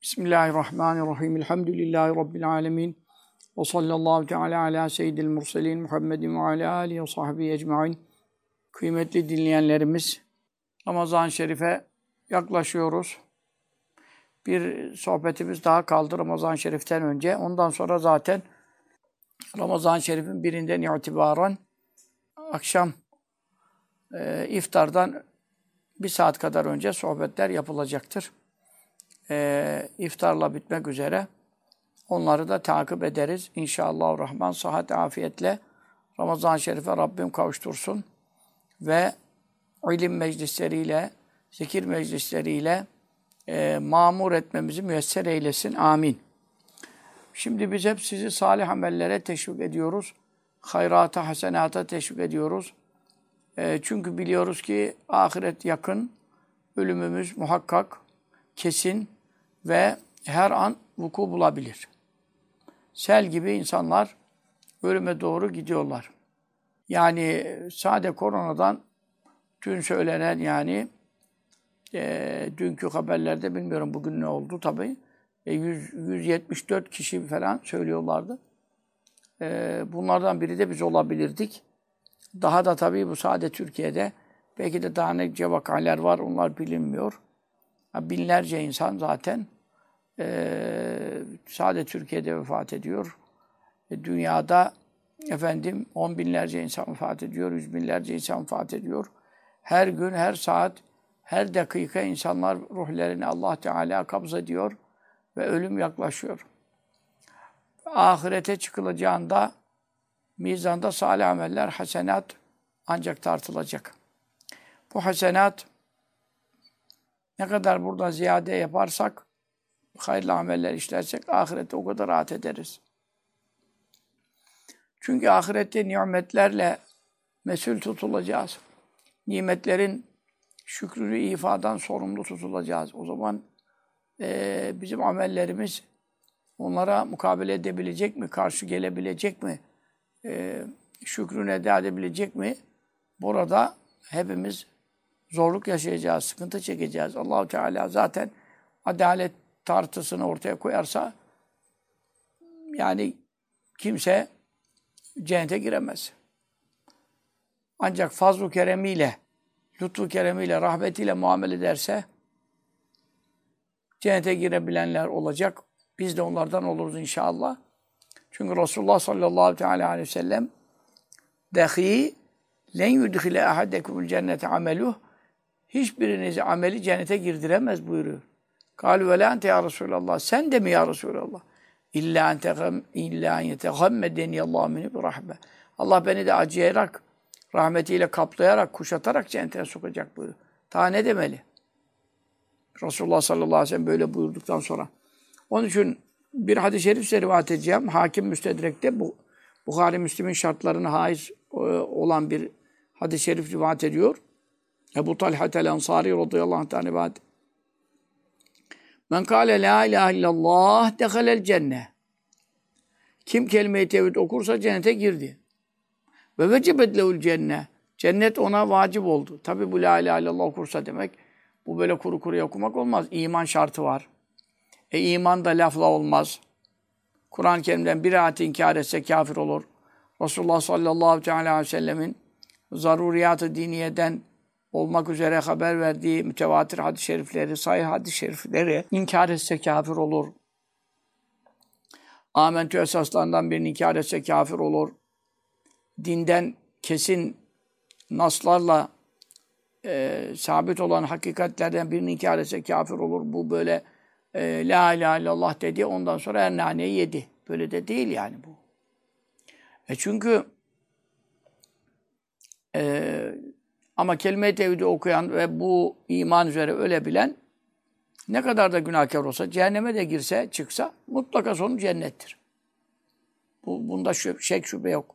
Bismillahirrahmanirrahim. Elhamdülillahi Rabbil alemin. Ve sallallahu teala ala seyyidil murselin Muhammedin ve ala alihi ve sahbihi ecmain. Kıymetli dinleyenlerimiz, Ramazan-ı Şerif'e yaklaşıyoruz. Bir sohbetimiz daha kaldı Ramazan-ı Şerif'ten önce. Ondan sonra zaten Ramazan-ı Şerif'in birinden itibaren akşam iftardan bir saat kadar önce sohbetler yapılacaktır. İftarla bitmek üzere. Onları da takip ederiz. İnşallahurrahman sıhhat afiyetle Ramazan-ı Şerif'e Rabbim kavuştursun. Ve ilim meclisleriyle, zikir meclisleriyle mamur etmemizi müyesser eylesin. Amin. Şimdi biz hep sizi salih amellere teşvik ediyoruz. Hayrata, hasenata teşvik ediyoruz. Çünkü biliyoruz ki ahiret yakın, ölümümüz muhakkak, kesin ve her an vuku bulabilir. Sel gibi insanlar ölüme doğru gidiyorlar. Yani sade koronadan dün söylenen dünkü haberlerde bilmiyorum bugün ne oldu tabii. 174 kişi falan söylüyorlardı. Bunlardan biri de biz olabilirdik. Daha da tabii bu sade Türkiye'de belki de daha nice vakalar var, onlar bilinmiyor. Binlerce insan zaten sadece Türkiye'de vefat ediyor. Dünyada on binlerce insan vefat ediyor, yüz binlerce insan vefat ediyor. Her gün, her saat, her dakika insanlar ruhlerini Allah Teala kabz ediyor ve ölüm yaklaşıyor. Ahirete çıkılacağında mizanda salih ameller, hasenat ancak tartılacak. Bu hasenat ne kadar burada ziyade yaparsak, hayırlı ameller işlersek ahirette o kadar rahat ederiz. Çünkü ahirette nimetlerle mesul tutulacağız. Nimetlerin şükrünü ifadan sorumlu tutulacağız. O zaman bizim amellerimiz onlara mukabele edebilecek mi? Karşı gelebilecek mi? Şükrünü eda edebilecek mi? Burada hepimiz zorluk yaşayacağız, sıkıntı çekeceğiz. Allah-u Teala zaten adalet tartısını ortaya koyarsa yani kimse cennete giremez. Ancak fazl-ı keremiyle, lütfu keremiyle, rahmetiyle muamele ederse cennete girebilenler olacak. Biz de onlardan oluruz inşallah. Çünkü Resulullah sallallahu aleyhi ve sellem dahi len yudkhile ahadekumul cennete ameluh, hiçbirinizi ameli cennete girdiremez buyuruyor. Kâlu ve la ente ya Resulallah. Sen de mi ya Resulallah? İlla en yetegammedeni Allahu minhu bi rahme. Allah beni de acıyarak, rahmetiyle kaplayarak, kuşatarak cennete sokacak buyuruyor. Ta ne demeli? Resulullah sallallahu aleyhi ve sellem böyle buyurduktan sonra. Onun için bir hadis-i şerif size rivayet edeceğim. Hakim Müstedrek'te bu Buhari Müslim'in şartlarına haiz olan bir hadis-i şerif rivayet ediyor. Ebu Talhat el-Ensari radıyallahu anh rivayet. Men kâle la ilahe illallah dehalel cenne. Kim kelime-i tevhid okursa cennete girdi. Ve vecebet lehul cenne. Cennet ona vacip oldu. Tabi bu la ilahe illallah okursa demek, bu böyle kuru kuruya okumak olmaz. İman şartı var. İman da lafla olmaz. Kur'an-ı Kerim'den bir ayeti inkar etse kafir olur. Resulullah sallallahu aleyhi ve sellemin zaruriyat-ı diniyeden olmak üzere haber verdiği mütevatir hadis-i şerifleri, sahih hadis-i şerifleri inkar etse kafir olur. Amentü esaslarından birini inkar etse kafir olur. Dinden kesin naslarla sabit olan hakikatlerden birini inkar etse kafir olur. Bu böyle la ilahe illallah dedi, ondan sonra her naneyi yedi. Böyle de değil yani bu. Çünkü ama kelime-i tevhidi okuyan ve bu iman üzere ölebilen ne kadar da günahkar olsa, cehenneme de girse, çıksa mutlaka sonu cennettir. Bunda şek şüphe yok.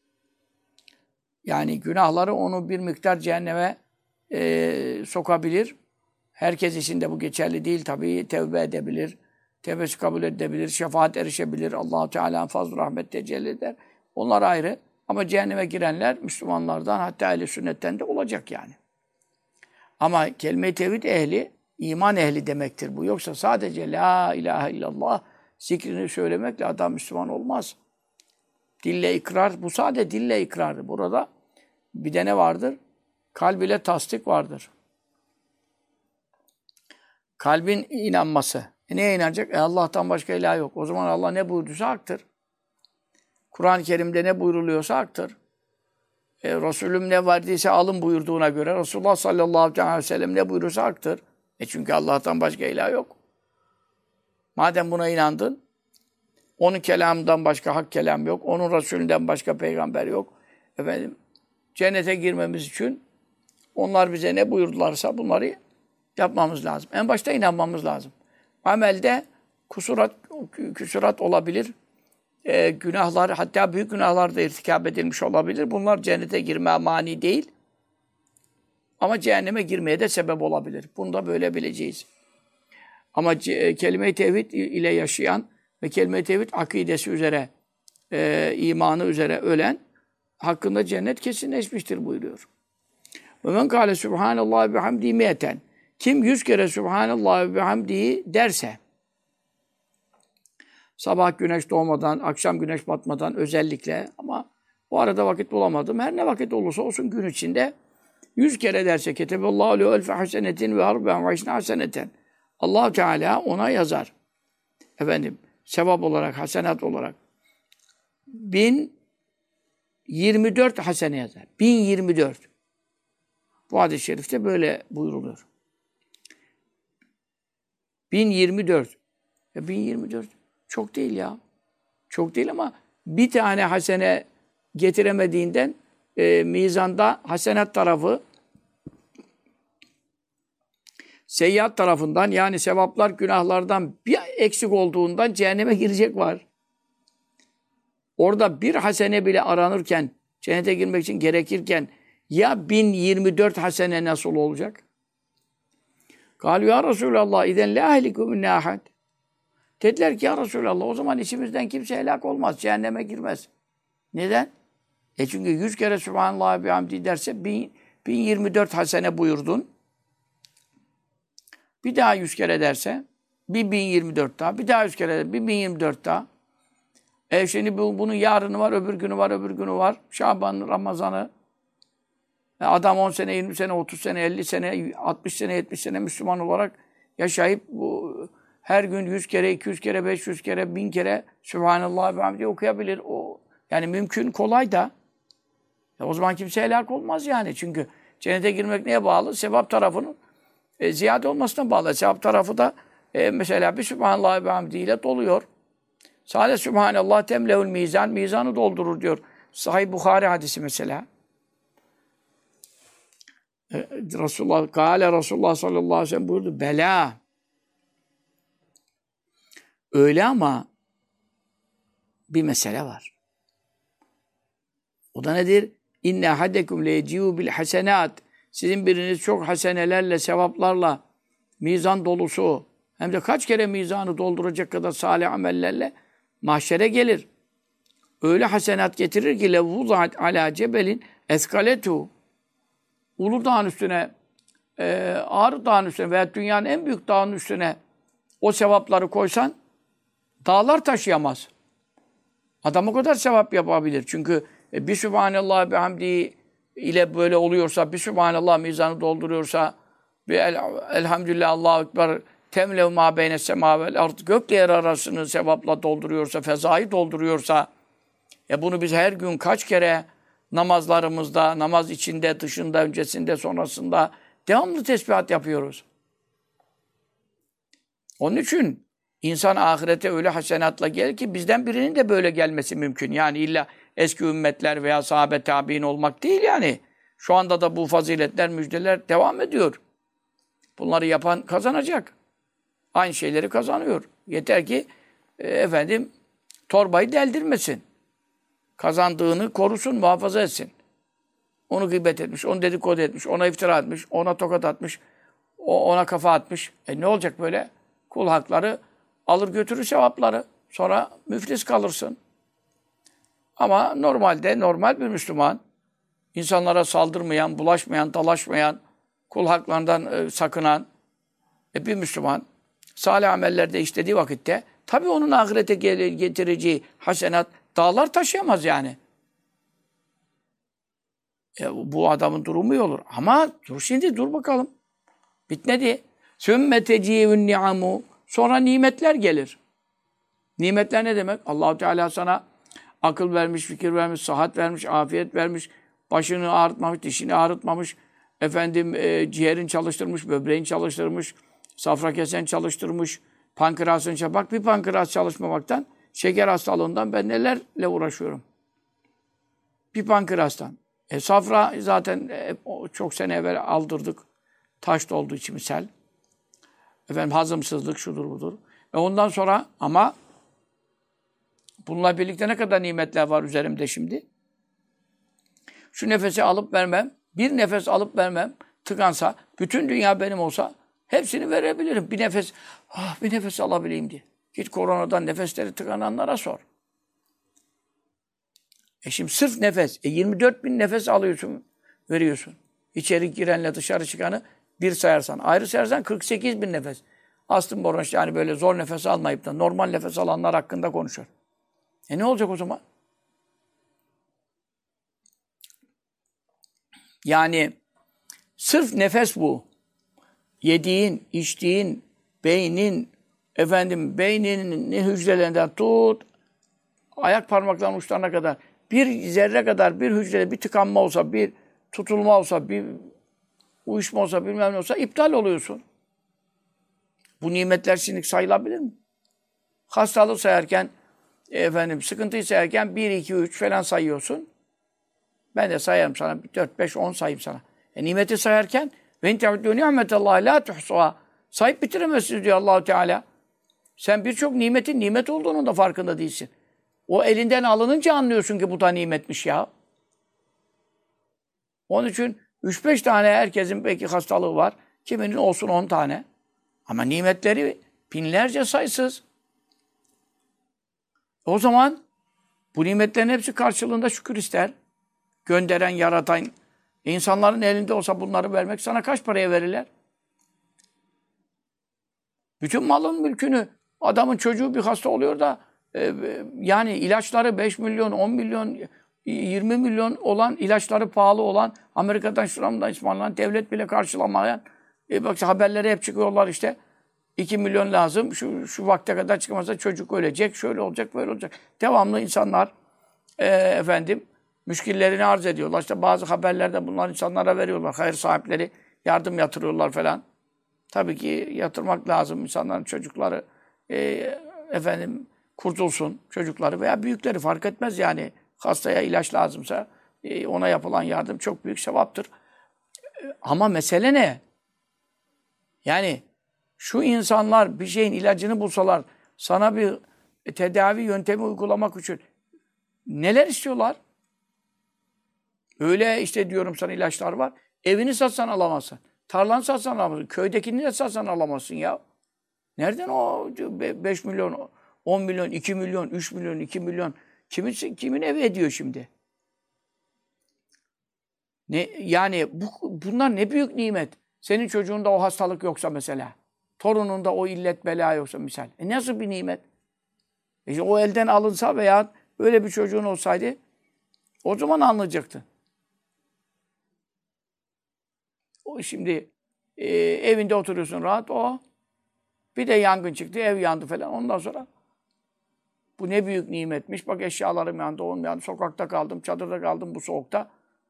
Yani günahları onu bir miktar cehenneme sokabilir. Herkes için de bu geçerli değil tabii. Tevbe edebilir, tevbesi kabul edebilir, şefaat erişebilir. Allah-u Teala'nın fazl-ı rahmet tecelli eder. Onlar ayrı. Ama cehenneme girenler Müslümanlardan, hatta ehl-i sünnetten de olacak yani. Ama kelime-i tevhid ehli İman ehli demektir bu. Yoksa sadece la ilahe illallah zikrini söylemekle adam Müslüman olmaz. Dille ikrar, bu sadece dille ikrardır. Burada bir de ne vardır? Kalb ile tasdik vardır. Kalbin inanması. Neye inanacak? Allah'tan başka ilah yok. O zaman Allah ne buyurduysa haktır. Kur'an-ı Kerim'de ne buyruluyorsa haktır. Resulüm ne verdiyse alın buyurduğuna göre Resulullah sallallahu aleyhi ve sellem ne buyurursa haktır. Çünkü Allah'tan başka ilah yok. Madem buna inandın, onun kelamından başka hak kelam yok. Onun Resulünden başka peygamber yok. Efendim, cennete girmemiz için onlar bize ne buyurdularsa bunları yapmamız lazım. En başta inanmamız lazım. Amelde küsurat olabilir. Günahlar, hatta büyük günahlar da irtikab edilmiş olabilir. Bunlar cennete girmeye mani değil. Ama cehenneme girmeye de sebep olabilir. Bunu da böyle bileceğiz. Ama kelime-i tevhid ile yaşayan ve kelime-i tevhid akidesi üzere, imanı üzere ölen hakkında cennet kesinleşmiştir buyuruyor. Ve men kâle subhanallah ve bihamdihi miyeten. Kim 100 kere subhanallah ve bihamdihi derse, sabah güneş doğmadan, akşam güneş batmadan özellikle, ama o arada vakit bulamadım. Her ne vakit olursa olsun gün içinde 100 kere derse keteballahu lehu elfe hasenetin ve harben ve işne haseneten. Allah Teala ona yazar. Efendim, sevap olarak, hasenat olarak 1024 hasene yazar. 1024. Bu hadis-i şerifte böyle buyruluyor. 1024. 1024 çok değil ya. Çok değil ama bir tane hasene getiremediğinden mizanda hasenat tarafı seyyiat tarafından, yani sevaplar günahlardan bir eksik olduğundan cehenneme girecek var. Orada bir hasene bile aranırken, cennete girmek için gerekirken ya 1024 hasene nasıl olacak? Kâlû ya Resulallah iden lâ ehlikum minne ahad. Dediler ki ya Resulallah o zaman içimizden kimse helak olmaz, cehenneme girmez. Neden? Çünkü 100 kere Sübhanallah ve bihamdi derse 1024 hasene buyurdun. Bir daha 100 kere derse 1024 daha, bir daha 100 kere derse 1024 daha. Şimdi bunun yarını var, öbür günü var, öbür günü var. Şaban, Ramazan'ı. Adam 10 sene, 20 sene, 30 sene, 50 sene, 60 sene, 70 sene Müslüman olarak yaşayıp bu her gün 100 kere, 200 kere, 500 kere, 1000 kere Sübhanallah ve bihamdi okuyabilir. O yani mümkün, kolay da. O zaman kimse helak olmaz yani. Çünkü cennete girmek neye bağlı? Sevap tarafının ziyade olmasına bağlı. Sevap tarafı da mesela bir Sübhanallah ve bihamdi ile doluyor. Sadece Sübhanallah temlehul mizan, mizanı doldurur diyor. Sahih Buhari hadisi mesela. Resulullah sallallahu aleyhi ve sellem buyurdu. Bela. Öyle ama bir mesele var. O da nedir? İnne ahaddekum leyeciu bil hasenat. Sizin biriniz çok hasenelerle, sevaplarla, mizan dolusu, hem de kaç kere mizanı dolduracak kadar salih amellerle mahşere gelir. Öyle hasenat getirir ki levvuzat ala cebelin eskaletu. Ulu dağın üstüne, Ağrı dağın üstüne veya dünyanın en büyük dağın üstüne o sevapları koysan dağlar taşıyamaz. Adam o kadar sevap yapabilir. Çünkü bir Sübhanallah bihamdi ile böyle oluyorsa, bir Sübhanallah mizanı dolduruyorsa, bir elhamdülillah Allahu Ekber temlev ma beyne sema vel ard, gökle yer arasını sevapla dolduruyorsa, fezayı dolduruyorsa, bunu biz her gün kaç kere namazlarımızda, namaz içinde, dışında, öncesinde, sonrasında devamlı tesbihat yapıyoruz. Onun için insan ahirete öyle hasenatla gelir ki bizden birinin de böyle gelmesi mümkün. Yani illa eski ümmetler veya sahabe tabi'in olmak değil yani. Şu anda da bu faziletler, müjdeler devam ediyor. Bunları yapan kazanacak. Aynı şeyleri kazanıyor. Yeter ki torbayı deldirmesin. Kazandığını korusun, muhafaza etsin. Onu gıybet etmiş, onu dedikodu etmiş, ona iftira atmış, ona tokat atmış, ona kafa atmış. Ne olacak böyle? Kul hakları alır götürür sevapları. Sonra müflis kalırsın. Ama normalde normal bir Müslüman, insanlara saldırmayan, bulaşmayan, dalaşmayan, kul haklarından sakınan, Bir Müslüman salih amellerde işlediği vakitte tabii onun ahirete getireceği hasenat dağlar taşıyamaz yani. Bu adamın durumu iyi olur. Ama dur bakalım. Bitmedi. Sümme teciyevün ni'amu. Sonra nimetler gelir. Nimetler ne demek? Allah-u Teala sana akıl vermiş, fikir vermiş, sıhhat vermiş, afiyet vermiş, başını ağrıtmamış, dişini ağrıtmamış, ciğerin çalıştırmış, böbreğin çalıştırmış, safra kesen çalıştırmış, pankreasın çalıştırmış. Bak bir pankreas çalışmamaktan, şeker hastalığından ben nelerle uğraşıyorum. Bir pankreastan. Safra zaten çok sene evvel aldırdık. Taş doldu içi misal. Hazımsızlık şudur budur. Ondan sonra ama bununla birlikte ne kadar nimetler var üzerimde şimdi. Şu nefesi alıp vermem, bir nefes alıp vermem tıkansa, bütün dünya benim olsa hepsini verebilirim. Bir nefes alabileyim diye. Git koronadan nefesleri tıkananlara sor. Şimdi sırf nefes. 24 bin nefes alıyorsun, veriyorsun. İçeri girenle dışarı çıkanı bir sayarsan. Ayrı sayarsan 48 bin nefes. Astım bronş yani böyle zor nefes almayıp da normal nefes alanlar hakkında konuşuyor. Ne olacak o zaman? Yani sırf nefes bu. Yediğin, içtiğin, beyninin hücrelerinden tut, ayak parmaklarının uçlarına kadar bir zerre kadar bir hücrede bir tıkanma olsa, bir tutulma olsa, bir uyuşma olsa, bilmem ne olsa iptal oluyorsun. Bu nimetler şimdi sayılabilir mi? Hastalığı sayarken, sıkıntıyı sayarken 1, 2, 3 falan sayıyorsun. Ben de sayarım sana. 4, 5, 10 sayayım sana. Nimeti sayarken ve te'uddû ni'metallâhi lâ tuhsuhâ. Sayıp bitiremezsiniz diyor Allah-u Teala. Sen birçok nimetin nimet olduğunun da farkında değilsin. O elinden alınınca anlıyorsun ki bu da nimetmiş ya. Onun için 3-5 tane herkesin belki hastalığı var. Kiminin olsun 10 tane. Ama nimetleri binlerce sayısız. O zaman bu nimetlerin hepsi karşılığında şükür ister. Gönderen, yaratan, insanların elinde olsa bunları vermek sana kaç paraya verirler? Bütün malın mülkünü, adamın çocuğu bir hasta oluyor da yani ilaçları 5 milyon, 10 milyon, 20 milyon olan, ilaçları pahalı olan, Amerika'dan şuramdan ısmarlanan, devlet bile karşılamayan, bak haberlere hep çıkıyorlar işte, 2 milyon lazım, şu vakte kadar çıkmazsa çocuk ölecek, şöyle olacak, böyle olacak. Devamlı insanlar, müşkillerini arz ediyorlar. İşte bazı haberlerde bunlar insanlara veriyorlar. Hayır sahipleri yardım yatırıyorlar falan. Tabii ki yatırmak lazım insanların çocukları. Kurtulsun çocukları veya büyükleri fark etmez yani. Hastaya ilaç lazımsa ona yapılan yardım çok büyük sevaptır. Ama mesele ne? Yani şu insanlar bir şeyin ilacını bulsalar sana bir tedavi yöntemi uygulamak için neler istiyorlar? Öyle işte diyorum sana ilaçlar var. Evini satsan alamazsın. Tarlanı satsan alamazsın. Köydekini de satsan alamazsın ya. Nereden o 5 milyon, 10 milyon, 2 milyon, 3 milyon, 2 milyon? Kimin evi ediyor şimdi? Yani bunlar ne büyük nimet. Senin çocuğunda o hastalık yoksa mesela. Torununda o illet bela yoksa misal. Nasıl bir nimet? O elden alınsa veya öyle bir çocuğun olsaydı o zaman anlayacaktın. O şimdi evinde oturuyorsun rahat o. Bir de yangın çıktı, ev yandı falan. Ondan sonra bu ne büyük nimetmiş. Bak eşyalarım yandı, onun yandı. Sokakta kaldım, çadırda kaldım bu soğukta.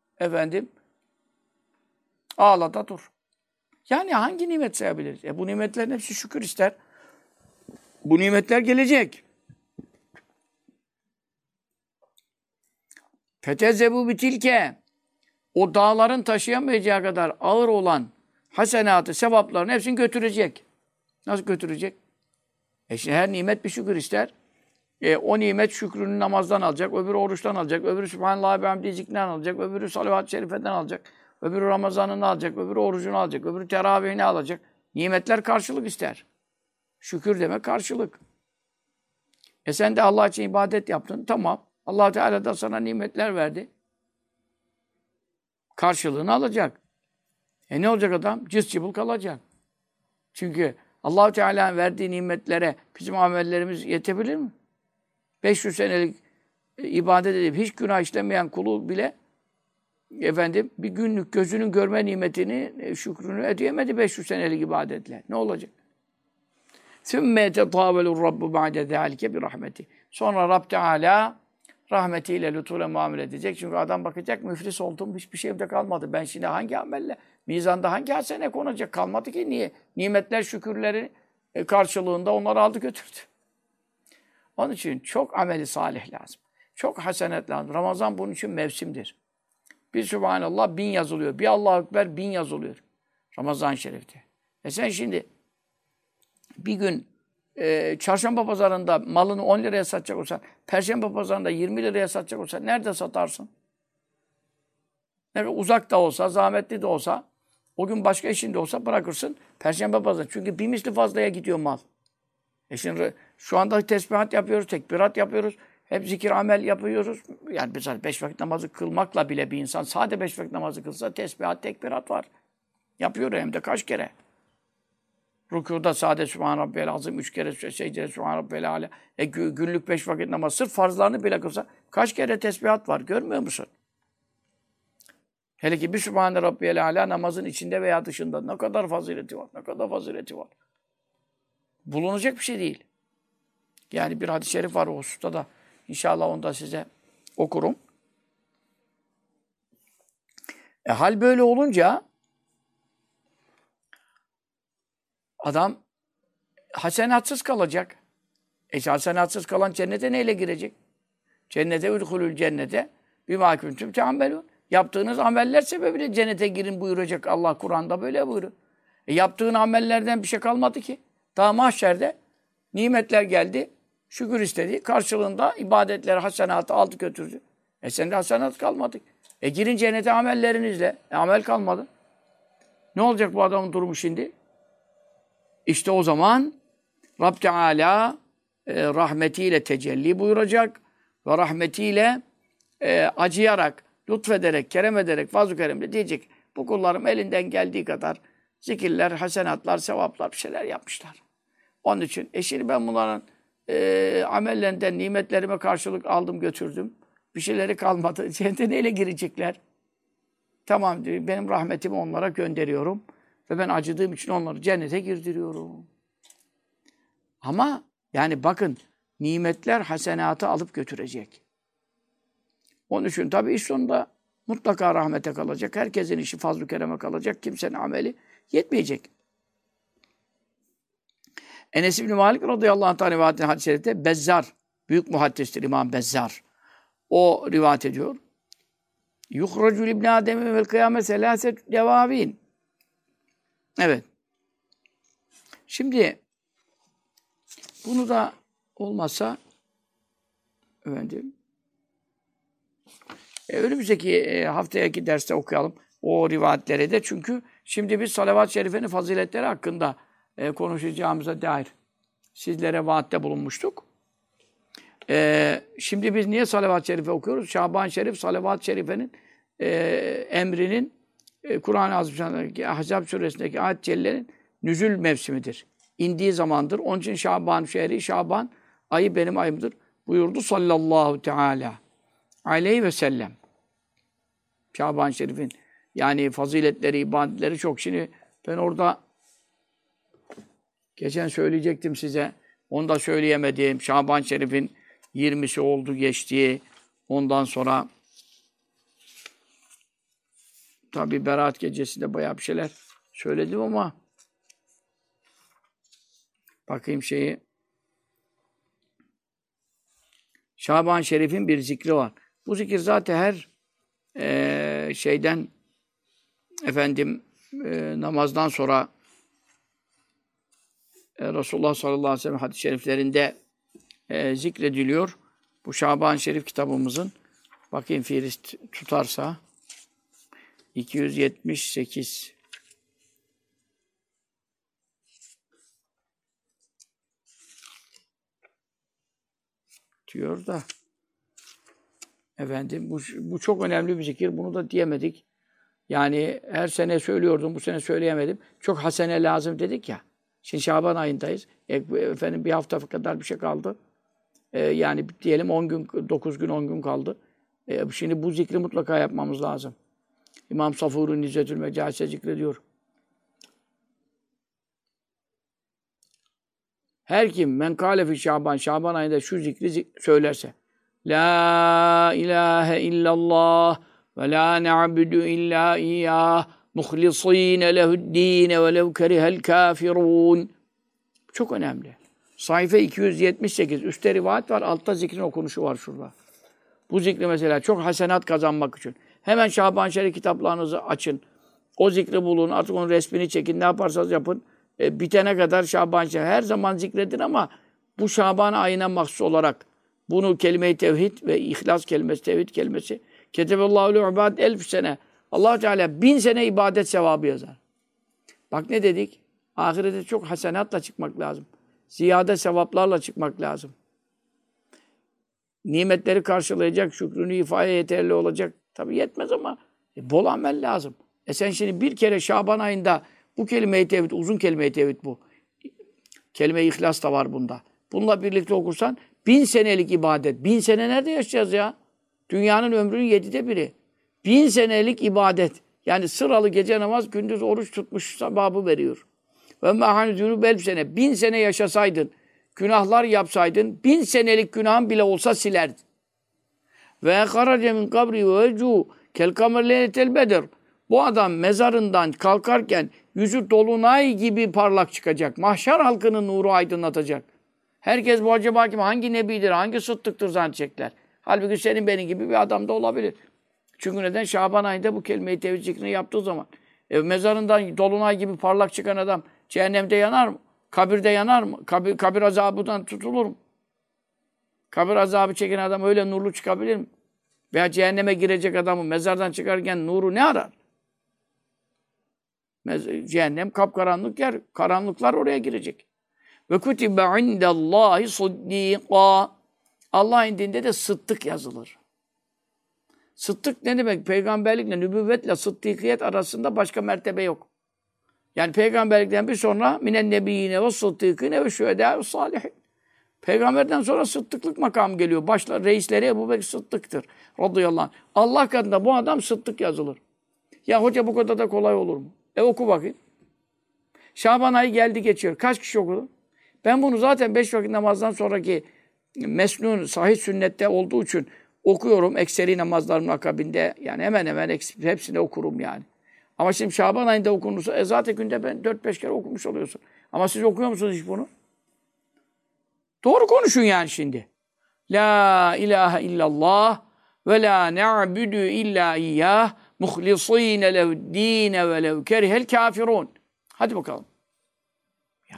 Ağla da dur. Yani hangi nimet sayabiliriz? Bu nimetlerin hepsi şükür ister. Bu nimetler gelecek. Fetezzebu bitilke. O dağların taşıyamayacağı kadar ağır olan hasenatı, sevapların hepsini götürecek. Nasıl götürecek? Şimdi her nimet bir şükür ister. O nimet şükrünü namazdan alacak, öbürü oruçtan alacak, öbürü Sübhanallah ve hamdi zikrinden alacak, öbürü salavat-ı şerifeden alacak, öbürü Ramazan'ını alacak, öbürü orucunu alacak, öbürü teravihini alacak. Nimetler karşılık ister. Şükür demek karşılık. Sen de Allah için ibadet yaptın, tamam. Allah Teala da sana nimetler verdi. Karşılığını alacak. Ne olacak adam? Cız cıbıl kalacak. Çünkü Allah-u Teala'nın verdiği nimetlere bizim amellerimiz yetebilir mi? 500 senelik ibadet edip hiç günah işlemeyen kulu bile bir günlük gözünün görme nimetini, şükrünü ödeyemedi 500 senelik ibadetle. Ne olacak? ثُمَّ يَتَطَاوَلُ الرَّبُّ بَعْدَ ذَٰلِكَ بِرَحْمَتِهِ Sonra Rabb Teala rahmetiyle, lütfuyla muamele edecek. Çünkü adam bakacak, müflis oldum, hiçbir şeyimde kalmadı. Ben şimdi hangi amelle, mizanda hangi hasene konacak? Kalmadı ki niye? Nimetler, şükürleri karşılığında onları aldı götürdü. Onun için çok ameli salih lazım. Çok hasenet lazım. Ramazan bunun için mevsimdir. Bir Sübhanallah 1000 yazılıyor. Bir Allahu Ekber 1000 yazılıyor. Ramazan-ı Şerif'te. Sen şimdi bir gün çarşamba pazarında malını 10 liraya satacak olsan, perşembe pazarında 20 liraya satacak olsan nerede satarsın? Uzak da olsa, zahmetli de olsa, o gün başka işinde olsa bırakırsın perşembe pazarı. Çünkü bir misli fazlaya gidiyor mal. Şimdi şu anda tesbihat yapıyoruz, tekbirat yapıyoruz. Hep zikir, amel yapıyoruz. Yani mesela 5 vakit namazı kılmakla bile bir insan sade 5 vakit namazı kılsa tesbihat, tekbirat var. Yapıyor hem de kaç kere. Rükuda sade Sübhan Rabbiyel Azim 3 kere secde Sübhan Rabbiyel Ala. Günlük 5 vakit namaz sırf farzlarını bile kılsa kaç kere tesbihat var görmüyor musun? Hele ki bir Sübhan Rabbiyel Ala namazın içinde veya dışında ne kadar fazileti var, ne kadar fazileti var. Bulunacak bir şey değil. Yani bir hadis-i şerif var o hususta da inşallah onu da size okurum. Hal böyle olunca adam hasenatsız kalacak. Hasenatsız kalan cennete neyle girecek? Cennete udhulul cennete bimâ kuntum te'amelûn. Yaptığınız ameller sebebiyle cennete girin buyuracak Allah Kur'an'da böyle buyuruyor. Yaptığın amellerden bir şey kalmadı ki. Daha mahşerde nimetler geldi, şükür istedi. Karşılığında ibadetleri, hasenatı aldı götürdü. Sende hasenat kalmadı. Girin cennete amellerinizle. Amel kalmadı. Ne olacak bu adamın durumu şimdi? İşte o zaman Rabb Teala rahmetiyle tecelli buyuracak ve rahmetiyle acıyarak, lütfederek, kerem ederek, fazl-ı keremle diyecek. Bu kullarım elinden geldiği kadar zikirler, hasenatlar, sevaplar bir şeyler yapmışlar. Onun için şimdi ben bunların amellerinden nimetlerime karşılık aldım götürdüm. Bir şeyleri kalmadı. Cennete neyle girecekler? Tamam diyor, benim rahmetimi onlara gönderiyorum. Ve ben acıdığım için onları cennete girdiriyorum. Ama yani bakın nimetler hasenatı alıp götürecek. Onun için tabii iş sonunda mutlaka rahmete kalacak. Herkesin işi fazl-ı kereme kalacak. Kimsenin ameli yetmeyecek. Enes İbn Malik radıyallahu anh rivayet hadis-i şerifte Bezzar, büyük muhaddistir İmam Bezzar. O rivayet ediyor. Yuhracul İbn Adem vel kıyamet selaset devavin. Evet. Şimdi bunu da olmazsa önümüzdeki haftaki derste okuyalım o rivayetleri de. Çünkü şimdi biz salavat-ı şerifenin faziletleri hakkında konuşacağımıza dair sizlere vaatte bulunmuştuk. Şimdi biz niye salavat-ı şerife okuyoruz? Şaban-ı Şerif salavat-ı şerifenin emrinin Kur'an-ı Azimüşşan'daki Ahzab suresindeki ayet-i cellenin nüzül mevsimidir. İndiği zamandır. Onun için Şaban şehri, Şaban ayı benim ayımdır buyurdu sallallahu teala aleyhi ve sellem. Şaban-ı Şerif'in yani faziletleri, ibadetleri çok. Şimdi ben orada geçen söyleyecektim size. Onu da söyleyemedim. Şaban-ı Şerif'in 20'si oldu geçti. Ondan sonra tabi Berat gecesinde bayağı bir şeyler söyledim ama bakayım şeyi. Şaban-ı Şerif'in bir zikri var. Bu zikir zaten her namazdan sonra Resulullah sallallahu aleyhi ve sellem hadis-i şeriflerinde zikrediliyor. Bu Şaban-ı Şerif kitabımızın bakayım Firist tutarsa 278 diyor da bu çok önemli bir zikir. Bunu da diyemedik. Yani her sene söylüyordum. Bu sene söyleyemedim. Çok hasene lazım dedik ya. Şimdi Şaban ayındayız. Efendim bir hafta kadar bir şey kaldı. Yani diyelim 10 gün, 9 gün, 10 gün kaldı. Şimdi bu zikri mutlaka yapmamız lazım. İmam Safur'un İzzetül Mecalise zikrediyor. Her kim men kâle fi Şaban, Şaban ayında şu zikri söylerse. La ilahe illallah ve la na'budu illa iyyah muhlisîne lehu'd-dîne ve lev kerihel kâfirûn. Çok önemli. Sayfa 278. Üstte rivayet var, altta zikrin okunuşu var şurada. Bu zikri mesela çok hasenat kazanmak için. Hemen Şaban Şerif kitaplarınızı açın. O zikri bulun, artık onun resmini çekin, ne yaparsanız yapın. Bitene kadar Şaban Şerif. Her zaman zikredin ama bu Şaban ayına mahsus olarak bunu kelime-i tevhid ve ihlas kelimesi, tevhid kelimesi Keteballâhu le'ubâd 1000 sene. Allah Teala 1000 sene ibadet sevabı yazar. Bak ne dedik? Ahirete çok hasenatla çıkmak lazım. Ziyade sevaplarla çıkmak lazım. Nimetleri karşılayacak, şükrünü ifade yeterli olacak. Tabii yetmez ama bol amel lazım. Sen şimdi bir kere Şaban ayında bu kelime-i tevhid, uzun kelime-i tevhid bu. Kelime-i ihlas da var bunda. Bununla birlikte okursan 1000 senelik ibadet. 1000 sene nerede yaşayacağız ya? Dünyanın ömrünün 7'de biri. 1000 senelik ibadet. Yani sıralı gece namaz, gündüz oruç tutmuş sevabı veriyor. Ve mâhânü zûnûb 1000 sene. 1000 sene yaşasaydın, günahlar yapsaydın, 1000 senelik günahın bile olsa silerdin. Ve harace min kabri ve vecû kel kamer leyletel bedr. Bu adam mezarından kalkarken yüzü dolunay gibi parlak çıkacak. Mahşer halkının nuru aydınlatacak. Herkes bu acaba kim? Hangi nebidir, hangi sıddıktır zannedecekler. Halbuki senin benim gibi bir adam da olabilir. Çünkü neden? Şaban ayında bu kelime-i tevhid zikrini yaptığı zaman mezarından dolunay gibi parlak çıkan adam cehennemde yanar mı? Kabirde yanar mı? Kabir azabından tutulur mu? Kabir azabı çeken adam öyle nurlu çıkabilir mi? Veya cehenneme girecek adamı mezardan çıkarken nuru ne arar? Cehennem kapkaranlık yer. Karanlıklar oraya girecek. Ve kutibe indallahi sıddîkâ. Allah indinde de sıddık yazılır. Sıddık ne demek? Peygamberlikle, nübüvvetle, sıddîkiyet arasında başka mertebe yok. Yani peygamberlikten bir sonra minen nebiyyine ve sıddîkine ve şühedâ ve salihin. Peygamberden sonra sıddıklık makamı geliyor. Başta reisleri Ebubekir Sıddık'tır. Radıyallahu anh. Allah katında bu adam sıddık yazılır. Ya hoca bu kadar da kolay olur mu? Oku bakayım. Şaban ayı geldi geçiyor. Kaç kişi okudu? Ben bunu zaten 5 vakit namazdan sonraki mesnun, sahih sünnette olduğu için okuyorum. Ekseri namazlarımın akabinde. Yani hemen hemen hepsini okurum yani. Ama şimdi Şaban ayında okunursa zaten günde ben 4-5 kere okumuş oluyorsun. Ama siz okuyor musunuz hiç bunu? Doğru konuşun yani şimdi. La ilahe illallah ve la na'budu illa iyyah muhlisîne lehu'd-dîne ve lev kerihel kâfirûn. Hadi bakalım. Ya.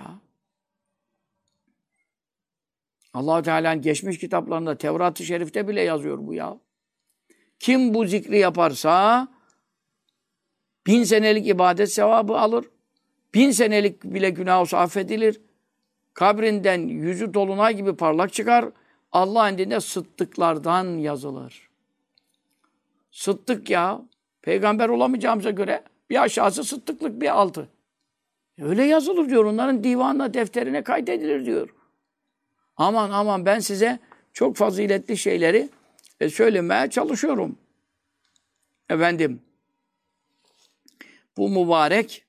Allah-u Teala'nın geçmiş kitaplarında, Tevrat-ı Şerif'te bile yazıyor bu ya. Kim bu zikri yaparsa 1000 senelik ibadet sevabı alır. 1000 senelik bile günah olsa affedilir. Kabrinden yüzü dolunay gibi parlak çıkar. Allah indinde sıddıklardan yazılır. Sıddık ya. Peygamber olamayacağımıza göre bir aşağısı sıddıklık, bir altı. Öyle yazılır diyor. Onların divanına, defterine kaydedilir diyor. Aman aman ben size çok faziletli şeyleri söylemeye çalışıyorum. Efendim, bu mübarek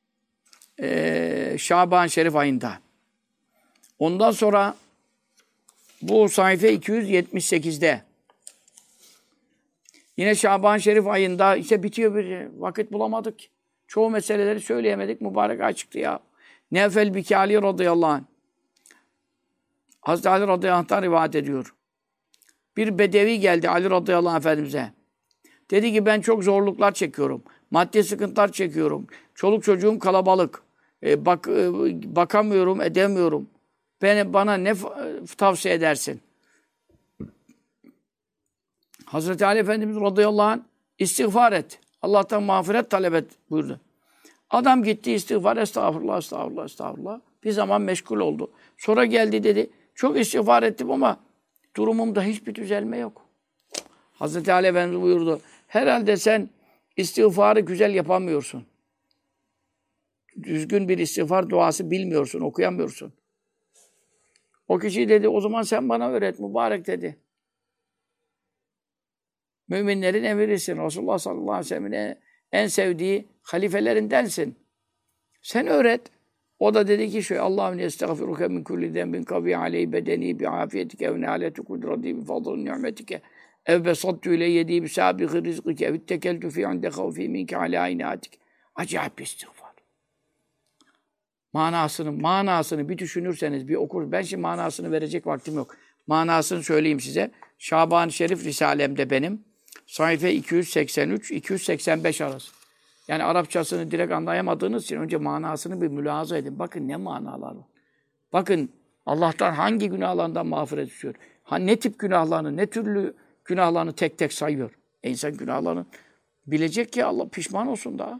Şaban Şerif ayında. Ondan sonra bu sayfa 278'de yine Şaban Şerif ayında işte bitiyor bir vakit bulamadık. Çoğu meseleleri söyleyemedik. Mübarek ay çıktı ya. Nevfel Biki Ali radıyallahu anh. Hazreti Ali radıyallahu anh'tan rivayet ediyor. Bir bedevi geldi Ali radıyallahu anh efendimize. Dedi ki ben çok zorluklar çekiyorum. Maddi sıkıntılar çekiyorum. Çoluk çocuğum kalabalık. Bakamıyorum, edemiyorum. Bana ne tavsiye edersin? Hazreti Ali Efendimiz radıyallahu anh istiğfar et. Allah'tan mağfiret talep et buyurdu. Adam gitti istiğfar, estağfurullah, estağfurullah, estağfurullah. Bir zaman meşgul oldu. Sonra geldi dedi, çok istiğfar ettim ama durumumda hiçbir düzelme yok. Hazreti Ali Efendimiz buyurdu, herhalde sen istiğfarı güzel yapamıyorsun. düzgün bir istiğfar duası bilmiyorsun, okuyamıyorsun. O kişi dedi, o zaman sen bana öğret mübarek dedi. Müminlerin emirisin. Resulullah sallallahu aleyhi ve sellem'in en sevdiği halifelerindensin. Sen öğret. O da dedi ki şöyle, Allahümme estağfiruke min kulli zenbin kavi aleyhi bedeni bi afiyetike ve nehaleti kudrati bi fadlın ni'metike ev besattu ile yedi bi sabiqi rizqike ev ittekeltu fi inde havfi minke ala inatik. Acayip bir istiğfar. Manasını bir düşünürseniz, bir okur. Ben şimdi manasını verecek vaktim yok. Manasını söyleyeyim size. Şaban-ı Şerif Risalem'de benim sayfa 283-285 arası. Yani Arapçasını direkt anlayamadığınız için önce manasını bir mülahaza edin. Bakın ne manalar var. Bakın Allah'tan hangi günahlarından mağfiret istiyor. Ne tip günahlarını, ne türlü günahlarını tek tek sayıyor. İnsan günahlarını bilecek ki Allah pişman olsun daha.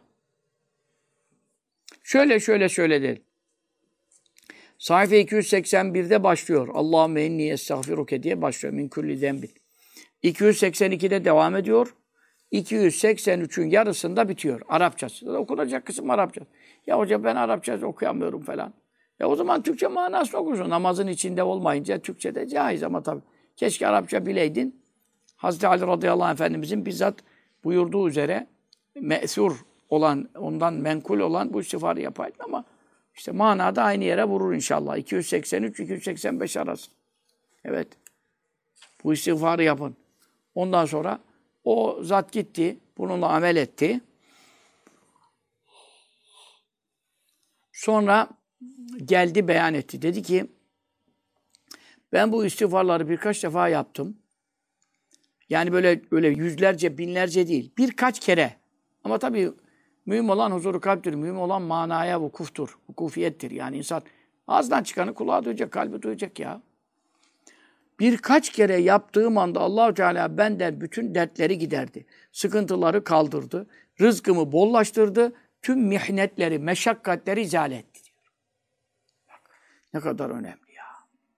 Şöyle dedi. Sayfa 281'de başlıyor. Allahümme inni estağfiruke diye başlıyor. Min kulli zenbin. 282'de devam ediyor. 283'ün yarısında bitiyor. Arapçası. Okunacak kısım Arapçası. Ya hocam ben Arapçası okuyamıyorum falan. Ya o zaman Türkçe manasını okursun. Namazın içinde olmayınca Türkçe'de caiz ama tabii. Keşke Arapça bileydin. Hazreti Ali radıyallahu anh Efendimizin bizzat buyurduğu üzere me'sur olan, ondan menkul olan bu istiğfarı yapaydın ama işte manada aynı yere vurur inşallah. 283-285 arası. Evet. Bu istiğfarı yapın. Ondan sonra o zat gitti, bununla amel etti. Sonra geldi beyan etti. Dedi ki, ben bu istiğfarları birkaç defa yaptım. Yani böyle yüzlerce, binlerce değil. Birkaç kere. Ama tabii mühim olan huzuru kalptir. Mühim olan manaya vukuftur. Vukufiyettir. Yani insan ağzından çıkanı kulağı duyacak, kalbi duyacak ya. Birkaç kere yaptığım anda Allah-u Teala benden bütün dertleri giderdi. Sıkıntıları kaldırdı. Rızkımı bollaştırdı. Tüm mihnetleri, meşakkatleri izale etti diyor. Bak, ne kadar önemli ya.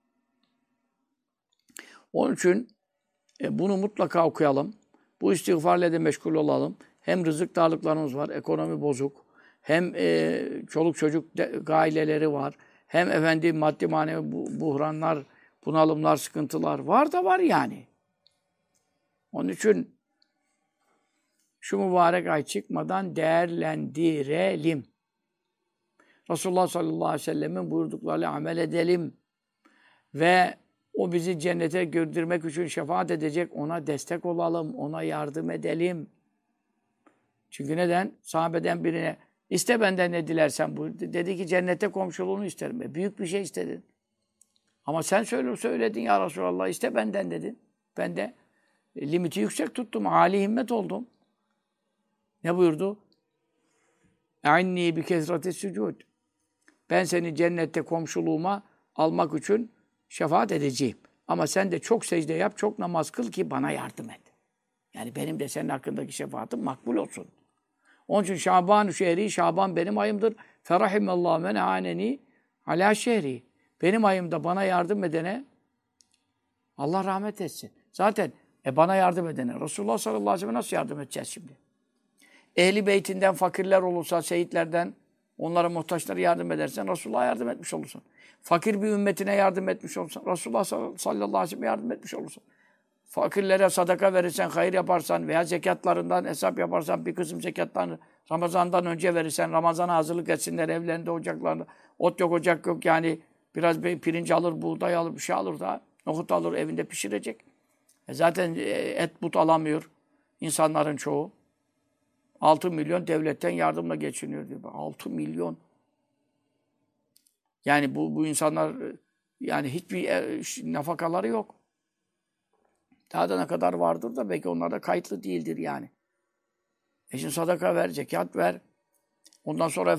Onun için bunu mutlaka okuyalım. Bu istiğfarla da meşgul olalım. Hem rızık darlıklarımız var, ekonomi bozuk. Hem çoluk çocuk aileleri var. Hem maddi manevi buhranlar, bunalımlar, sıkıntılar var da var yani. Onun için şu mübarek ay çıkmadan değerlendirelim. Resulullah sallallahu aleyhi ve sellemin buyurduklarıyla amel edelim. Ve o bizi cennete götürmek için şefaat edecek, ona destek olalım, ona yardım edelim. Çünkü neden? Sahabeden birine, iste benden ne dilersen buyur. Dedi ki cennete komşuluğunu isterim. Büyük bir şey istedin. Ama sen söyledin ya Resulallah, iste benden dedin. Ben de limiti yüksek tuttum, âli himmet oldum. Ne buyurdu? اَعِنِّي بِكَثْرَةِ السُّجُودِ Ben seni cennette komşuluğuma almak için şefaat edeceğim. Ama sen de çok secde yap, çok namaz kıl ki bana yardım et. Yani benim de senin hakkındaki şefaatim makbul olsun. Onun için Şaban-ı şehri, Şaban benim ayımdır. Ferahimallahu men aneni ala şehri. Benim ayımda bana yardım edene Allah rahmet etsin. Zaten bana yardım edene Resulullah sallallahu aleyhi ve sellem nasıl yardım edeceğiz şimdi? Ehli beytinden fakirler olursa, şehitlerden onlara muhtaçlara yardım edersen Resulullah'a yardım etmiş olursun. Fakir bir ümmetine yardım etmiş olursan Resulullah sallallahu aleyhi ve sellem yardım etmiş olursun. Fakirlere sadaka verirsen, hayır yaparsan veya zekatlarından hesap yaparsan bir kısım zekatlarını Ramazan'dan önce verirsen, Ramazan'a hazırlık etsinler evlerinde, ocaklarında. Ot yok, ocak yok yani biraz bir pirinç alır, buğday alır, bir şey alır da nohut alır, evinde pişirecek. Zaten et but alamıyor insanların çoğu. 6 milyon devletten yardımla geçiniyor diyor. 6 milyon. Yani bu insanlar yani hiçbir nafakaları yok. Daha da ne kadar vardır da belki onlar da kayıtlı değildir yani. Şimdi sadaka ver, zekat ver. Ondan sonra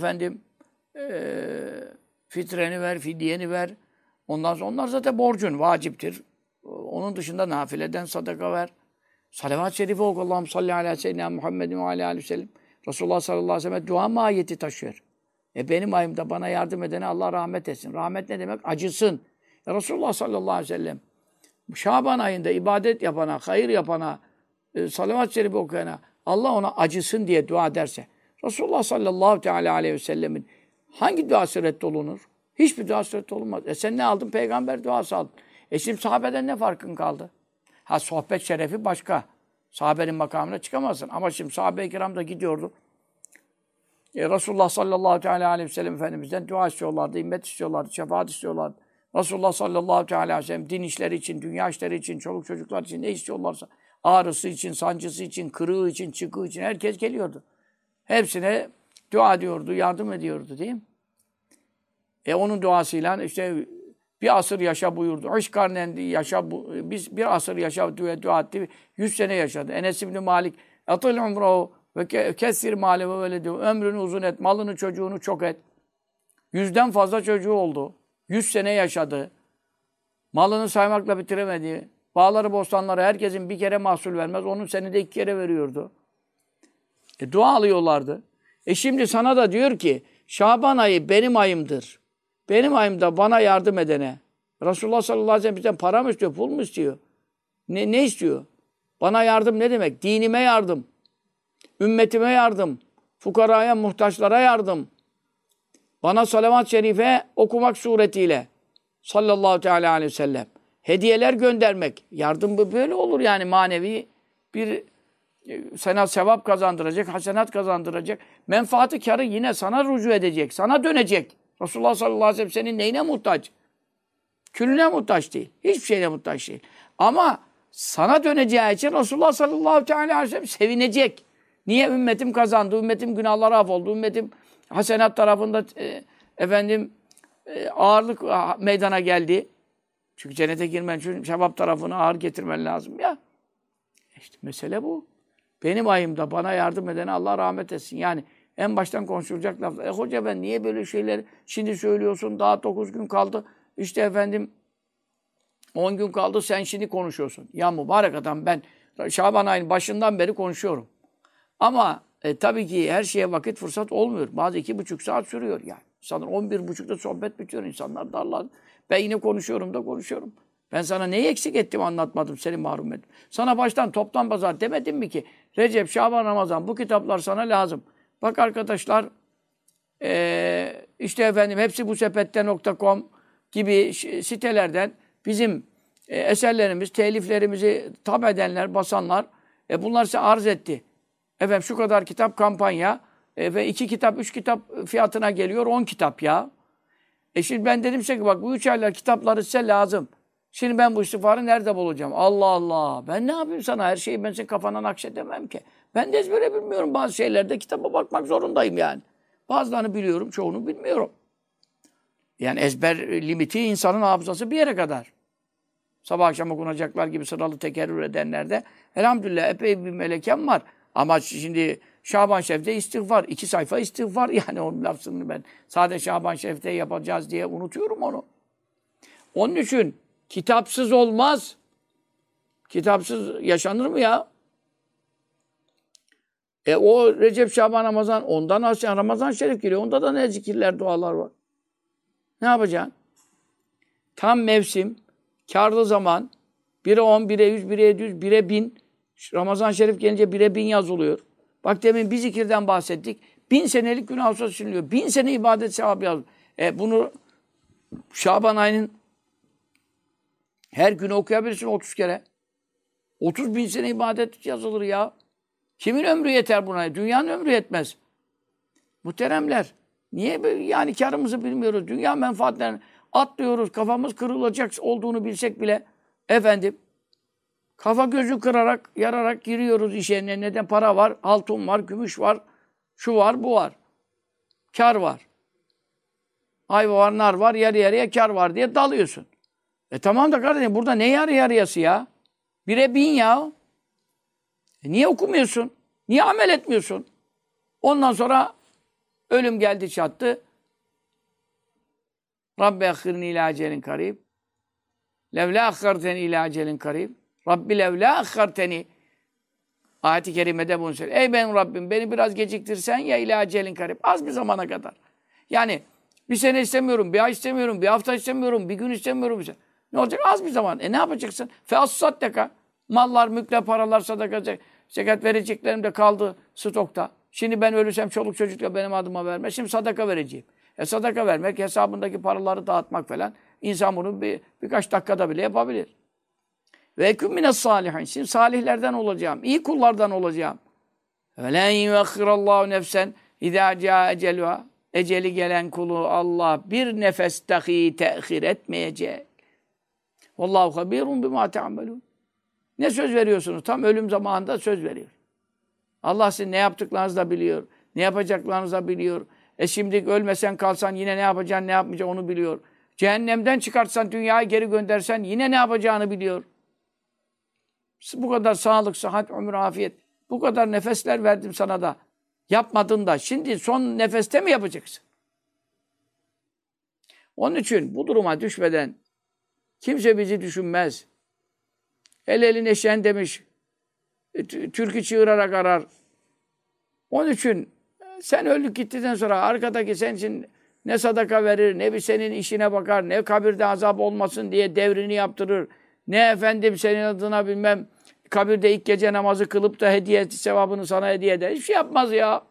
fitreni ver, fidyeni ver. Ondan sonra onlar zaten borcun, vaciptir. Onun dışında nafileden sadaka ver. Salavat-ı şerife oku. Allah'ım salli ala seyyidina Muhammedin ve aleyhi ve sellem. Resulullah sallallahu aleyhi ve sellem dua mahiyeti taşıyor. Benim ayımda bana yardım edene Allah rahmet etsin. Rahmet ne demek? Acısın. Resulullah sallallahu aleyhi ve sellem Şaban ayında ibadet yapana, hayır yapana, salavat-ı şerife okuyana Allah ona acısın diye dua ederse Resulullah sallallahu aleyhi ve sellemin Hangi duası reddolunur? Hiçbir duası reddolunmaz. Sen ne aldın? Peygamber duası aldın. Şimdi sahabeden ne farkın kaldı? Ha sohbet şerefi başka. Sahabenin makamına çıkamazsın. Ama şimdi sahabe-i kiram da gidiyordu. Resulullah sallallahu aleyhi ve sellem Efendimiz'den dua istiyorlardı, himmet istiyorlardı, şefaat istiyorlardı. Resulullah sallallahu aleyhi ve sellem din işleri için, dünya işleri için, çoluk çocuklar için ne istiyorlarsa, ağrısı için, sancısı için, kırığı için, çıkığı için herkes geliyordu. Hepsine dua ediyordu, yardım ediyordu değil mi? Onun duasıyla işte bir asır yaşa buyurdu. Işkarnen yaşa, biz bir asır yaşa dua etti. 100 sene yaşadı. Enes İbni Malik, atıl umrahu ve kessir mâle ve öyle diyor. Ömrünü uzun et, malını çocuğunu çok et. 100'den fazla çocuğu oldu. 100 sene yaşadı. Malını saymakla bitiremedi. Bağları, bostanları herkesin bir kere mahsul vermez. Onun senede 2 kere veriyordu. Dua alıyorlardı. Şimdi sana da diyor ki Şaban ayı benim ayımdır. Benim ayımda bana yardım edene. Resulullah sallallahu aleyhi ve sellem bizden para mı istiyor, pul mu istiyor? Ne istiyor? Bana yardım ne demek? Dinime yardım. Ümmetime yardım. Fukaraya, muhtaçlara yardım. Bana salavat-ı şerife okumak suretiyle sallallahu teala aleyhi ve sellem hediyeler göndermek. Yardım böyle olur yani manevi bir sana sevap kazandıracak, hasenat kazandıracak. Menfaati karı yine sana rücu edecek, sana dönecek. Resulullah sallallahu aleyhi ve sellem senin neyine muhtaç? Külüne muhtaç değil. Hiçbir şeyine muhtaç değil. Ama sana döneceği için Resulullah sallallahu aleyhi ve sellem sevinecek. Niye? Ümmetim kazandı, ümmetim günahları affoldu, ümmetim hasenat tarafında ağırlık meydana geldi. Çünkü cennete girmen için sevap tarafını ağır getirmen lazım ya. İşte mesele bu. Benim ayımda bana yardım edene Allah rahmet etsin. Yani en baştan konuşulacak laflar. Hoca ben niye böyle şeyleri şimdi söylüyorsun? Daha 9 gün kaldı. İşte 10 gün kaldı sen şimdi konuşuyorsun. Ya mübarek adam ben Şaban ayının başından beri konuşuyorum. Ama tabii ki her şeye vakit fırsat olmuyor. Bazı 2,5 saat sürüyor yani. İnsanlar 11,5'da sohbet bitiyor. İnsanlar darlar. Ben yine konuşuyorum. Ben sana neyi eksik ettim anlatmadım, seni mahrum ettim. Sana baştan toptan pazar demedim mi ki? Recep, Şaban, Ramazan bu kitaplar sana lazım. Bak arkadaşlar işte hepsi bu sepette.com gibi sitelerden bizim eserlerimiz, teliflerimizi tab edenler, basanlar bunlar size arz etti. Şu kadar kitap kampanya ve 2 kitap, 3 kitap fiyatına geliyor 10 kitap ya. Şimdi ben dedim ki bak bu 3 aylar kitapları size lazım. Şimdi ben bu istiğfarı nerede bulacağım? Allah Allah. Ben ne yapayım sana? Her şeyi ben senin kafana nakşedemem ki. Ben de ezbere bilmiyorum. Bazı şeylerde kitaba bakmak zorundayım yani. Bazılarını biliyorum, çoğunu bilmiyorum. Yani ezber limiti insanın hafızası bir yere kadar. Sabah akşam okunacaklar gibi sıralı tekerrür edenlerde elhamdülillah epey bir melekem var. Ama şimdi Şaban Şerif'te istiğfar. 2 sayfa istiğfar yani onun lafzını ben. Sadece Şaban Şerif'te yapacağız diye unutuyorum onu. Onun için kitapsız olmaz. Kitapsız yaşanır mı ya? O Recep, Şaban, Ramazan ondan aşağı Ramazan Şerif geliyor. Onda da ne zikirler, dualar var. Ne yapacaksın? Tam mevsim, kârlı zaman, 1'e 10, 1'e 100, 1'e 700, 1'e 1000. Ramazan Şerif gelince 1'e 1000 yazılıyor. Bak demin bir zikirden bahsettik. 1000 senelik günah olsa siliniyor. 1000 sene ibadet sevabı yazılıyor. Bunu Şaban ayının her gün okuyabilirsin 30 kere. 30.000 sene ibadet yazılır ya. Kimin ömrü yeter buna? Dünyanın ömrü yetmez. Muhteremler. Niye böyle yani karımızı bilmiyoruz? Dünya menfaatlerini atlıyoruz. Kafamız kırılacak olduğunu bilsek bile kafa gözü kırarak, yararak giriyoruz işe. Neden? Para var, altın var, gümüş var, şu var, bu var. Kar var. Ayva var, nar var, yarı yarıya kar var diye dalıyorsun. Tamam da kardeşim burada ne yarı yarıyası ya? 1'e 1000 ya. Niye okumuyorsun? Niye amel etmiyorsun? Ondan sonra ölüm geldi çattı. Rabbi akhirni ila acelin karib. Levla akharteni ila acelin karib. Rabbi levla akharteni. Ayet-i kerimede bunu söylüyor. Ey benim Rabbim beni biraz geciktirsen ya ila acelin karib. Az bir zamana kadar. Yani bir sene istemiyorum, bir ay istemiyorum, bir hafta istemiyorum, bir gün istemiyorum. Ne olacak? Az bir zaman. Ne yapacaksın? Feas-saddeka. Mallar, mülkler, paralar, sadaka, zekat vereceklerim de kaldı stokta. Şimdi ben ölürsem çoluk çocukla benim adıma vermez. Şimdi sadaka vereceğim. Sadaka vermek, hesabındaki paraları dağıtmak falan. İnsan bunu birkaç dakikada bile yapabilir. Ve ekûn mines salihin. Şimdi salihlerden olacağım. İyi kullardan olacağım. Ve len yuakhirallahu nefsen izâ câ eceluha. Eceli gelen kulu Allah bir nefes dahi tehir etmeyecek. Vallahu habirun bimâ te'amelûn. Ne söz veriyorsunuz? Tam ölüm zamanında söz veriyor. Allah sizin ne yaptıklarınızı da biliyor. Ne yapacaklarınızı da biliyor. Şimdi ölmesen kalsan yine ne yapacaksın, ne yapmayacaksın onu biliyor. Cehennemden çıkartsan, dünyaya geri göndersen yine ne yapacağını biliyor. Bu kadar sağlık, sıhhat, ömür, afiyet. Bu kadar nefesler verdim sana da. Yapmadın da. Şimdi son nefeste mi yapacaksın? Onun için bu duruma düşmeden kimse bizi düşünmez. El eline şen demiş. Türkü çığırarak arar. Onun için sen öldük gittikten sonra arkadaki senin için ne sadaka verir, ne bir senin işine bakar, ne kabirde azap olmasın diye devrini yaptırır. Ne efendim senin adına bilmem kabirde ilk gece namazı kılıp da hediye sevabını sana hediye eder. Hiçbir şey yapmaz ya.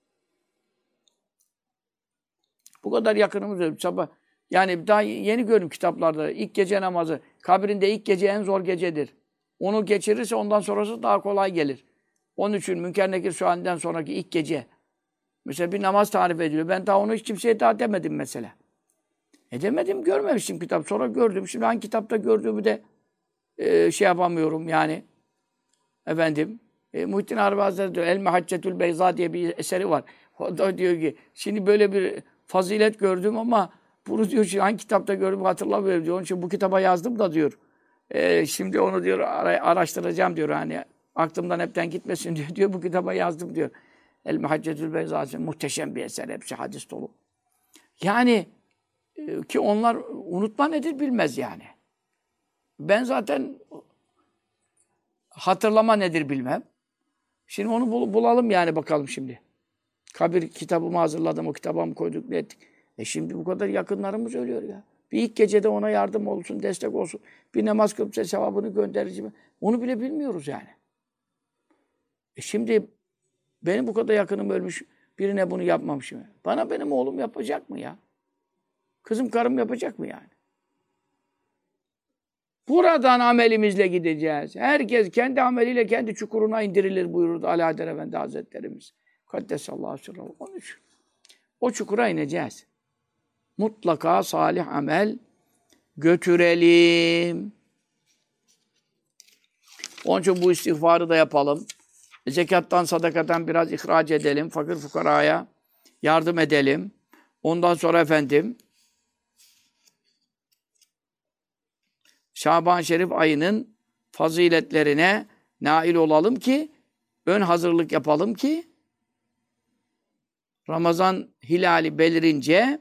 Bu kadar yakınımız öyle. Sabah. Yani daha yeni gördüm kitaplarda. İlk gece namazı. Kabrinde ilk gece en zor gecedir. Onu geçirirse ondan sonrası daha kolay gelir. Onun için Münker Nekir sualinden sonraki ilk gece. Mesela bir namaz tarif ediliyor. Ben daha onu hiç kimseye daha demedim mesela. Demedim, görmemiştim kitap. Sonra gördüm. Şimdi hangi kitapta gördüğümü de şey yapamıyorum yani. Efendim. Muhittin Arabi Hazretleri diyor. El Mehaccetül Beyza diye bir eseri var. O da diyor ki şimdi böyle bir fazilet gördüm ama bunu diyor şimdi hangi kitapta gördüm hatırlamıyorum diyor. Onun için bu kitaba yazdım da diyor. Şimdi onu diyor araştıracağım diyor. Hani aklımdan hepten gitmesin diyor. Bu kitaba yazdım diyor. El Mehaccetül Beyza muhteşem bir eser. Hepsi hadis dolu. Yani ki onlar unutma nedir bilmez yani. Ben zaten hatırlama nedir bilmem. Şimdi onu bulalım yani bakalım şimdi. Kabir kitabımı hazırladım, o kitaba mı koyduk, ne ettik? Şimdi bu kadar yakınlarımız ölüyor ya. Bir ilk gecede ona yardım olsun, destek olsun. Bir namaz kılıp sevabını gönderici mi? Onu bile bilmiyoruz yani. Şimdi benim bu kadar yakınım ölmüş, birine bunu yapmamışım. Bana benim oğlum yapacak mı ya? Kızım karım yapacak mı yani? Buradan amelimizle gideceğiz. Herkes kendi ameliyle kendi çukuruna indirilir buyurdu Alaeddin Efendi Hazretlerimiz. Kaddesallahu sırrahı. Onun için o çukura ineceğiz. Mutlaka salih amel götürelim. Onun için bu istiğfarı da yapalım. Zekattan, sadakadan biraz ihraç edelim. Fakir fukaraya yardım edelim. Ondan sonra efendim Şaban Şerif ayının faziletlerine nail olalım ki ön hazırlık yapalım ki Ramazan hilali belirince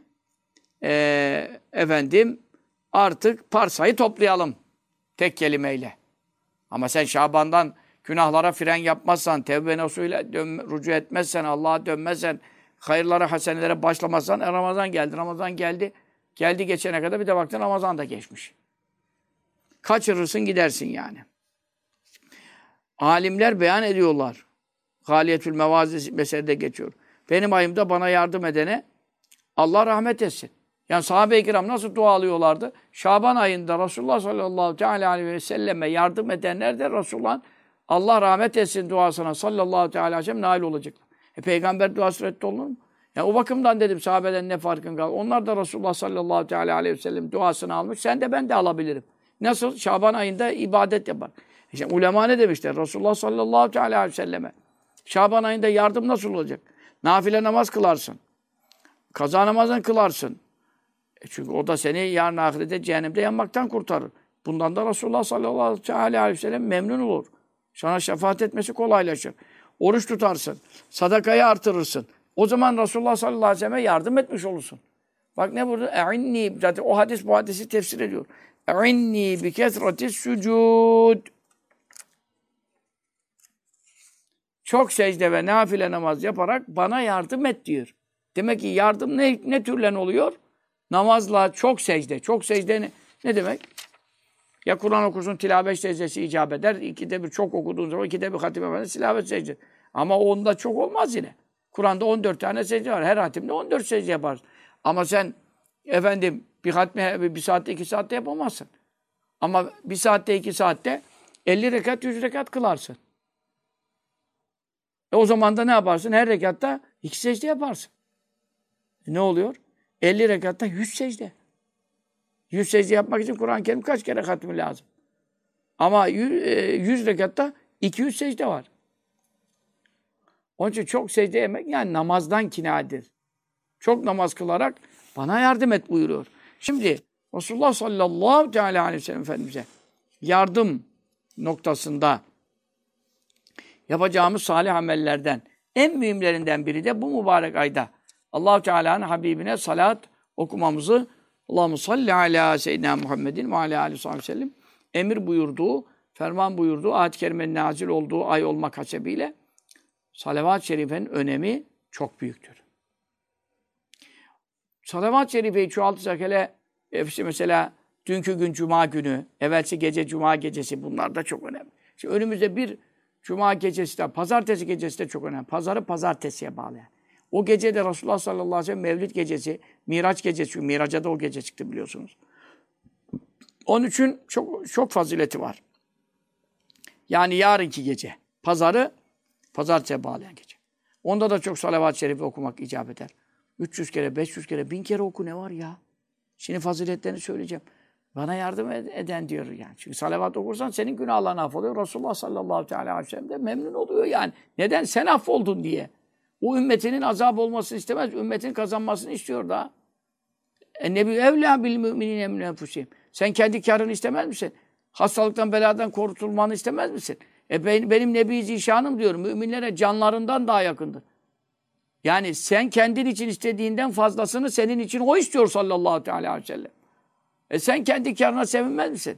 efendim artık parsayı toplayalım tek kelimeyle. Ama sen Şaban'dan günahlara fren yapmazsan, tevbe nasuhuyla rücu etmezsen, Allah'a dönmezsen, hayırlara, hasenelere başlamazsan Ramazan geldi. Ramazan geldi. Geldi geçene kadar bir de baktın Ramazan da geçmiş. Kaçırırsın gidersin yani. Alimler beyan ediyorlar. Galiyetül Mevazi meselede geçiyor. Benim ayımda bana yardım edene Allah rahmet etsin. Yani sahabe-i kiram nasıl dua alıyorlardı? Şaban ayında Resulullah sallallahu teala aleyhi ve selleme yardım edenler de Resulullah'ın Allah rahmet etsin duasına sallallahu teala aleyhi ve sellem nail olacaklar. Peygamber duası reddolunur mu? Yani o bakımdan dedim sahabeden ne farkın kaldı? Onlar da Resulullah sallallahu teala aleyhi ve sellem duasını almış. Sen de ben de alabilirim. Nasıl? Şaban ayında ibadet yapar. İşte ulema ne demişler? Resulullah sallallahu teala aleyhi ve selleme Şaban ayında yardım nasıl olacak? Nafile namaz kılarsın. Kaza namazını kılarsın. Çünkü o da seni yarın ahirette cehennemde yanmaktan kurtarır. Bundan da Resulullah sallallahu aleyhi ve sellem memnun olur. Sana şefaat etmesi kolaylaşır. Oruç tutarsın. Sadakayı artırırsın. O zaman Resulullah sallallahu aleyhi ve selleme yardım etmiş olursun. Bak ne burada? E'inni. Zaten o hadis bu hadisi tefsir ediyor. E'inni bi kesratis sucud. Çok secde ve nafile namaz yaparak bana yardım et diyor. Demek ki yardım ne türlen oluyor? Namazla çok secde. Çok secde ne demek? Ya Kur'an okursun, tilavet secdesi icap eder. İkide bir çok okuduğun zaman ikide bir hatim efendisi tilavet secdesi. Ama onda çok olmaz yine. Kur'an'da 14 tane secde var. Her hatimde 14 secde yaparsın. Ama sen efendim bir hatmi bir saatte 2 saatte yapamazsın. Ama 1 saatte 2 saatte 50 rekat 100 rekat kılarsın. O zaman da ne yaparsın? Her rekatta 2 secde yaparsın. Ne oluyor? 50 rekatta 100 secde. 100 secde yapmak için Kur'an-ı Kerim kaç kere hatmi lazım? Ama 100 rekatta 200 secde var. Onun için çok secde yemek yani namazdan kinadır. Çok namaz kılarak bana yardım et buyuruyor. Şimdi Resulullah sallallahu aleyhi ve sellem Efendimiz'e yardım noktasında yapacağımız salih amellerden en mühimlerinden biri de bu mübarek ayda Allah-u Teala'nın Habibine salat okumamızı Allahumme salli ala seyyidina Muhammedin ve ala aleyhi ve sellem emir buyurduğu, ferman buyurduğu, ayet-i kerimenin nazil olduğu ay olmak hasebiyle salavat-ı şerifenin önemi çok büyüktür. Salavat-ı şerifeyi çoğaltacak hele mesela dünkü gün Cuma günü, evvelsi gece Cuma gecesi bunlar da çok önemli. Şimdi önümüzde bir Cuma gecesi de, Pazartesi gecesi de çok önemli. Pazarı Pazartesi'ye bağlı yani. O gece de Resulullah sallallahu aleyhi ve sellem Mevlid gecesi, Miraç gecesi. Çünkü Miraç'a da o gece çıktı biliyorsunuz. Onun için çok fazileti var. Yani yarınki gece. Pazarı Pazartesi'ye bağlayan gece. Onda da çok salavat-ı şerife okumak icap eder. 300 kere, 500 kere, 1000 kere oku ne var ya? Şimdi faziletlerini söyleyeceğim. Bana yardım eden diyor yani. Çünkü salavat okursan senin günahların affoluyor. Resulullah sallallahu aleyhi ve sellem de memnun oluyor yani. Neden? Sen affoldun diye. O ümmetinin azap olmasını istemez. Ümmetin kazanmasını istiyor da. Nebi evlâ bil müminine min enfusihim. Sen kendi kârını istemez misin? Hastalıktan, beladan korutulmanı istemez misin? Benim Nebi Zişanım diyor. Müminlere canlarından daha yakındır. Yani sen kendin için istediğinden fazlasını senin için o istiyor sallallahu aleyhi ve sellem. Sen kendi kârına sevinmez misin?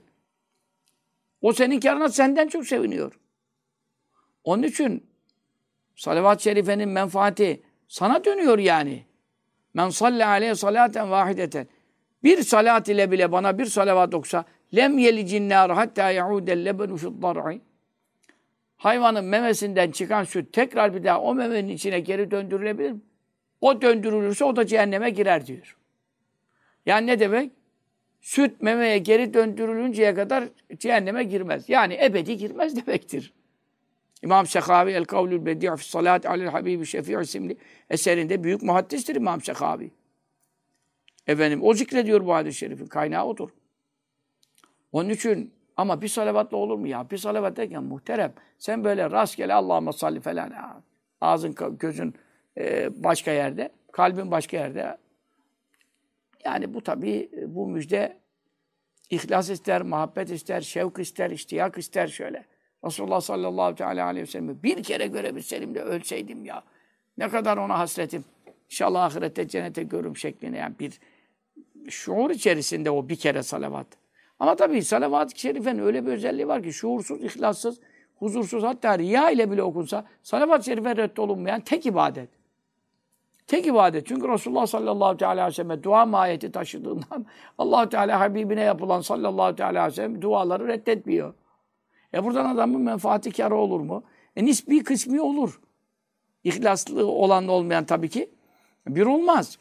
O senin kârına senden çok seviniyor. Onun için salavat-ı şerifenin menfaati sana dönüyor yani. Men salli aleyhe salaten vahideten. Bir salat ile bile bana bir salavat okusa lem yelicin nâr hattâ yaudel lebenu fi'd-dar'i. Hayvanın memesinden çıkan süt tekrar bir daha o memenin içine geri döndürülebilir mi? O döndürülürse o da cehenneme girer diyor. Yani ne demek? Süt memeye geri döndürülünceye kadar cehenneme girmez. Yani ebedi girmez demektir. İmam Sekavi El-Kavlül Bedi' fi Salat alel Habibi Şefii isimli eserinde büyük muhaddistir İmam Sekavi. Efendim o zikrediyor bu hadis-i şerifin kaynağı odur. Onun için ama bir salavatla olur mu ya? Bir salavat derken muhterem. Sen böyle rastgele Allahümme salli falan. Ağzın, gözün başka yerde. Kalbin başka yerde. Yani bu tabii bu müjde ihlas ister, muhabbet ister, şevk ister, iştiyak ister şöyle. Resulullah sallallahu aleyhi ve sellem bir kere görebilseydim de ölseydim ya. Ne kadar ona hasretim. İnşallah ahirette cennete görürüm şeklinde. Yani bir şuur içerisinde o bir kere salavat. Ama tabii salavat-ı şerifenin öyle bir özelliği var ki şuursuz, ihlassız, huzursuz hatta riya ile bile okunsa salavat-ı şerife reddolunmayan tek ibadet. Tek ibadet. Çünkü Resulullah sallallahu aleyhi ve sellem dua mahiyeti taşıdığından Allah-u Teala Habibine yapılan sallallahu aleyhi ve sellem duaları reddetmiyor. Buradan adamın menfaati kârı olur mu? Nisbi kısmi olur. İhlaslı olan olmayan tabii ki bir olmaz.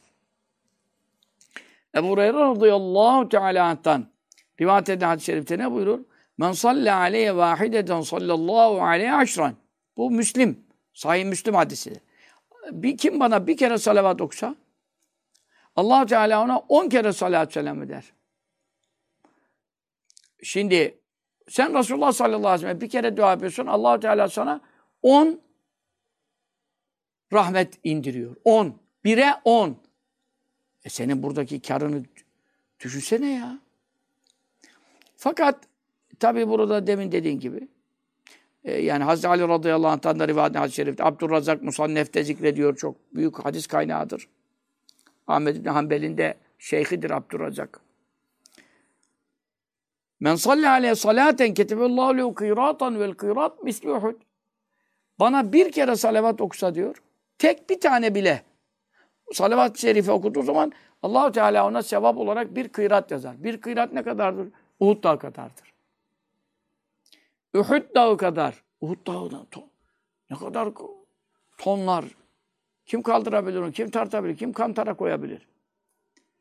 Ebu Hureyre radıyallahu teala anh'tan rivayet eden hadis-i şerifte ne buyurur? Men salli aleyhe vahideten sallallahu aleyhe aşran. Bu Müslim. Sahih Müslim hadisidir. Kim bana bir kere salavat okusa Allah-u Teala ona 10 kere salat selam eder. Şimdi sen Resulullah sallallahu aleyhi ve sellem bir kere dua yapıyorsun. Allah-u Teala sana 10 rahmet indiriyor. 10. 1'e 10. Senin buradaki karını düşünsene ya. Fakat tabi burada demin dediğin gibi yani Hazreti Ali radıyallahu anh'tan da rivayet hadis-i şerifte Abdurrazak Musannef'te zikrediyor. Çok büyük hadis kaynağıdır. Ahmed İbni Hanbel'in de şeyhidir Abdurrazak. Men salli aleyhe salaten ketebellahu lehu kıratan vel kırat misli Uhud. Bana bir kere salavat okusa diyor. Tek bir tane bile salavat-ı şerife okuduğu zaman Allah-u Teala ona sevap olarak bir kıyrat yazar. Bir kıyrat ne kadardır? Uhud dağı kadardır. Uhud dağı kadar. Uhud dağından ne kadar tonlar. Kim kaldırabilir onu? Kim tartabilir? Kim kantara koyabilir?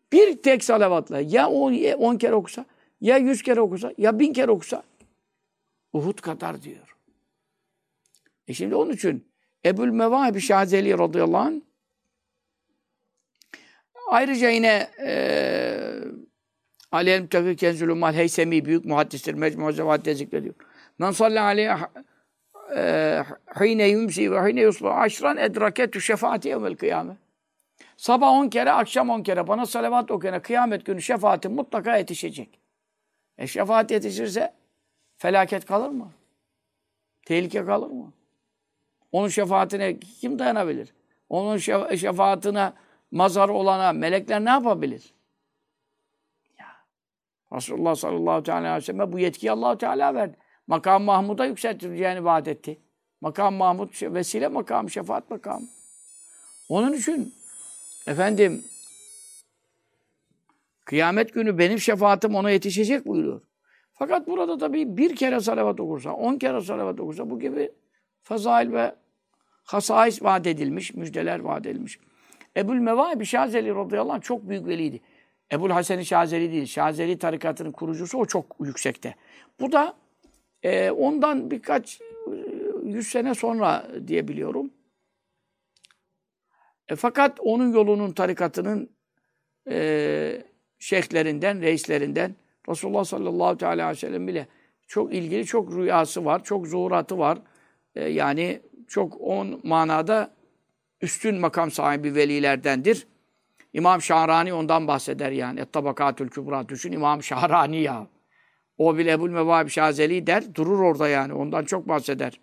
Bir tek salavatla ya 10 kere okusa, ya 100 kere okusa, ya 1000 kere okusa Uhud kadar diyor. Şimdi onun için Ebu'l-Mevâhib Şazeli radıyallahu anh ayrıca yine Aleyhül Müttakî Kenzül Ummal Heysemi büyük muhaddistir. Mecmu Zevat'te zikrediyor. Men salli aleyhi hine yumsi ve hine yuslu aşran edraketü şefaati yevmel kıyame. Sabah 10 kere, akşam 10 kere bana salavat okuyana kıyamet günü şefaatim mutlaka yetişecek. Şefaat yetişirse felaket kalır mı? Tehlike kalır mı? Onun şefaatine kim dayanabilir? Onun şefaatine mazhar olana melekler ne yapabilir? Ya. Resulullah sallallahu aleyhi ve sellem bu yetkiyi Allah-u Teala verdi. Makam-ı Mahmud'a yükseltileceğini vaat etti. Makam-ı Mahmud vesile makamı, şefaat makamı. Onun için efendim kıyamet günü benim şefaatim ona yetişecek buyuruyor. Fakat burada tabii bir kere salavat okursa, 10 kere salavat okursa bu gibi fazail ve hasais vaat edilmiş, müjdeler vaat edilmiş. Ebu'l-Mevâhib Şazeli radıyallahu anh çok büyük veliydi. Ebu'l-Hasen Şazeli değil. Şazeli tarikatının kurucusu o çok yüksekte. Bu da ondan birkaç 100 sene sonra diye biliyorum. Fakat onun yolunun, tarikatının şeyhlerinden, reislerinden Resulullah sallallahu aleyhi ve sellem bile çok ilgili, çok rüyası var, çok zuhuratı var. Yani çok on manada üstün makam sahibi velilerdendir. İmam Şahrani ondan bahseder yani. Et-Tabakatül Kübra. Düşün İmam Şahrani ya. O bile Ebu'l-Mevâhib Şazeli der, durur orada yani. Ondan çok bahseder.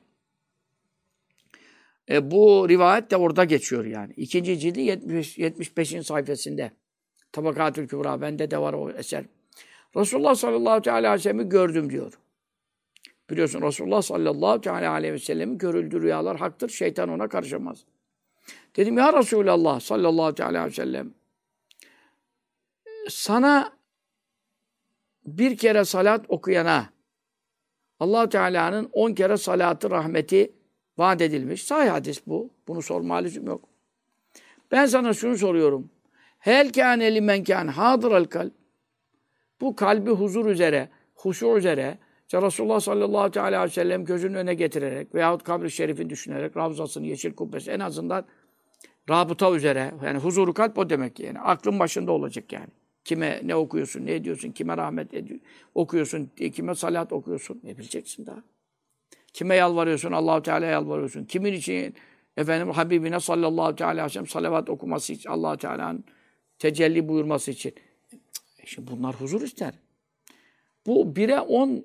Bu rivayet de orada geçiyor yani. İkinci cildi 75. sayfasında. Tabakatül Kübra. Bende de var o eser. Resulullah sallallahu aleyhi ve sellem'i gördüm diyor. Biliyorsun Resulullah sallallahu aleyhi ve sellem'in görüldüğü rüyalar haktır. Şeytan ona karışamaz. Dedim ya Resulallah sallallahu aleyhi ve sellem sana bir kere salat okuyana Allah Teala'nın 10 kere salatı rahmeti vaat edilmiş. Sahih hadis bu. Bunu sorma lüzum yok. Ben sana şunu soruyorum. Hel kâne limen kâne hâdıral kalb. Bu kalbi huzur üzere, huşu üzere işte Resulullah sallallahu aleyhi ve sellem gözünün önüne getirerek veyahut kabri şerifini düşünerek Ravzasını, yeşil kubbesi en azından rabıta üzere. Yani huzuru kalp o demek yani. Aklın başında olacak yani. Kime ne okuyorsun, ne ediyorsun, kime rahmet okuyorsun, kime salat okuyorsun. Ne bileceksin daha. Kime yalvarıyorsun, Allah-u Teala'ya yalvarıyorsun. Kimin için efendim Habibine sallallahu aleyhi ve sellem salavat okuması için, Allah-u Teala'nın tecelli buyurması için. Şimdi bunlar huzur ister. Bu 1'e 10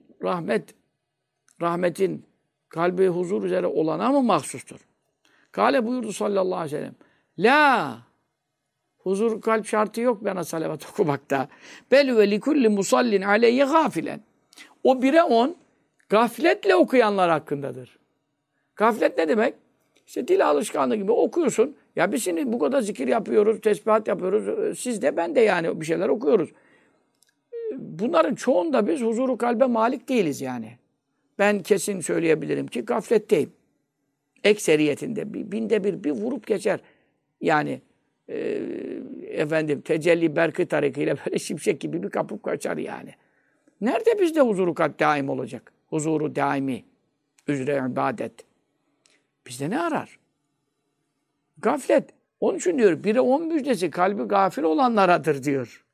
rahmetin kalbi huzur üzere olana mı mahsustur? Kale buyurdu sallallahu aleyhi ve sellem. La! Huzur kalp şartı yok bana salavat okumakta. Bel ve likulli musallin aleyhi gafilen. O 1'e 10 gafletle okuyanlar hakkındadır. Gaflet ne demek? İşte dil alışkanlığı gibi okuyorsun. Ya biz şimdi bu kadar zikir yapıyoruz, tesbihat yapıyoruz. Siz de ben de yani bir şeyler okuyoruz. Bunların çoğunda biz huzuru kalbe malik değiliz yani. Ben kesin söyleyebilirim ki gafletteyim. Ekseriyetinde binde bir vurup geçer. Yani efendim tecelli berkı tarikiyle böyle şimşek gibi bir kapıp kaçar yani. Nerede bizde huzuru kalp daim olacak? Huzuru daimi üzere ibadet. Bizde ne arar? Gaflet. Onun için diyor 1'e 10 müjdesi kalbi gafil olanlaradır diyor.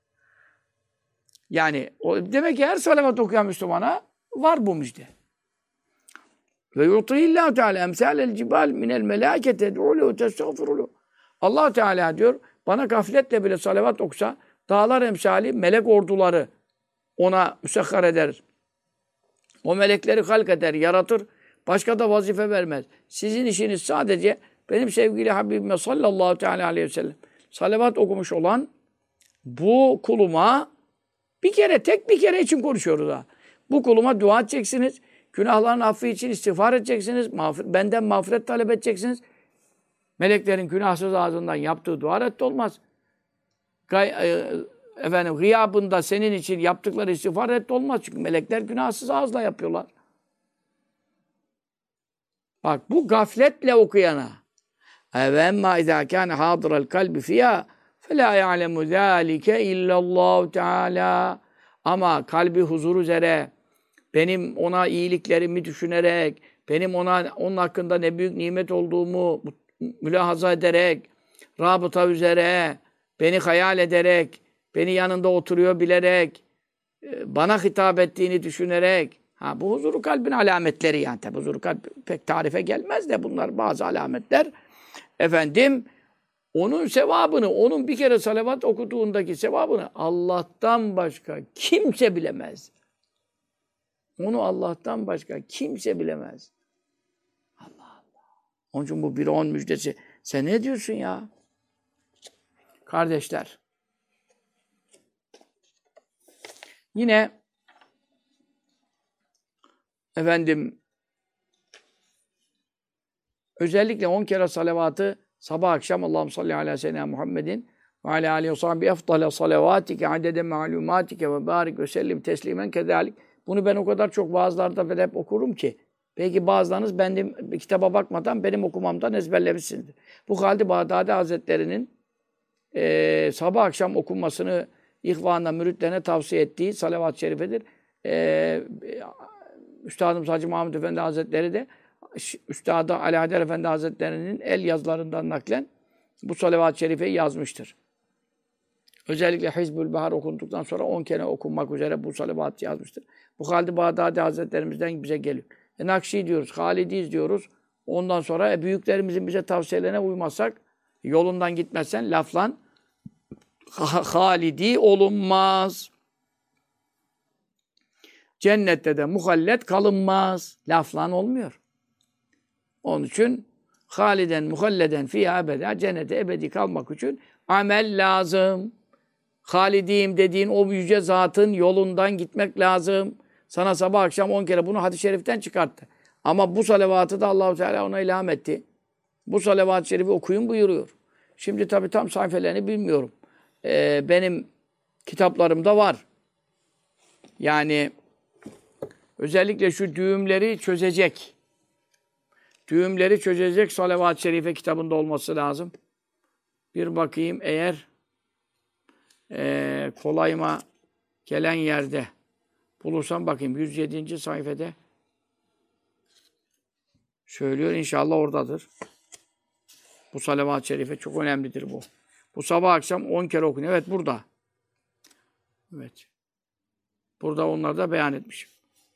Yani o demek ki her salavat okuyan Müslümana var bu müjde. Ve yutihillahu teala emsalel cibal minel melâkete ed'ûlû testağfirûlû. Allah Teala diyor bana gafletle bile salavat okusa dağlar emsali melek orduları ona müsekhar eder. O melekleri halk eder, yaratır. Başka da vazife vermez. Sizin işiniz sadece benim sevgili Habibime sallallahu aleyhi ve sellem salavat okumuş olan bu kuluma tek bir kere için konuşuyoruz ha. Bu kuluma dua edeceksiniz. Günahların affı için istiğfar edeceksiniz. Benden mağfiret talep edeceksiniz. Meleklerin günahsız ağzından yaptığı dua reddolmaz. Gıyabında senin için yaptıkları istiğfar reddolmaz. Çünkü melekler günahsız ağızla yapıyorlar. Bak bu gafletle okuyana. Ve emmâ izâ kâne hâdırel kalbi fiyâ فَلَا يَعْلَمُ ذَٰلِكَ اِلَّا اللّٰهُ Teala. Ama kalbi huzur üzere, benim ona iyiliklerimi düşünerek, benim onun hakkında ne büyük nimet olduğumu mülahaza ederek, rabıta üzere, beni hayal ederek, beni yanında oturuyor bilerek, bana hitap ettiğini düşünerek, bu huzuru kalbin alametleri yani. Tabi huzuru kalp pek tarife gelmez de bunlar bazı alametler. Efendim, onun sevabını, onun bir kere salavat okuduğundaki sevabını Allah'tan başka kimse bilemez. Onu Allah'tan başka kimse bilemez. Allah Allah. Onun için bu 1'e 10 müjdesi. Sen ne diyorsun ya? Kardeşler. Yine efendim özellikle 10 kere salavatı sabah akşam Allahümme salli ala seyyidina Muhammedin ve ala aleyhi ve sahbihi efdale salavatike adede ma'lumatike ve barik ve sellim teslimen kezalik. Bunu ben o kadar çok vaazlarda ve hep okurum ki. Belki bazılarınız benim kitaba bakmadan benim okumamdan ezberlemişsinizdir. Bu Halid-i Bağdadi Hazretleri'nin sabah akşam okunmasını ihvanına, müritlerine tavsiye ettiği salavat-ı şerifedir. Üstadımız Hacı Mahmud Efendi Hazretleri de Üstadı Ali Haydar Efendi Hazretleri'nin el yazılarından naklen bu salavat-ı şerifeyi yazmıştır. Özellikle Hizbül Bahar okunduktan sonra 10 kere okunmak üzere bu salavatı yazmıştır. Bu Halid-i Bağdadi Hazretlerimizden bize geliyor. Nakşi diyoruz, Halidiyiz diyoruz. Ondan sonra büyüklerimizin bize tavsiyelerine uymazsak, yolundan gitmezsen laflan Halidi olunmaz. Cennette de muhallet kalınmaz. Laflan olmuyor. Onun için haliden muhalleden fîhâ ebedâ, cennete ebedi kalmak için amel lazım. Halidiyim dediğin o yüce zatın yolundan gitmek lazım. Sana sabah akşam 10 kere bunu hadis-i şeriften çıkarttı. Ama bu salavatı da Allah-u Teala ona ilham etti. Bu salavat-ı şerifi okuyun buyuruyor. Şimdi tabii tam sayfelerini bilmiyorum. Benim kitaplarımda var. Yani özellikle şu düğümleri çözecek. Düğümleri çözecek salavat-ı şerife kitabında olması lazım. Bir bakayım eğer kolayıma gelen yerde bulursam bakayım 107. sayfada söylüyor. İnşallah oradadır. Bu salavat-ı şerife çok önemlidir bu. Bu sabah akşam 10 kere okunuyor. Evet burada. Evet. Burada onları da beyan etmişim.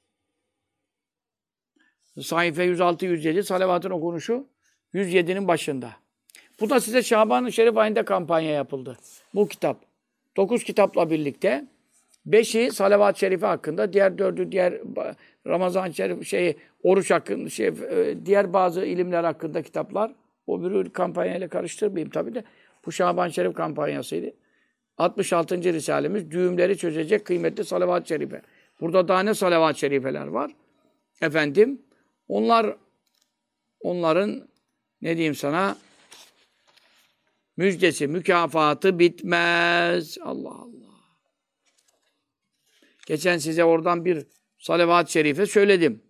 Sayfa 106-107 salavatın okunuşu 107'nin başında. Bu da size Şaban-ı Şerif ayında kampanya yapıldı. Bu kitap. 9 kitapla birlikte 5'i salavat-ı şerife hakkında, diğer 4'ü diğer Ramazan-ı Şerif oruç hakkında, diğer bazı ilimler hakkında kitaplar. O bir kampanyayla karıştırmayayım tabii de. Bu Şaban-ı Şerif kampanyasıydı. 66. Risalemiz düğümleri çözecek kıymetli salavat-ı şerife. Burada daha ne salavat-ı şerifeler var? Efendim, onların ne diyeyim sana müjdesi, mükafatı bitmez. Allah Allah. Geçen size oradan bir salavat-ı şerife söyledim.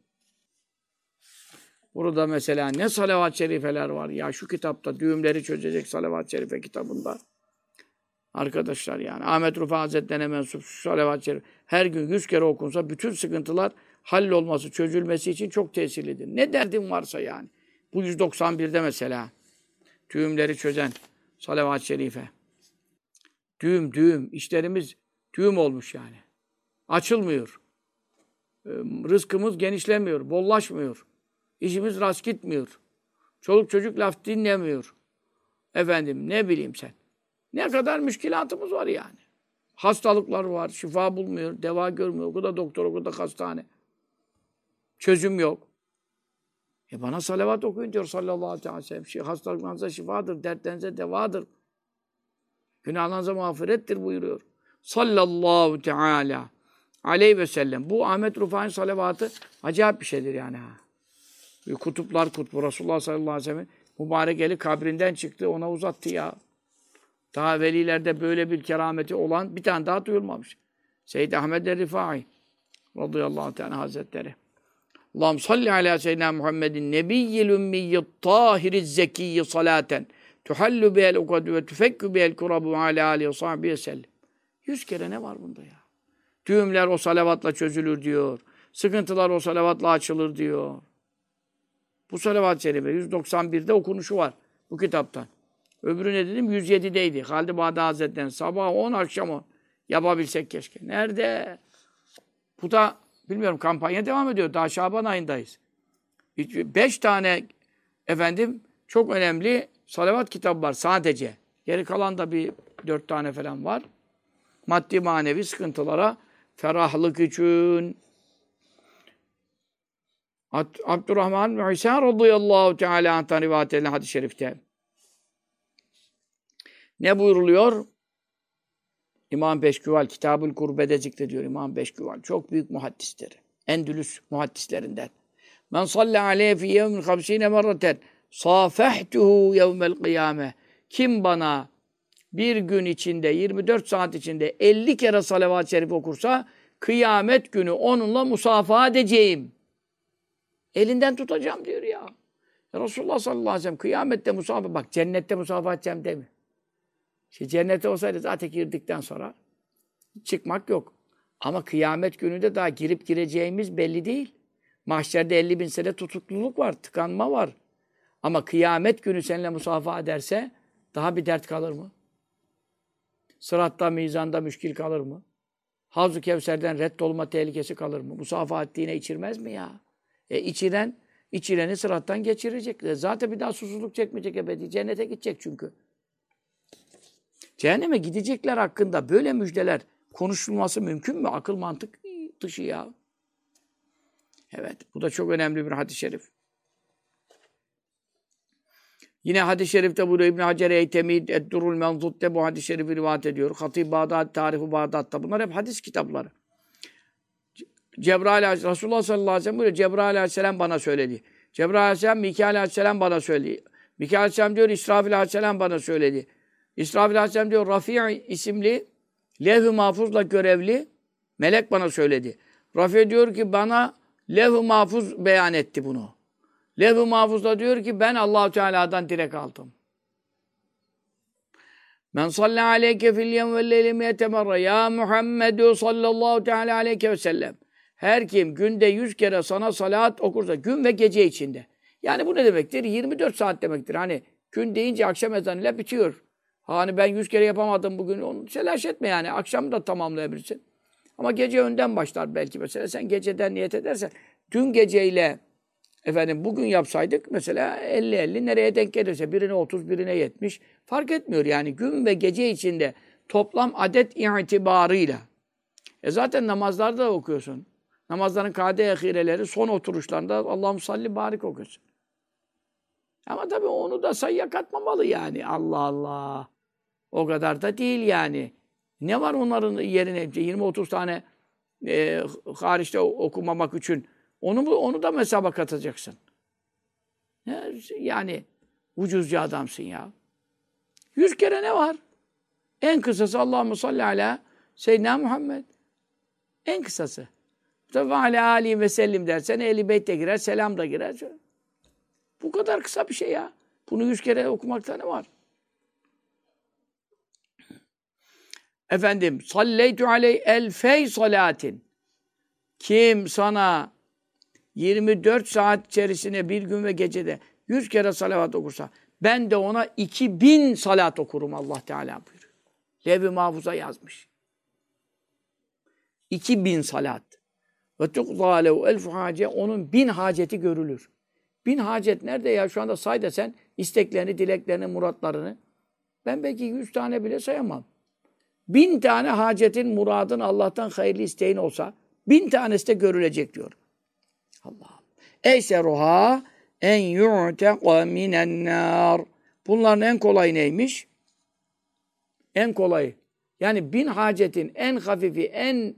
Burada mesela ne salavat-ı şerifeler var ya şu kitapta düğümleri çözecek salavat-ı şerife kitabında. Arkadaşlar yani Ahmet Rufai Hazretleri'ne mensup şu salavat-ı şerif her gün 100 kere okunsa bütün sıkıntılar hallolması, çözülmesi için çok tesirlidir. Ne derdin varsa yani. Bu 191'de mesela düğümleri çözen salavat-ı şerife. Düğüm. İşlerimiz düğüm olmuş yani. Açılmıyor. Rızkımız genişlemiyor, bollaşmıyor. İşimiz rast gitmiyor. Çoluk çocuk laf dinlemiyor. Efendim ne bileyim sen. Ne kadar müşkilatımız var yani. Hastalıklar var, şifa bulmuyor, deva görmüyor. O kadar doktor, o kadar hastane. Çözüm yok. Bana salavat okuyun diyor sallallahu aleyhi ve sellem. Hastalıklarınıza şifadır, dertlerinize devadır. Günahlarınıza mağfirettir buyuruyor. Sallallahu teala aleyhi ve sellem. Bu Ahmet Rufai'nin salavatı acayip bir şeydir yani. Kutuplar kutbu. Resulullah sallallahu aleyhi ve sellem mübarek eli kabrinden çıktı, ona uzattı ya. Daha velilerde böyle bir kerameti olan bir tane daha duyulmamış. Seyyid Ahmed el-Rifai radıyallahu teala hazretleri. Allah'ım salli ala seyyidina Muhammedin nebiyyil ümmiyyit tahiriz zekiyyi salaten Tuhallu bihel ukadu ve tufekku bihel kurabu ala alihi ve sahbihi sellem. 100 kere ne var bunda ya? Düğümler o salavatla çözülür diyor. Sıkıntılar o salavatla açılır diyor. Bu salavat-ı şerife 191'de okunuşu var bu kitaptan. Öbürü ne dedim? 107'deydi. Halid-i Bağdadi Hazretleri'nin sabah 10 akşam 10. Yapabilsek keşke. Nerede? Bu da bilmiyorum kampanya devam ediyor. Daha Şaban ayındayız. 5 tane efendim çok önemli salavat kitabı var sadece. Geri kalan da bir 4 tane falan var. Maddi manevi sıkıntılara ferahlık için. Abdurrahman bin Hüseyin radıyallahu teala anh'tan rivayet edilen hadis-i şerifte. Ne buyuruluyor? İmam Beşküval Kitab-ül Kurbe'de zikrediyor İmam Beşküval. Çok büyük muhaddisleri. Endülüs muhaddislerinden. Men salli aleyhi fi yevmin 50 merraten safehtuhu yevmel kıyame. Kim bana bir gün içinde 24 saat içinde 50 kere salavat-ı şerif okursa kıyamet günü onunla musafaha edeceğim. Elinden tutacağım diyor ya. Resulullah sallallahu aleyhi ve sellem kıyamette musafaha, bak cennette musafaha edeceğim demiyor. Cennete olsaydı zaten girdikten sonra çıkmak yok. Ama kıyamet gününde daha girip gireceğimiz belli değil. Mahşerde 50.000 sene tutukluluk var, tıkanma var. Ama kıyamet günü seninle musafaha ederse daha bir dert kalır mı? Sıratta, mizanda müşkil kalır mı? Havz-ı Kevser'den reddolma tehlikesi kalır mı? Musafaha ettiğine içirmez mi ya? İçireni sırattan geçirecek. Zaten bir daha susuzluk çekmeyecek ebedi. Cennete gidecek çünkü. Cehenneme gidecekler hakkında böyle müjdeler konuşulması mümkün mü? Akıl mantık dışı ya. Evet. Bu da çok önemli bir hadis-i şerif. Yine hadis-i şerifte burada İbn Hacer Eytemi Eddurul Menzut'te bu hadis-i şerifi rivayet ediyor. Hatib Bağdat, Tarih-i Bağdat'ta. Bunlar hep hadis kitapları. Cebrail Aleyhisselam, Resulullah sallallahu aleyhi ve sellem buyuruyor. Cebrail Aleyhisselam bana söyledi. Cebrail Aleyhisselam, Mikail Aleyhisselam bana söyledi. Mikail Aleyhisselam diyor, İsrafil Aleyhisselam bana söyledi. İsrafil Aleyhisselam diyor, Rafi' isimli levh-i mahfuzla görevli melek bana söyledi. Rafi diyor ki bana levh-i mahfuz beyan etti bunu. Levh-i mahfuzda diyor ki ben Allah-u Teala'dan direkt aldım. Men salli aleyke fil yevm vel leyli miyete merre ya Muhammedu sallallahu teala aleyke ve sellem. Her kim günde 100 kere sana salat okursa gün ve gece içinde. Yani bu ne demektir? 24 saat demektir. Hani gün deyince akşam ezanıyla bitiyor. Hani ben 100 kere yapamadım bugün. Onu telaş etme yani. Akşam da tamamlayabilirsin. Ama gece önden başlar belki mesela. Sen geceden niyet edersen dün geceyle efendim bugün yapsaydık mesela 50-50 nereye denk gelirse birine 30 birine 70 fark etmiyor yani gün ve gece içinde toplam adet itibarıyla. Zaten namazlarda da okuyorsun. Namazların kade ahireleri son oturuşlarında Allah'ım salli barik okuyorsun. Ama tabii onu da sayıya katmamalı yani. Allah Allah. O kadar da değil yani. Ne var onların yerine 20-30 tane hariçte okumamak için? Onu da hesaba katacaksın. Yani ucuzcu adamsın ya. 100 kere ne var? En kısası Allahümme salli ala Seyyidina Muhammed. En kısası. Tabi ala aleyhi ve sellim dersen Ehl-i Beyt de girer, selam da girer. Bu kadar kısa bir şey ya. Bunu 100 kere okumakta ne var? Efendim, salleytu aleyh elfey salatin. Kim sana 24 saat içerisinde bir gün ve gecede 100 kere salavat okursa ben de ona 2000 salat okurum Allah Teala buyuruyor. Levh-i Mahfuz'a yazmış. 2000 salat. Ve tuqza lehu elfu hace onun 1000 haceti görülür. 1000 hacet nerede ya? Şu anda say desen isteklerini, dileklerini, muratlarını. Ben belki 100 tane bile sayamam. 1000 tane hacetin, muradın Allah'tan hayırlı isteğin olsa 1000 tanesi de görülecek diyor. Allah'ım. Eyseruha en yu'teqa minen nar. Bunların en kolayı neymiş? En kolayı. Yani 1000 hacetin en hafifi, en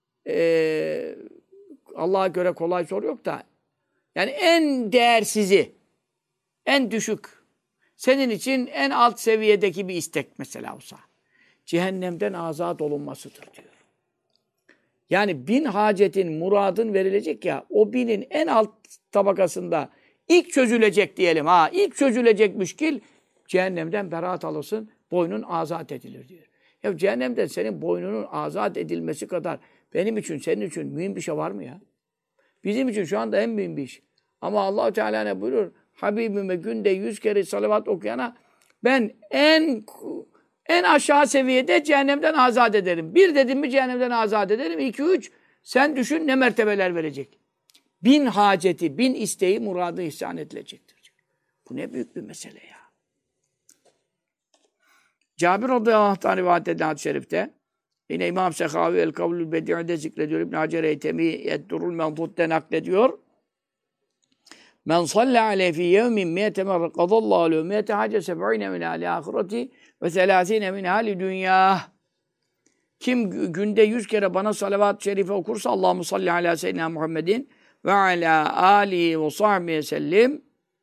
Allah'a göre kolay soru yok da yani en değersizi, en düşük, senin için en alt seviyedeki bir istek mesela olsa. Cehennemden azat olunmasıdır diyor. Yani 1000 hacetin, muradın verilecek ya, o 1000'in en alt tabakasında ilk çözülecek diyelim. İlk çözülecek müşkil cehennemden beraat alırsın, boynun azat edilir diyor. Ya cehennemden senin boynunun azat edilmesi kadar benim için, senin için mühim bir şey var mı ya? Bizim için şu anda en mühim bir iş. Ama Allah Teala ne buyurur? Habibime günde 100 kere salavat okuyana ben en aşağı seviyede cehennemden azat ederim. Bir dedim mi cehennemden azat ederim. 2, 3 sen düşün ne mertebeler verecek. 1000 haceti, 1000 isteği, muradı ihsan edilecektir. Bu ne büyük bir mesele ya. Cabir radıyallahu anh'tan rivayet edilen hadis-i şerifte yine İmam Sehavi el-Kavlül Bedi'de zikrediyor. İbn Hacer Eytemi Yeddurul Menfut'te naklediyor. Men salle aleyhi fi yevmin miyete merre kadallahu aleyhi miyete hace seb'ine min hali ahireti ve selâsine min hali dünya. Kim günde 100 kere bana salavat-ı şerife okursa Allahümme salli ala seyyidina Muhammedin ve ala alihi ve sahbihi sellim.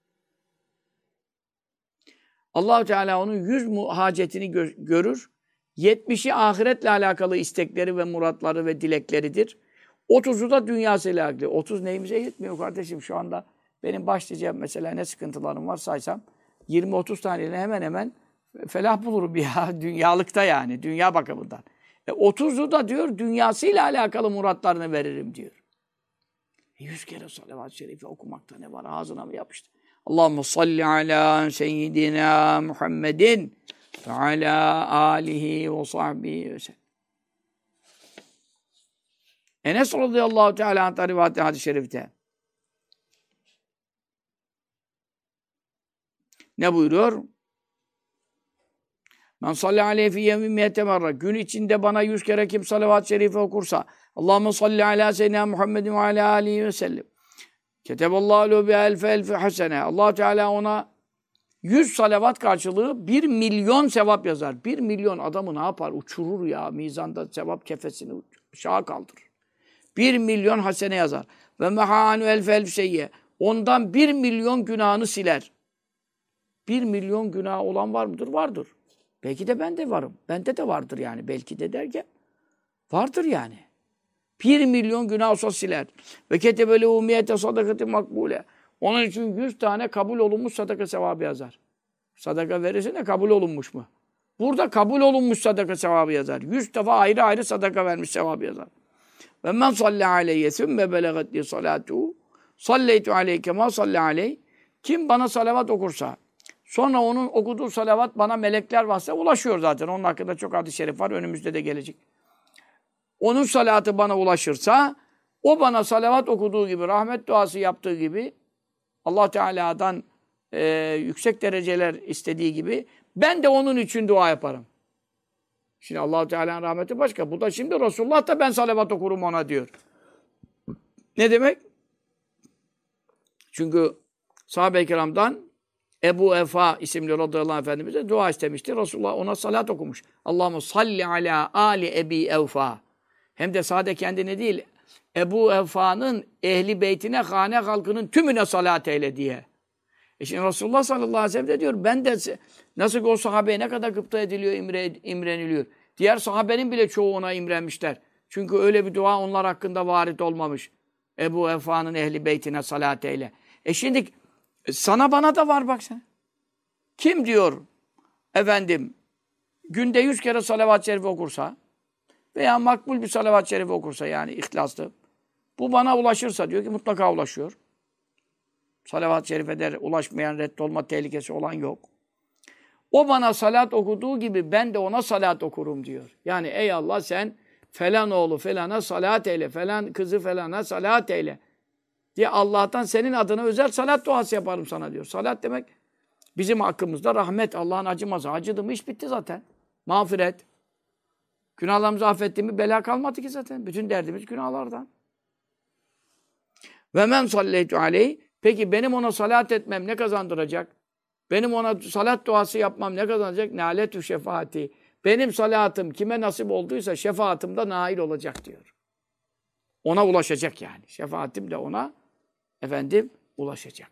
Allah-u Teala onun 100 hacetini görür. 70'i ahiretle alakalı istekleri ve muratları ve dilekleridir. 30'u da dünyasıyla alakalı. 30 neyimize yetmiyor kardeşim şu anda. Benim başlayacağım mesela ne sıkıntılarım var saysam 20-30 taneyle hemen hemen felah bulurum ya. Dünyalıkta yani. Dünya bakımından. 30'u da diyor dünyasıyla alakalı muratlarını veririm diyor. 100 kere salavat-ı şerife okumakta ne var? Ağzına mı yapıştı? Allahumme salli ala seyyidina Muhammedin ve ala alihi ve sahbihi ve sellem. Enes radıyallahu teala anh'ta rivayet hadis-i şerifte ne buyuruyor? Men salli aleyhi fi yevmin miyete merre. Gün içinde bana 100 kere kim salavat-ı şerife okursa Allahumme salli ala seyyidina Muhammedin ve ala alihi ve sellem. Keteballahu lehu bi elfi hasene. Allah Teala ona 100 salavat karşılığı 1 milyon sevap yazar. 1 milyon adamı ne yapar? Uçurur ya. Mizanda sevap kefesini aşağı kaldırır. 1 milyon hasene yazar. Ve mehanu elfi seyye. Ondan 1 milyon günahını siler. 1 milyon günah olan var mıdır? Vardır. Belki de ben de varım. Bende de vardır yani. Belki de derken vardır yani. 1 milyon günah olsa siler. Ve ketebele umiyete sadakati makbule. Onun için 100 tane kabul olunmuş sadaka sevabı yazar. Sadaka verirse de kabul olunmuş mu? Burada kabul olunmuş sadaka sevabı yazar. 100 defa ayrı ayrı sadaka vermiş sevabı yazar. Ve men salli aleyye sümme belegatli salatu salleytu aleyke ma salli aleyh. Kim bana salavat okursa sonra onun okuduğu salavat bana melekler vasıtasıyla ulaşıyor zaten. Onun hakkında çok hadis-i şerif var. Önümüzde de gelecek. Onun salatı bana ulaşırsa, o bana salavat okuduğu gibi, rahmet duası yaptığı gibi, Allah Teala'dan yüksek dereceler istediği gibi, ben de onun için dua yaparım. Şimdi Allah Teala'nın rahmeti başka. Bu da şimdi Resulullah da ben salavat okurum ona diyor. Ne demek? Çünkü sahabe-i kiramdan Ebu Efa isimli radıyallahu anh efendimize dua istemişti. Resulullah ona salat okumuş. Allahumme salli ala ali Ebi Evfa. Hem de sade kendine değil, Ebu Evfa'nın ehli beytine, hane halkının tümüne salat eyle diye. Şimdi Resulullah sallallahu aleyhi ve sellem de diyor, ben de nasıl ki o sahabeye ne kadar gıpta ediliyor, imreniliyor. Diğer sahabenin bile çoğu ona imrenmişler. Çünkü öyle bir dua onlar hakkında varit olmamış. Ebu Evfa'nın ehli beytine salat eyle. Şimdi sana bana da var bak sen. Kim diyor efendim günde 100 kere salavat-ı şerife okursa veya makbul bir salavat-ı şerife okursa yani ihlaslı. Bu bana ulaşırsa diyor ki mutlaka ulaşıyor. Salavat-ı şerifede ulaşmayan, reddolma tehlikesi olan yok. O bana salat okuduğu gibi ben de ona salat okurum diyor. Yani ey Allah sen falan oğlu falana salat eyle, falan kızı falana salat eyle diye Allah'tan senin adına özel salat duası yaparım sana diyor. Salat demek bizim hakkımızda rahmet, Allah'ın acıması. Acıdı mı iş bitti zaten. Mağfiret. Günahlarımızı affetti mi bela kalmadı ki zaten. Bütün derdimiz günahlardan. Ve men salleytu aleyh. Peki benim ona salat etmem ne kazandıracak? Benim ona salat duası yapmam ne kazanacak? Naletü şefaati. Benim salatım kime nasip olduysa şefaatim de nail olacak diyor. Ona ulaşacak yani. Şefaatim de ona efendim ulaşacak.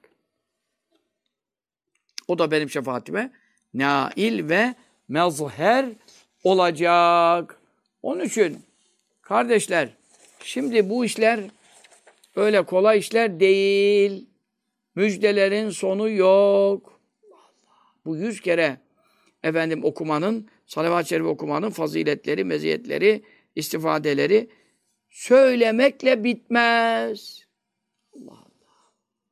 O da benim şefaatime nail ve mezher olacak. Onun için kardeşler şimdi bu işler öyle kolay işler değil. Müjdelerin sonu yok. Allah. Bu 100 kere efendim okumanın, salavat-ı şerif okumanın faziletleri, meziyetleri, istifadeleri söylemekle bitmez. Allah Allah.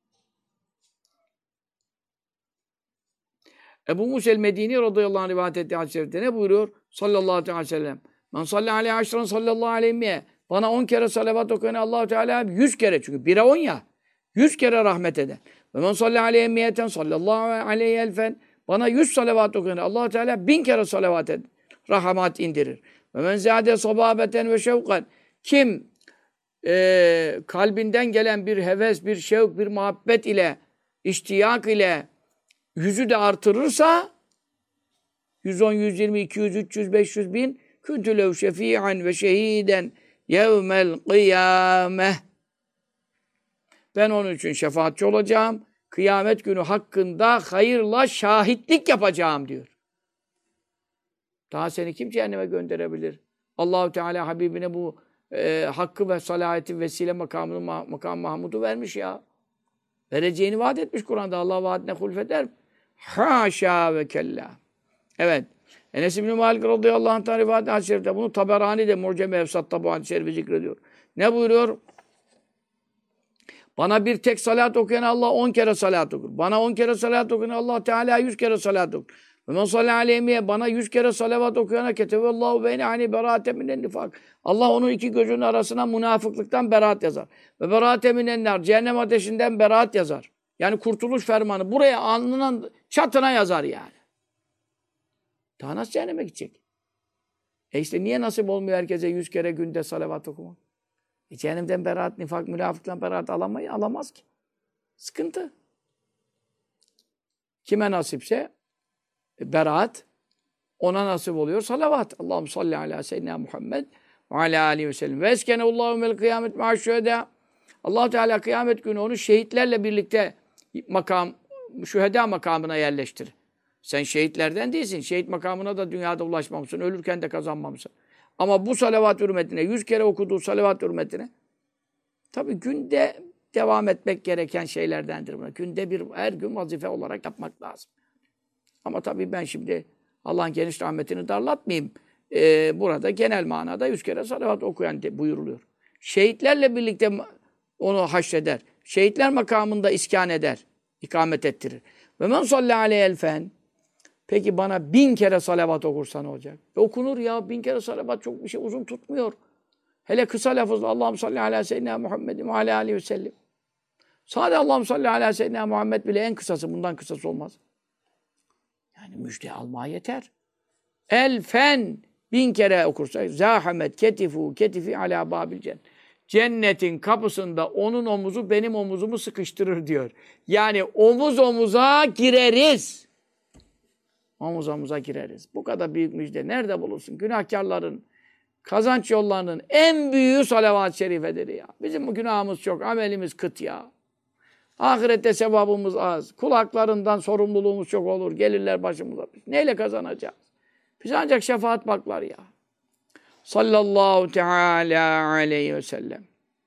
Ebu Musel Medini radıyallahu anh rivayet ettiği hadis-i şerifte ne buyuruyor? Sallallahu aleyhi ve sellem. Men salli aleyhi aşran sallallahu aleyhi. Bana 10 kere salavat okuyana Allah-u Teala 100 kere, çünkü 1'e 10 ya. 100 kere rahmet eder. Ve men salli aleyhi miyeten sallallahu aleyhi elfen. Bana 100 salavat okuyana Allah-u Teala 1000 kere salavat eder. Rahmat indirir. Ve men zâde sabâbeten ve şevkan. Kim kalbinden gelen bir heves, bir şevk, bir muhabbet ile, iştiyak ile yüzü de artırırsa 110, 120, 200, 300, 500 bin küntü lev şefi'an ve şehiden yevmel kıyâmeh. Ben onun için şefaatçi olacağım. Kıyamet günü hakkında hayırla şahitlik yapacağım diyor. Daha seni kim cehenneme gönderebilir? Allahu Teala Habibine bu hakkı ve salahati vesile makamını, makam Mahmud'u vermiş ya. Vereceğini vaat etmiş Kur'an'da. Allah vaadine hulfeder. Haşa ve kella. Evet. Enes İbn-i Malik radıyallahu anh'tan rivayet hadis-i şerifte. Bunu Taberani de Mu'cem-i Efsat'ta bu hadis-i şerifi zikrediyor. Ne buyuruyor? Bana bir tek salat okuyan Allah 10 kere salat okur. Bana 10 kere salat okuyan Allah Teala 100 kere salat okur. Ve men sallallahu aleyhi bana 100 kere salavat okuyana ketevallahu beyne hani berate minen nifak. Allah onun iki gözünün arasına münafıklıktan beraat yazar. Ve berate minen nar, cehennem ateşinden beraat yazar. Yani kurtuluş fermanı buraya alnının çatına yazar yani. Daha nasıl cehenneme gidecek? İşte niye nasip olmuyor herkese 100 kere günde salavat okumak? Cehennemden beraat, nifak, münafıktan beraat alamaz ki. Sıkıntı. Kime nasipse beraat, ona nasip oluyor salavat. Allahümme salli ala seyyidina Muhammed ve ala aleyhi ve sellem. Ve eskenehullahu mel kıyamet ma'şühedâ. Allah Teala kıyamet günü onu şehitlerle birlikte şühedâ makamına yerleştirir. Sen şehitlerden değilsin. Şehit makamına da dünyada ulaşmamışsın. Ölürken de kazanmamışsın. Ama bu salavat hürmetine, 100 kere okuduğu salavat hürmetine, tabii günde devam etmek gereken şeylerdendir bunlar. Günde her gün vazife olarak yapmak lazım. Ama tabii ben şimdi Allah'ın geniş rahmetini darlatmayayım. Burada genel manada 100 kere salavat okuyan buyuruluyor. Şehitlerle birlikte onu haşreder. Şehitler makamında iskan eder, ikamet ettirir. Ve men salli aleyhi elfen. Peki bana 1000 kere salavat okursa ne olacak? Okunur ya, 1000 kere salavat çok bir şey uzun tutmuyor. Hele kısa lafızla Allahümme salli ala seyyidina Muhammedin ve ala aleyhi ve sellem. Sadece Allahümme salli ala seyyidina Muhammed bile en kısası, bundan kısası olmaz. Yani müjde almaya yeter. Elfen 1000 kere okursa zâhamet ketifu ketifi ala babil cennet. Cennetin kapısında onun omuzu benim omuzumu sıkıştırır diyor. Yani omuz omuza gireriz. Omuz omuza gireriz. Bu kadar büyük müjde nerede bulursun? Günahkarların kazanç yollarının en büyüğü salavat-ı şerifedir ya. Bizim bu günahımız çok, amelimiz kıt ya. Ahirette sevabımız az. Kulaklarından sorumluluğumuz çok olur. Gelirler başımıza. Neyle kazanacağız? Biz ancak şefaat baklar ya. Sallallahu teala aleyhi ve sellem.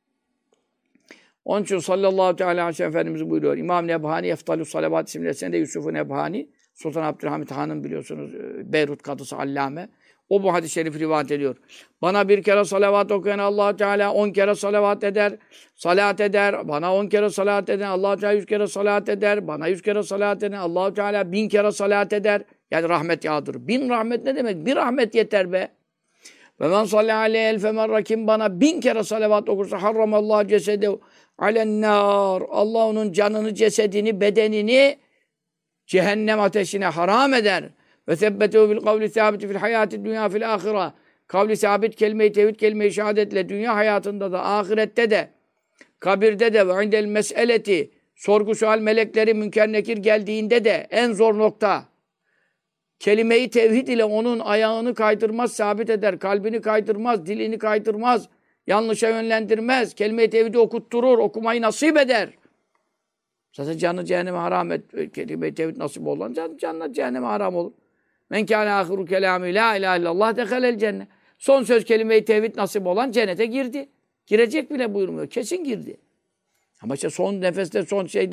Onun için sallallahu teala aleyhi ve sellem Efendimiz buyuruyor. İmam Nebhani Eftalus Salavat isimli eserinde Yusuf-u Nebhani, Sultan Abdülhamit Han'ın biliyorsunuz Beyrut kadısı allame. O bu hadis-i şerifi rivayet ediyor. Bana bir kere salavat okuyan Allah Teala 10 kere salavat eder, salat eder. Bana 10 kere salat eden Allah Teala 100 kere salat eder. Bana 100 kere salat eden Allah Teala 1000 kere salat eder. Yani rahmet yağdırır. 1000 rahmet ne demek? Bir rahmet yeter be. Ve men salli aleyhi elfe merra, kim bana 1000 kere salavat okursa harramallahu cesedehu alennâr. Allah onun canını, cesedini, bedenini cehennem ateşine haram eder. Ve sebbetehu bil kavli sabiti fil hayati dünya fil ahire. Kavli sabit, kelime-i tevhid, kelime-i şehadetle dünya hayatında da, ahirette de, kabirde de ve indel meseleti, sorgu sual melekleri münker nekir geldiğinde de en zor nokta. Kelime-i tevhid ile onun ayağını kaydırmaz, sabit eder. Kalbini kaydırmaz, dilini kaydırmaz. Yanlışa yönlendirmez. Kelime-i tevhidi okutturur, okumayı nasip eder. Zaten canı cehenneme haram et. Kelime-i tevhid nasip olan canına cehenneme haram olur. Men kâne âhiru kelâmü lâ ilâhe illallah dehalel cennet. Son söz kelime-i tevhid nasip olan cennete girdi. Girecek bile buyurmuyor. Kesin girdi. Ama işte son nefeste, son şeyde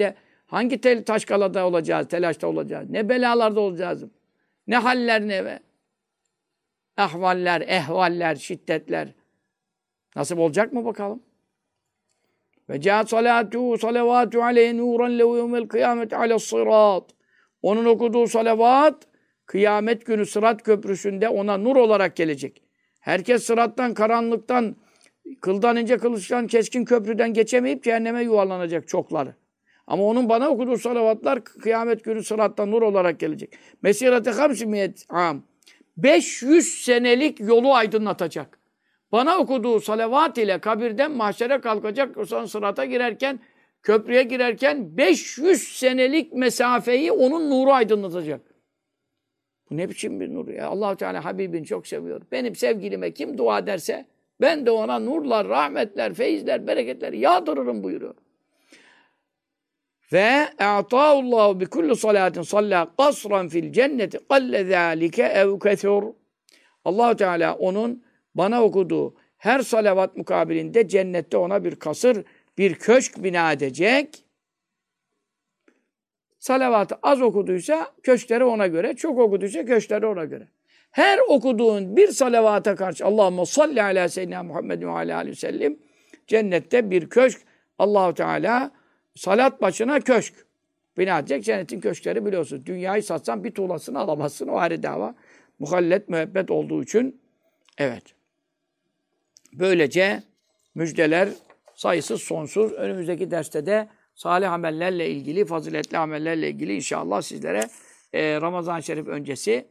Hangi taşkalada olacağız, telaşta olacağız? Ne belalarda olacağız? Ne haller ne ve ahvaller, ehvaller, şiddetler. Nasip olacak mı bakalım? Ve câ salâtu salavâtu aleyhi nûran lehu yevmel kıyameti ale's-sirât. Onun okuduğu salavat kıyamet günü Sırat Köprüsü'nde ona nur olarak gelecek. Herkes sırattan, karanlıktan, kıldan ince kılıçtan, keskin köprüden geçemeyip cehenneme yuvarlanacak çokları. Ama onun bana okuduğu salavatlar kıyamet günü sırattan nur olarak gelecek. Mesirete 500 am. 500 senelik yolu aydınlatacak. Bana okuduğu salavat ile kabirden mahşere kalkacak, sonra sırata girerken, köprüye girerken 500 senelik mesafeyi onun nuru aydınlatacak. Bu ne biçim bir nur ya? Allah-u Teala Habibini çok seviyor. Benim sevgilime kim dua ederse ben de ona nurlar, rahmetler, feyizler, bereketler yağdırırım buyuruyor. Ve e'tâullâhu bi kulli salâtin sallâ kasran fil cenneti qalle zâlike ev kethur. Allah-u Teala onun bana okuduğu her salavat mukabilinde cennette ona bir kasır, bir köşk bina edecek. Salavatı az okuduysa köşkleri ona göre, çok okuduysa köşkleri ona göre. Her okuduğun bir salavata karşı Allahümme salli ala seyyidina Muhammedin ve aleyhi ve sellem cennette bir köşk Allah-u Teala salat başına köşk bina edecek. Cennetin köşkleri biliyorsunuz. Dünyayı satsan bir tuğlasını alamazsın. O ayrı dava. Muhallet müebbet olduğu için evet. Böylece müjdeler sayısız sonsuz. Önümüzdeki derste de salih amellerle ilgili, faziletli amellerle ilgili inşallah sizlere Ramazan-ı Şerif öncesi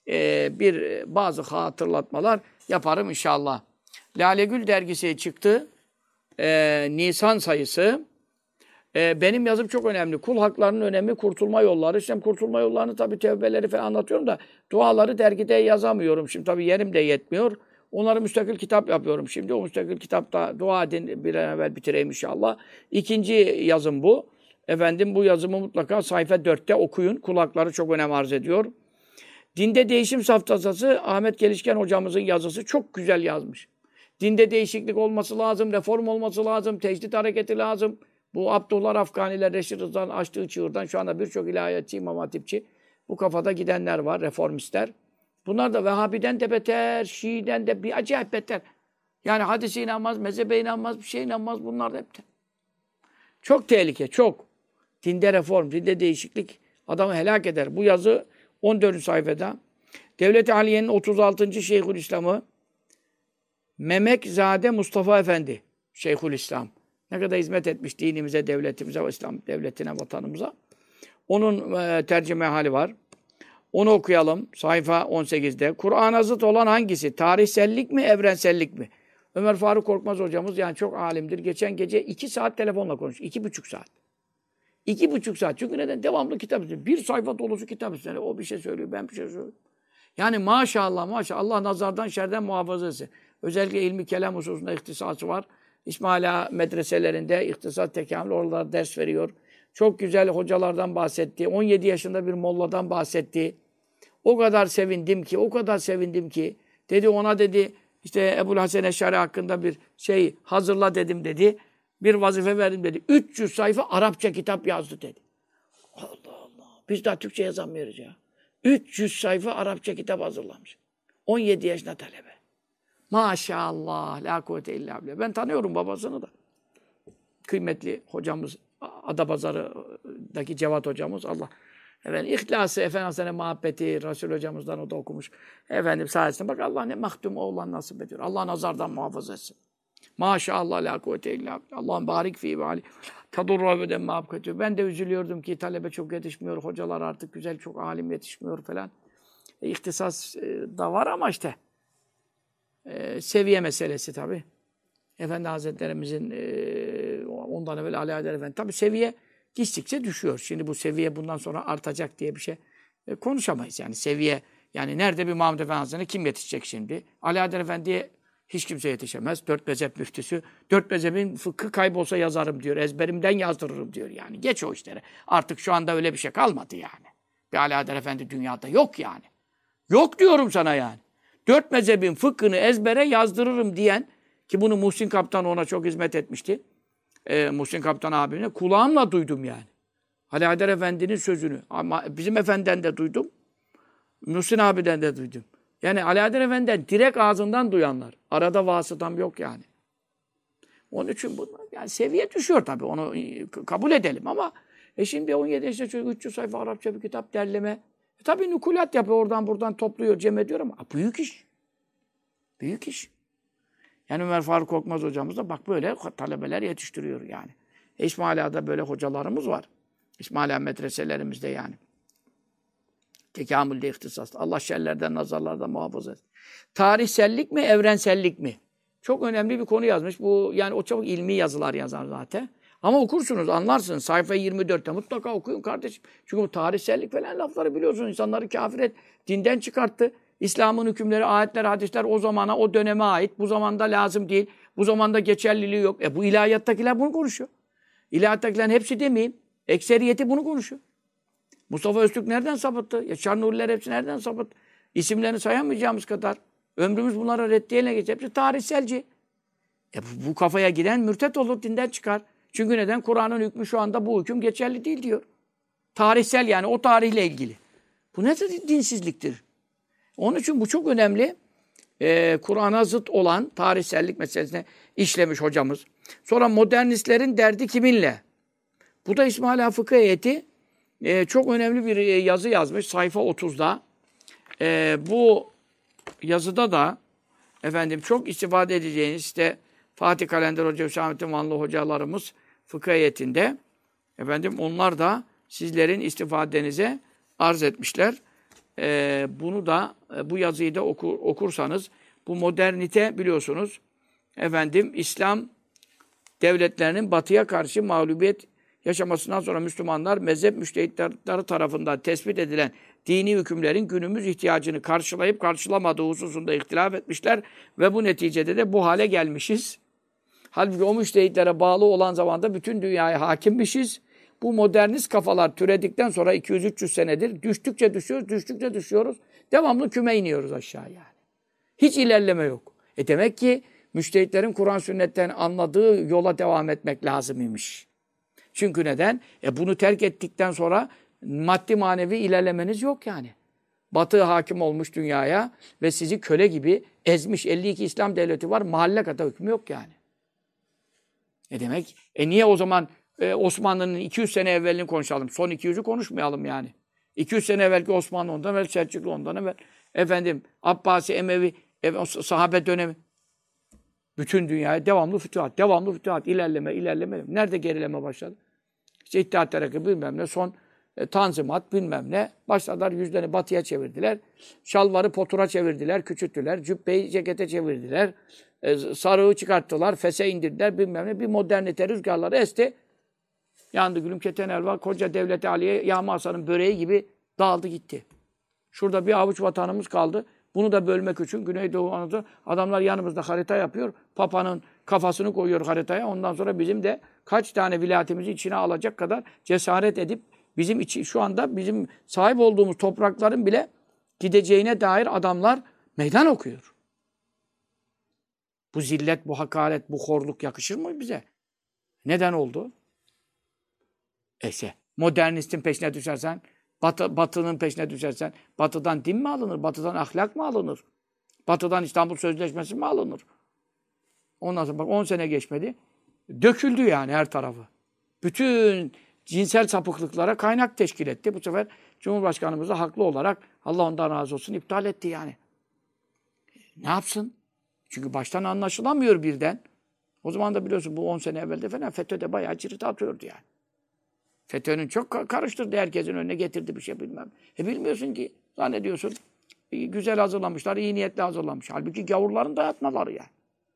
bazı hatırlatmalar yaparım inşallah. Lale Gül dergisi çıktı. Nisan sayısı. Benim yazım çok önemli. Kul haklarının önemi, kurtulma yolları. İşte kurtulma yollarını tabii tevbeleri falan anlatıyorum da duaları dergide yazamıyorum. Şimdi tabii yerim de yetmiyor. Onları müstakil kitap yapıyorum şimdi. O müstakil kitapta dua edin bir an evvel bitireyim inşallah. İkinci yazım bu. Efendim bu yazımı mutlaka sayfa 4'te okuyun. Kul hakları çok önem arz ediyor. Dinde Değişim Saftasası Ahmet Gelişken hocamızın yazısı çok güzel yazmış. Dinde değişiklik olması lazım, reform olması lazım, tecdit hareketi lazım. Bu Abdullah Afganiler, Reşit Rıza'nın açtığı çığırdan şu anda birçok ilahiyatçı, imam hatipçi bu kafada gidenler var, reformistler. Bunlar da Vehhabiden de beter, Şii'den de bir acayip beter. Yani hadise inanmaz, mezhebe inanmaz, bir şey inanmaz. Bunlar da hep. Çok tehlike, çok. Dinde reform, dinde değişiklik adamı helak eder. Bu yazı 14. sayfada. Devlet-i Aliye'nin 36. Şeyhülislam'ı Memekzade Mustafa Efendi Şeyhülislam. Ne kadar hizmet etmiş dinimize, devletimize, İslam devletine, vatanımıza. Onun tercüme hali var. Onu okuyalım. Sayfa 18'de. Kur'an'a zıt olan hangisi? Tarihsellik mi, evrensellik mi? Ömer Faruk Korkmaz hocamız yani çok alimdir. Geçen gece 2 saat telefonla konuştu. 2,5 saat. 2,5 saat. Çünkü neden? Devamlı kitap istiyor. Bir sayfa dolusu kitap istiyor. O bir şey söylüyor, ben bir şey söylüyorum. Yani maşallah maşallah. Allah nazardan, şerden muhafaza etsin. Özellikle ilmi kelam hususunda ihtisası var. İsmaila medreselerinde ihtisas tekamül oralarda ders veriyor. Çok güzel hocalardan bahsetti. 17 yaşında bir molladan bahsetti. O kadar sevindim ki, o kadar sevindim ki. Dedi ona dedi işte Ebu'l Hasan Eş'ari hakkında bir şey hazırla dedim dedi. Bir vazife verdim dedi. 300 sayfa Arapça kitap yazdı dedi. Allah Allah. Biz daha Türkçe yazamıyoruz ya. 300 sayfa Arapça kitap hazırlamış. 17 yaşında talebe. Maşallah. La kuvvete illa billah. Ben tanıyorum babasını da. Kıymetli hocamız, Adapazarı'daki Cevat hocamız. Allah efendim ihlası, Efendimiz'e muhabbeti, Resul hocamızdan o da okumuş. Efendim sayesinde bak Allah ne mahdum oğlan nasip ediyor. Allah nazardan muhafaza etsin. Maşallah la kuvvete illa billah. Allah'ın barik fi ve ali. Tadurru ve dem muhabbeti. Ben de üzülüyordum ki talebe çok yetişmiyor. Hocalar artık güzel, çok alim yetişmiyor falan. İhtisas da var ama işte seviye meselesi tabii. Efendi Hazretlerimizin ondan evvel Ali Haydar Efendi. Tabii seviye gittikçe düşüyor. Şimdi bu seviye bundan sonra artacak diye bir şey konuşamayız. Yani seviye, yani nerede bir Mahmud Efendi Hazretleri kim yetişecek şimdi? Ali Haydar Efendi'ye hiç kimse yetişemez. 4 mezhep müftüsü. 4 mezhebin fıkhı kaybolsa yazarım diyor. Ezberimden yazdırırım diyor yani. Geç o işlere. Artık şu anda öyle bir şey kalmadı yani. Bir Ali Haydar Efendi dünyada yok yani. Yok diyorum sana yani. 4 mezhebin fıkhını ezbere yazdırırım diyen, ki bunu Muhsin Kaptan ona çok hizmet etmişti. Muhsin Kaptan abimle kulağımla duydum yani. Ali Haydar Efendi'nin sözünü. Ama bizim efendiden de duydum. Nusin abiden de duydum. Yani Ali Haydar Efendi'den direkt ağzından duyanlar. Arada vasıtam yok yani. Onun için bu yani seviye düşüyor tabii. Onu kabul edelim ama şimdi 17 yaşında çocuk 300 sayfa Arapça bir kitap derleme. Tabii nukulat yapıyor. Oradan buradan topluyor, cem ediyor ama büyük iş. Büyük iş. Yani Ömer Faruk Korkmaz hocamız da bak böyle talebeler yetiştiriyor yani. İsmaila'da böyle hocalarımız var. İsmaila medreselerimizde yani. Tekamülde ihtisaslı. Allah şerlerden, nazarlardan muhafaza etsin. Tarihsellik mi, evrensellik mi? Çok önemli bir konu yazmış. Bu yani o çok ilmi yazılar yazar zaten. Ama okursunuz, anlarsınız. Sayfa 24'te mutlaka okuyun kardeşim. Çünkü bu tarihsellik falan lafları biliyorsunuz. İnsanları kafir et, dinden çıkarttı. İslam'ın hükümleri, ayetler, hadisler o zamana, o döneme ait. Bu zamanda lazım değil. Bu zamanda geçerliliği yok. Bu ilahiyattakiler bunu konuşuyor. İlahiyattakilerin hepsi demeyeyim. Ekseriyeti bunu konuşuyor. Mustafa Öztürk nereden sapıttı? Yaşar Nuriler hepsi nereden sapıttı? İsimlerini sayamayacağımız kadar. Ömrümüz bunlara reddiyeyle geçer. Hepsi tarihselci. Bu kafaya giden mürtet olur, dinden çıkar. Çünkü neden? Kur'an'ın hükmü şu anda bu hüküm geçerli değil diyor. Tarihsel yani o tarihle ilgili. Bu ne dinsizliktir? Onun için bu çok önemli. Kur'an'a zıt olan tarihsellik meselesine işlemiş hocamız. Sonra modernistlerin derdi kiminle? Bu da İsmaila Fıkıh Heyeti çok önemli bir yazı yazmış sayfa 30'da. Bu yazıda da efendim çok istifade edeceğiniz işte Fatih Kalender Hoca, Hüsamettin Vanlı hocalarımız fıkıh heyetinde efendim onlar da sizlerin istifadenize arz etmişler. Bunu da bu yazıyı da okursanız bu modernite biliyorsunuz efendim İslam devletlerinin batıya karşı mağlubiyet yaşamasından sonra Müslümanlar mezhep müştehitleri tarafından tespit edilen dini hükümlerin günümüz ihtiyacını karşılayıp karşılamadığı hususunda ihtilaf etmişler ve bu neticede de bu hale gelmişiz. Halbuki o müştehitlere bağlı olan zamanda bütün dünyaya hakimmişiz. Bu modernist kafalar türedikten sonra 200-300 senedir düştükçe düşüyoruz. Devamlı küme iniyoruz aşağı yani. Hiç ilerleme yok. Demek ki müştehitlerin Kur'an sünnetten anladığı yola devam etmek lazım imiş. Çünkü neden? Bunu terk ettikten sonra maddi manevi ilerlemeniz yok yani. Batı hakim olmuş dünyaya ve sizi köle gibi ezmiş 52 İslam devleti var. Mahalle kata hükmü yok yani. Ne demek? Niye o zaman Osmanlı'nın 200 sene evvelini konuşalım? Son 200'ü konuşmayalım yani. 200 sene evvelki Osmanlı ondan evvel, Selçuklu ondan evvel. Efendim Abbasi, Emevi, sahabe dönemi. Bütün dünyaya devamlı fütühat, ilerleme. Nerede gerileme başladı? İşte İttihat Terakki bilmem ne, son Tanzimat bilmem ne. Başladılar yüzlerini batıya çevirdiler. Şalvarı potura çevirdiler, küçülttüler. Cübbeyi cekete çevirdiler. Sarığı çıkarttılar, fese indirdiler bilmem ne. Bir modernite rüzgarları esti. Yandı gülüm keten elva, koca devlet-i aliye, Yağma Hasan'ın böreği gibi dağıldı gitti. Şurada bir avuç vatanımız kaldı. Bunu da bölmek için Güneydoğu Anadolu adamlar yanımızda harita yapıyor. Papa'nın kafasını koyuyor haritaya. Ondan sonra bizim de kaç tane vilayetimizi içine alacak kadar cesaret edip bizim şu anda bizim sahip olduğumuz toprakların bile gideceğine dair adamlar meydan okuyor. Bu zillet, bu hakaret, bu horluk yakışır mı bize? Neden oldu? Modernistin peşine düşersen, Batı'nın peşine düşersen, Batı'dan din mi alınır? Batı'dan ahlak mı alınır? Batı'dan İstanbul Sözleşmesi mi alınır? Ondan sonra bak 10 sene geçmedi. Döküldü yani her tarafı. Bütün cinsel sapıklıklara kaynak teşkil etti. Bu sefer Cumhurbaşkanımız da haklı olarak Allah ondan razı olsun iptal etti yani. Ne yapsın? Çünkü baştan anlaşılamıyor birden. O zaman da biliyorsun bu 10 sene evvelde falan FETÖ'de bayağı cirit atıyordu yani. FETÖ'nün çok karıştırdı herkesin önüne getirdi bir şey bilmem. Bilmiyorsun ki zannediyorsun güzel hazırlamışlar, iyi niyetle hazırlamış. Halbuki gavurların dayatmaları yani.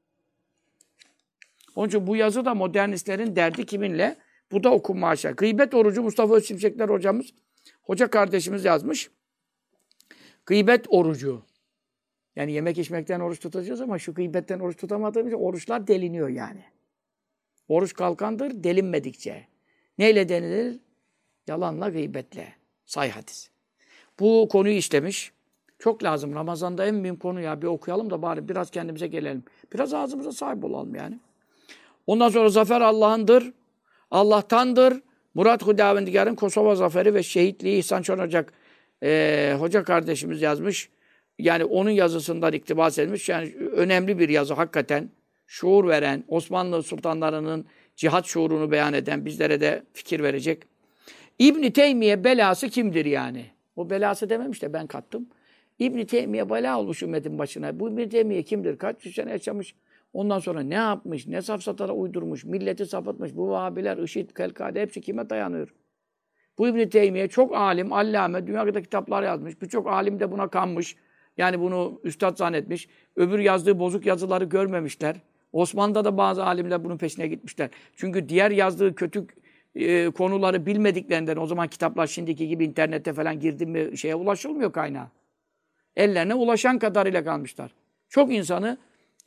Onun için bu yazı da modernistlerin derdi kiminle? Bu da okunma aşağı. Gıybet orucu Mustafa Özsimsekler hocamız, hoca kardeşimiz yazmış. Gıybet orucu. Yani yemek içmekten oruç tutacağız ama şu gıybetten oruç tutamadığımız için oruçlar deliniyor yani. Oruç kalkandır delinmedikçe. Neyle denilir? Yalanla, gıybetle. Sahih hadis. Bu konuyu işlemiş. Çok lazım. Ramazan'da en mühim konu ya. Bir okuyalım da bari biraz kendimize gelelim. Biraz ağzımıza sahip olalım yani. Ondan sonra zafer Allah'ındır. Allah'tandır. Murat Hudavendigar'ın Kosova Zaferi ve Şehitliği İhsan Çoracak hoca kardeşimiz yazmış. Yani onun yazısından iktibas edilmiş. Yani önemli bir yazı hakikaten. Şuur veren, Osmanlı sultanlarının cihat şuurunu beyan eden, bizlere de fikir verecek. İbn Teymiye belası kimdir yani? O belası dememiş de ben kattım. İbn Teymiye bela olmuş ümmetin başına. Bu İbn Teymiye kimdir? Kaç yüz sene yaşamış? Ondan sonra ne yapmış? Ne safsatara uydurmuş? Milleti sapıtmış. Bu Vahabiler, IŞİD, Kelkade hepsi kime dayanıyor? Bu İbn Teymiye çok alim, allame, dünyada kitaplar yazmış. Birçok alim de buna kanmış. Yani bunu üstad zannetmiş. Öbür yazdığı bozuk yazıları görmemişler. Osmanlı'da da bazı alimler bunun peşine gitmişler. Çünkü diğer yazdığı kötü konuları bilmediklerinden o zaman kitaplar şimdiki gibi internette falan girdi mi şeye ulaşılmıyor kaynağa. Ellerine ulaşan kadarıyla kalmışlar. Çok insanı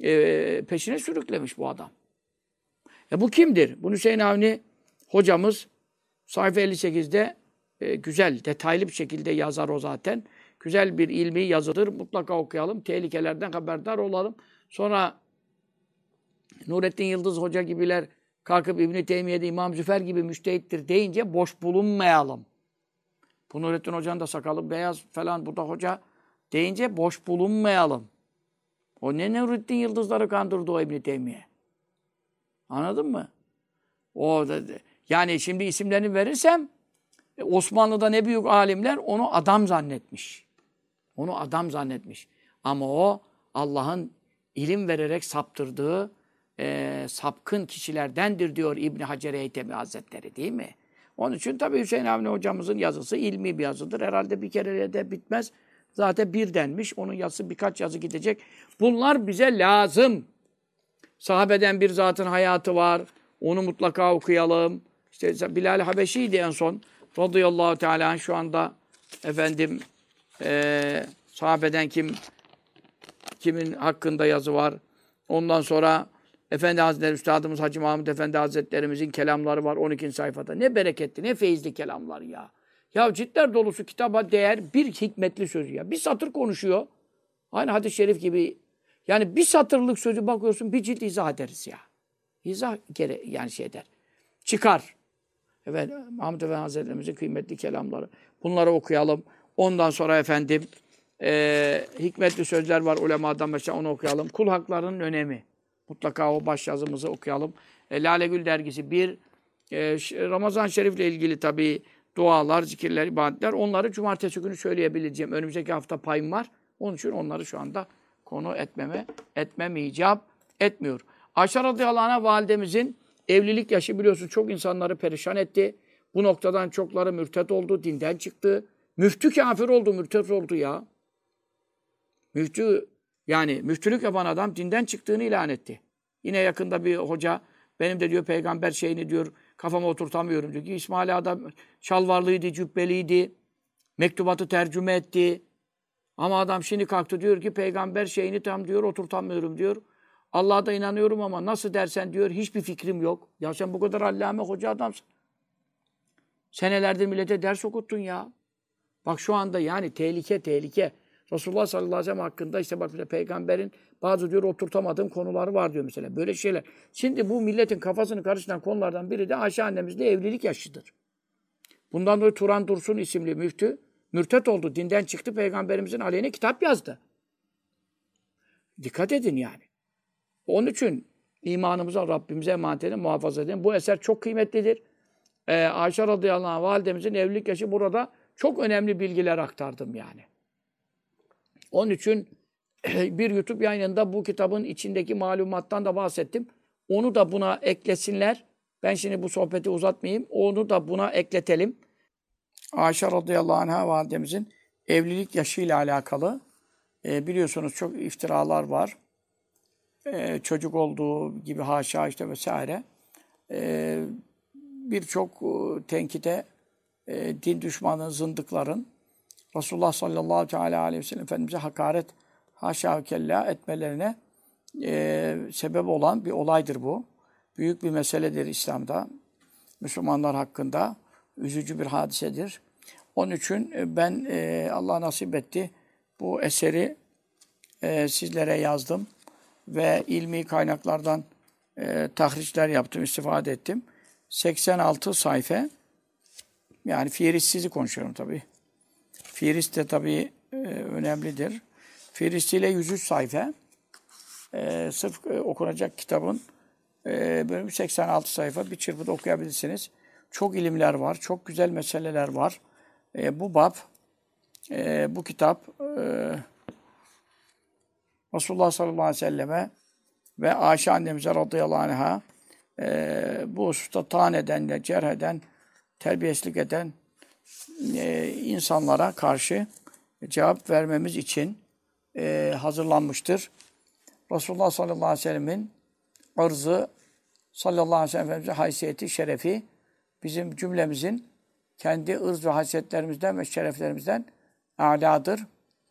peşine sürüklemiş bu adam. Bu kimdir? Bunu Hüseyin Avni hocamız sayfa 58'de güzel, detaylı bir şekilde yazar o zaten. Güzel bir ilmi yazıdır. Mutlaka okuyalım. Tehlikelerden haberdar olalım. Sonra Nurettin Yıldız Hoca gibiler kalkıp İbn-i Teymiye'de İmam Züfer gibi müştehittir deyince boş bulunmayalım. Bu Nurettin Hoca'nın da sakalı beyaz falan, bu da hoca deyince boş bulunmayalım. O ne Nurettin Yıldızları kandırdı o İbn-i Teymiye. Anladın mı? O da, yani şimdi isimlerini verirsem Osmanlı'da ne büyük alimler onu adam zannetmiş. Onu adam zannetmiş. Ama o Allah'ın ilim vererek saptırdığı sapkın kişilerdendir diyor İbn Hacer Heytemi Hazretleri, değil mi? Onun için tabii Hüseyin Avni hocamızın yazısı ilmi bir yazıdır. Herhalde bir kere de bitmez. Zaten bir denmiş. Onun yazısı birkaç yazı gidecek. Bunlar bize lazım. Sahabeden bir zatın hayatı var. Onu mutlaka okuyalım. İşte Bilal Habeşi'ydi en son. Radıyallahu Teala anh, şu anda efendim sahabeden kimin hakkında yazı var. Ondan sonra Efendi Hazretleri, Üstadımız Hacı Mahmud Efendi Hazretlerimizin kelamları var 12. sayfada. Ne bereketli, ne feyizli kelamlar ya. Ya ciltler dolusu kitaba değer bir hikmetli sözü ya. Bir satır konuşuyor. Aynı hadis-i şerif gibi. Yani bir satırlık sözü bakıyorsun bir cilt izah ederiz ya. İzah yani şey der. Çıkar. Evet, Mahmud Efendi Hazretlerimizin kıymetli kelamları. Bunları okuyalım. Ondan sonra efendim hikmetli sözler var ulemadan, mesela onu okuyalım. Kul haklarının önemi. Mutlaka o başyazımızı okuyalım. Lale Gül dergisi bir. Ramazan-ı Şerif'le ilgili tabii dualar, zikirler, ibadetler. Onları cumartesi günü söyleyebileceğim. Önümüzdeki hafta payım var. Onun için onları şu anda konu etmem icap etmiyor. Ayşe radıyallahu anh'a validemizin evlilik yaşı biliyorsun çok insanları perişan etti. Bu noktadan çokları mürtet oldu, dinden çıktı. Müftü kafir oldu, mürtet oldu ya. Yani müftülük yapan adam dinden çıktığını ilan etti. Yine yakında bir hoca benim de diyor peygamber şeyini diyor kafama oturtamıyorum diyor ki İsmail adam şalvarlıydı, cübbeliydi. Mektubatı tercüme etti. Ama adam şimdi kalktı diyor ki peygamber şeyini tam diyor oturtamıyorum diyor. Allah'a da inanıyorum ama nasıl dersen diyor hiçbir fikrim yok. Ya sen bu kadar allame hoca adamsın. Senelerdir millete ders okuttun ya. Bak şu anda yani tehlike. Resulullah sallallahu aleyhi ve sellem hakkında işte bak peygamberin bazı diyor oturtamadığım konuları var diyor mesela. Böyle şeyler. Şimdi bu milletin kafasını karıştıran konulardan biri de Ayşe annemizle evlilik yaşıdır. Bundan dolayı Turan Dursun isimli müftü mürtet oldu. Dinden çıktı. Peygamberimizin aleyhine kitap yazdı. Dikkat edin yani. Onun için imanımıza, Rabbimize emanet edin, muhafaza edin. Bu eser çok kıymetlidir. Ayşe radıyallahu anh validemizin evlilik yaşı burada çok önemli bilgiler aktardım yani. Onun için bir YouTube yayınında bu kitabın içindeki malumattan da bahsettim. Onu da buna eklesinler. Ben şimdi bu sohbeti uzatmayayım. Onu da buna ekletelim. Ayşe radıyallahu anh'a validemizin evlilik yaşıyla alakalı biliyorsunuz çok iftiralar var. Çocuk olduğu gibi haşa işte vesaire. Birçok tenkite din düşmanı, zındıkların Resulullah sallallahu aleyhi ve sellem Efendimiz'e hakaret haşa ve kella etmelerine sebep olan bir olaydır bu. Büyük bir meseledir İslam'da. Müslümanlar hakkında üzücü bir hadisedir. Onun için ben Allah nasip etti bu eseri sizlere yazdım ve ilmi kaynaklardan tahriçler yaptım, istifade ettim. 86 sayfa Yani Fihrist'i konuşuyorum tabii. Fihrist de tabii önemlidir. Fihrist ile 103 sayfa. Sırf okunacak kitabın bölümü 86 sayfa. Bir çırpıda okuyabilirsiniz. Çok ilimler var. Çok güzel meseleler var. Bu bab, bu kitap Resulullah sallallahu aleyhi ve selleme ve Ayşe annemize radıyallahu anh'a bu hususta taan eden, cerh eden, terbiyesizlik eden insanlara karşı cevap vermemiz için hazırlanmıştır. Resulullah sallallahu aleyhi ve sellemin ırzı, sallallahu aleyhi ve sellem Efendimiz'in haysiyeti, şerefi bizim cümlemizin kendi ırz ve haysiyetlerimizden ve şereflerimizden âlâdır.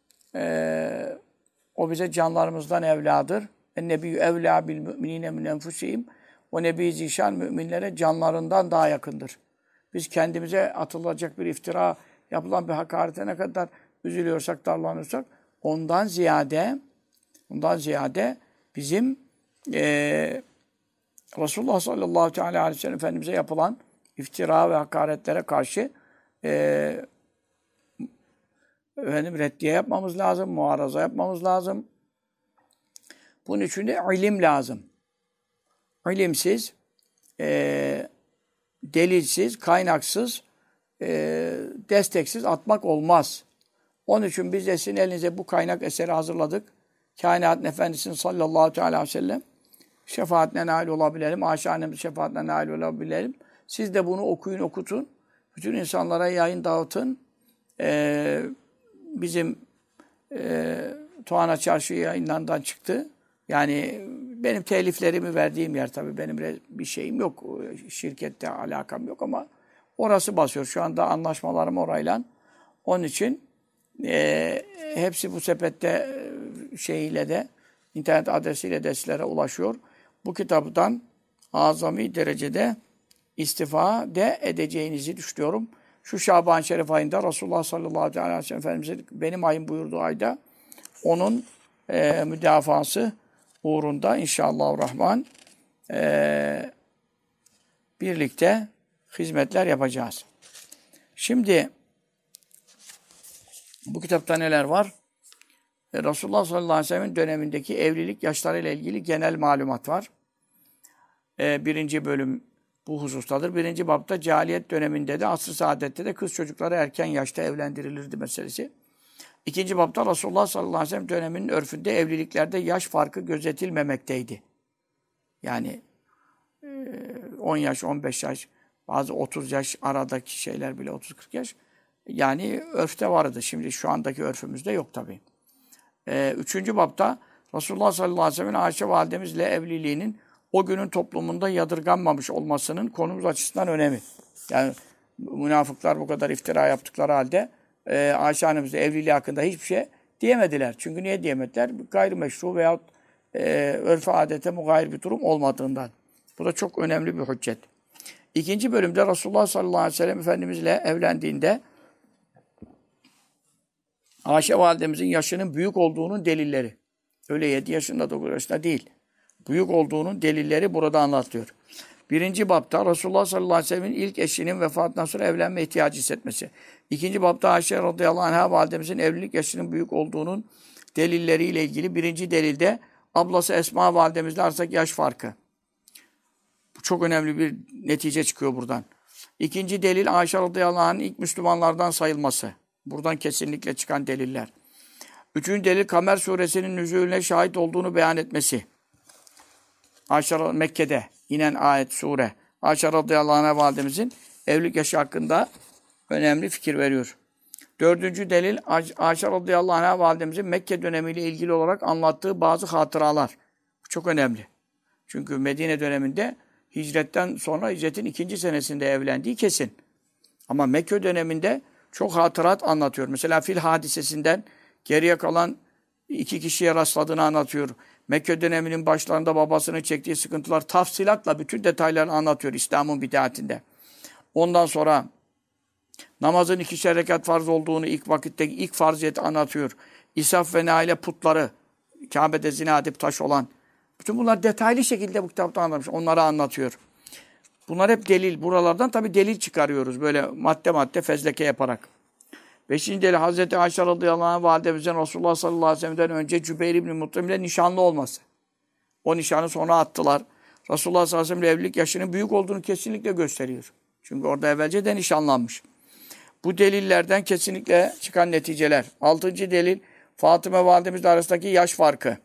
O bize canlarımızdan evladır. En-nebiyyü evlâ bil mü'minîne min enfusihim. O Nebi Zişan müminlere canlarından daha yakındır. Biz kendimize atılacak bir iftira, yapılan bir hakarete ne kadar üzülüyorsak, darlanırsak ondan ziyade bizim Resulullah sallallahu aleyhi ve sellem Efendimiz'e yapılan iftira ve hakaretlere karşı reddiye yapmamız lazım, muaraza yapmamız lazım. Bunun için de ilim lazım. İlimsiz, delilsiz, kaynaksız, desteksiz atmak olmaz. Onun için biz de sizin elinize bu kaynak eseri hazırladık. Kainatın Efendisi'nin sallallahu aleyhi ve sellem şefaatine nail olabilelim. Ayşe annemiz şefaatine nail olabilelim. Siz de bunu okuyun, okutun. Bütün insanlara yayın dağıtın. Bizim Tuana Çarşı yayınlarından çıktı. Yani benim teliflerimi verdiğim yer tabii. Benim bir şeyim yok. Şirkette alakam yok ama orası basıyor. Şu anda anlaşmalarım orayla. Onun için hepsi bu sepette şeyiyle de internet adresiyle de sizlere ulaşıyor. Bu kitaptan azami derecede istifade edeceğinizi düşünüyorum. Şu Şaban Şerif ayında Resulullah sallallahu aleyhi ve sellem Efendimiz'in benim ayım buyurduğu ayda onun müdafası uğrunda inşallahurrahman birlikte hizmetler yapacağız. Şimdi bu kitapta neler var? Resulullah sallallahu aleyhi ve sellem'in dönemindeki evlilik yaşlarıyla ilgili genel malumat var. Birinci bölüm bu husustadır. Birinci babda cahiliyet döneminde de asr-ı saadette de kız çocukları erken yaşta evlendirilirdi meselesi. İkinci babda Resulullah sallallahu aleyhi ve sellem döneminin örfünde evliliklerde yaş farkı gözetilmemekteydi. Yani 10 yaş, 15 yaş, bazı 30 yaş aradaki şeyler bile 30-40 yaş. Yani örfte vardı. Şimdi şu andaki örfümüzde yok tabii. Üçüncü babda Resulullah sallallahu aleyhi ve sellem'in Ayşe validemizle evliliğinin o günün toplumunda yadırganmamış olmasının konumuz açısından önemi. Yani münafıklar bu kadar iftira yaptıkları halde Ayşe annemizle evliliği hakkında hiçbir şey diyemediler. Çünkü niye diyemediler? Gayrimeşru veyahut örf-i adete mugayir bir durum olmadığından. Bu da çok önemli bir hüccet. İkinci bölümde Resulullah sallallahu aleyhi ve sellem Efendimizle evlendiğinde Ayşe validemizin yaşının büyük olduğunun delilleri. Öyle 7 yaşında 9 yaşında değil. Büyük olduğunun delilleri burada anlatılıyor. Birinci babda Resulullah sallallahu aleyhi ve sellem'in ilk eşinin vefatından sonra evlenme ihtiyacı hissetmesi. İkinci babda Ayşe radıyallahu anh'a validemizin evlilik yaşının büyük olduğunun delilleriyle ilgili. Birinci delilde ablası Esma validemizle arasındaki yaş farkı. Bu çok önemli bir netice çıkıyor buradan. İkinci delil Ayşe radıyallahu anh'ın ilk Müslümanlardan sayılması. Buradan kesinlikle çıkan deliller. Üçüncü delil Kamer suresinin nüzulüne şahit olduğunu beyan etmesi. Ayşe Mekke'de inen ayet, sure. Ayşe radıyallahu anh'a validemizin evlilik yaşı hakkında önemli fikir veriyor. Dördüncü delil Ayşe radıyallahu anh'a validemizin Mekke dönemiyle ilgili olarak anlattığı bazı hatıralar. Bu çok önemli. Çünkü Medine döneminde hicretten sonra hicretin 2. senesinde evlendiği kesin. Ama Mekke döneminde çok hatırat anlatıyor. Mesela Fil hadisesinden geriye kalan 2 kişiye rastladığını anlatıyor. Mekke döneminin başlarında babasının çektiği sıkıntılar tafsilatla bütün detaylarını anlatıyor İslam'ın bid'atinde. Ondan sonra namazın 2'şer rekat farz olduğunu ilk vakitteki ilk farziyeti anlatıyor. İsaf ve naile putları, Kabe'de zina edip taş olan. Bütün bunlar detaylı şekilde bu kitapta anlatmış. Onları anlatıyor. Bunlar hep delil. Buralardan tabii delil çıkarıyoruz. Böyle madde madde fezleke yaparak. 5. delil Hazreti Ayşe radıyallahu anh validemizin Resulullah sallallahu aleyhi ve sellem'den önce Cübeyr ibn Mut'im ile nişanlı olması. O nişanı sonra attılar. Resulullah sallallahu aleyhi ve sellem evlilik yaşının büyük olduğunu kesinlikle gösteriyor. Çünkü orada evvelce de nişanlanmış. Bu delillerden kesinlikle çıkan neticeler. 6. delil Fatıma validemizle arasındaki yaş farkı.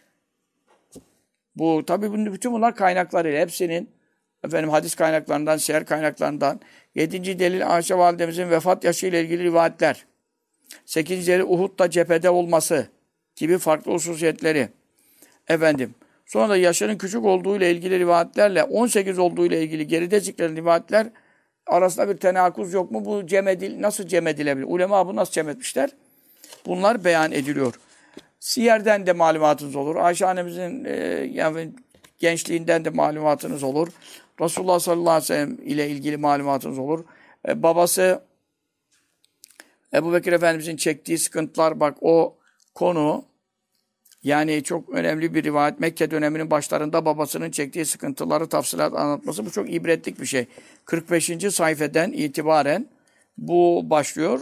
Bu tabii bütün bunlar kaynaklarıyla hepsinin hadis kaynaklarından, siyer kaynaklarından. 7. delil Ayşe validemizin vefat yaşı ile ilgili rivayetler. 8. delil Uhud'da cephede olması gibi farklı hususiyetleri. Sonra da yaşının küçük olduğu ile ilgili rivayetlerle 18 olduğu ile ilgili geride zikredilen rivayetler arasında bir tenakuz yok mu? Bu nasıl cem edilebilir? Ulema bu nasıl cem etmişler? Bunlar beyan ediliyor. Siyerden de malumatınız olur. Ayşe annemizin yani gençliğinden de malumatınız olur. Resulullah sallallahu aleyhi ve sellem ile ilgili malumatınız olur. Babası Ebu Bekir Efendimizin çektiği sıkıntılar, bak o konu yani çok önemli bir rivayet. Mekke döneminin başlarında babasının çektiği sıkıntıları tafsilat anlatması, bu çok ibretlik bir şey. 45. sayfeden itibaren bu başlıyor.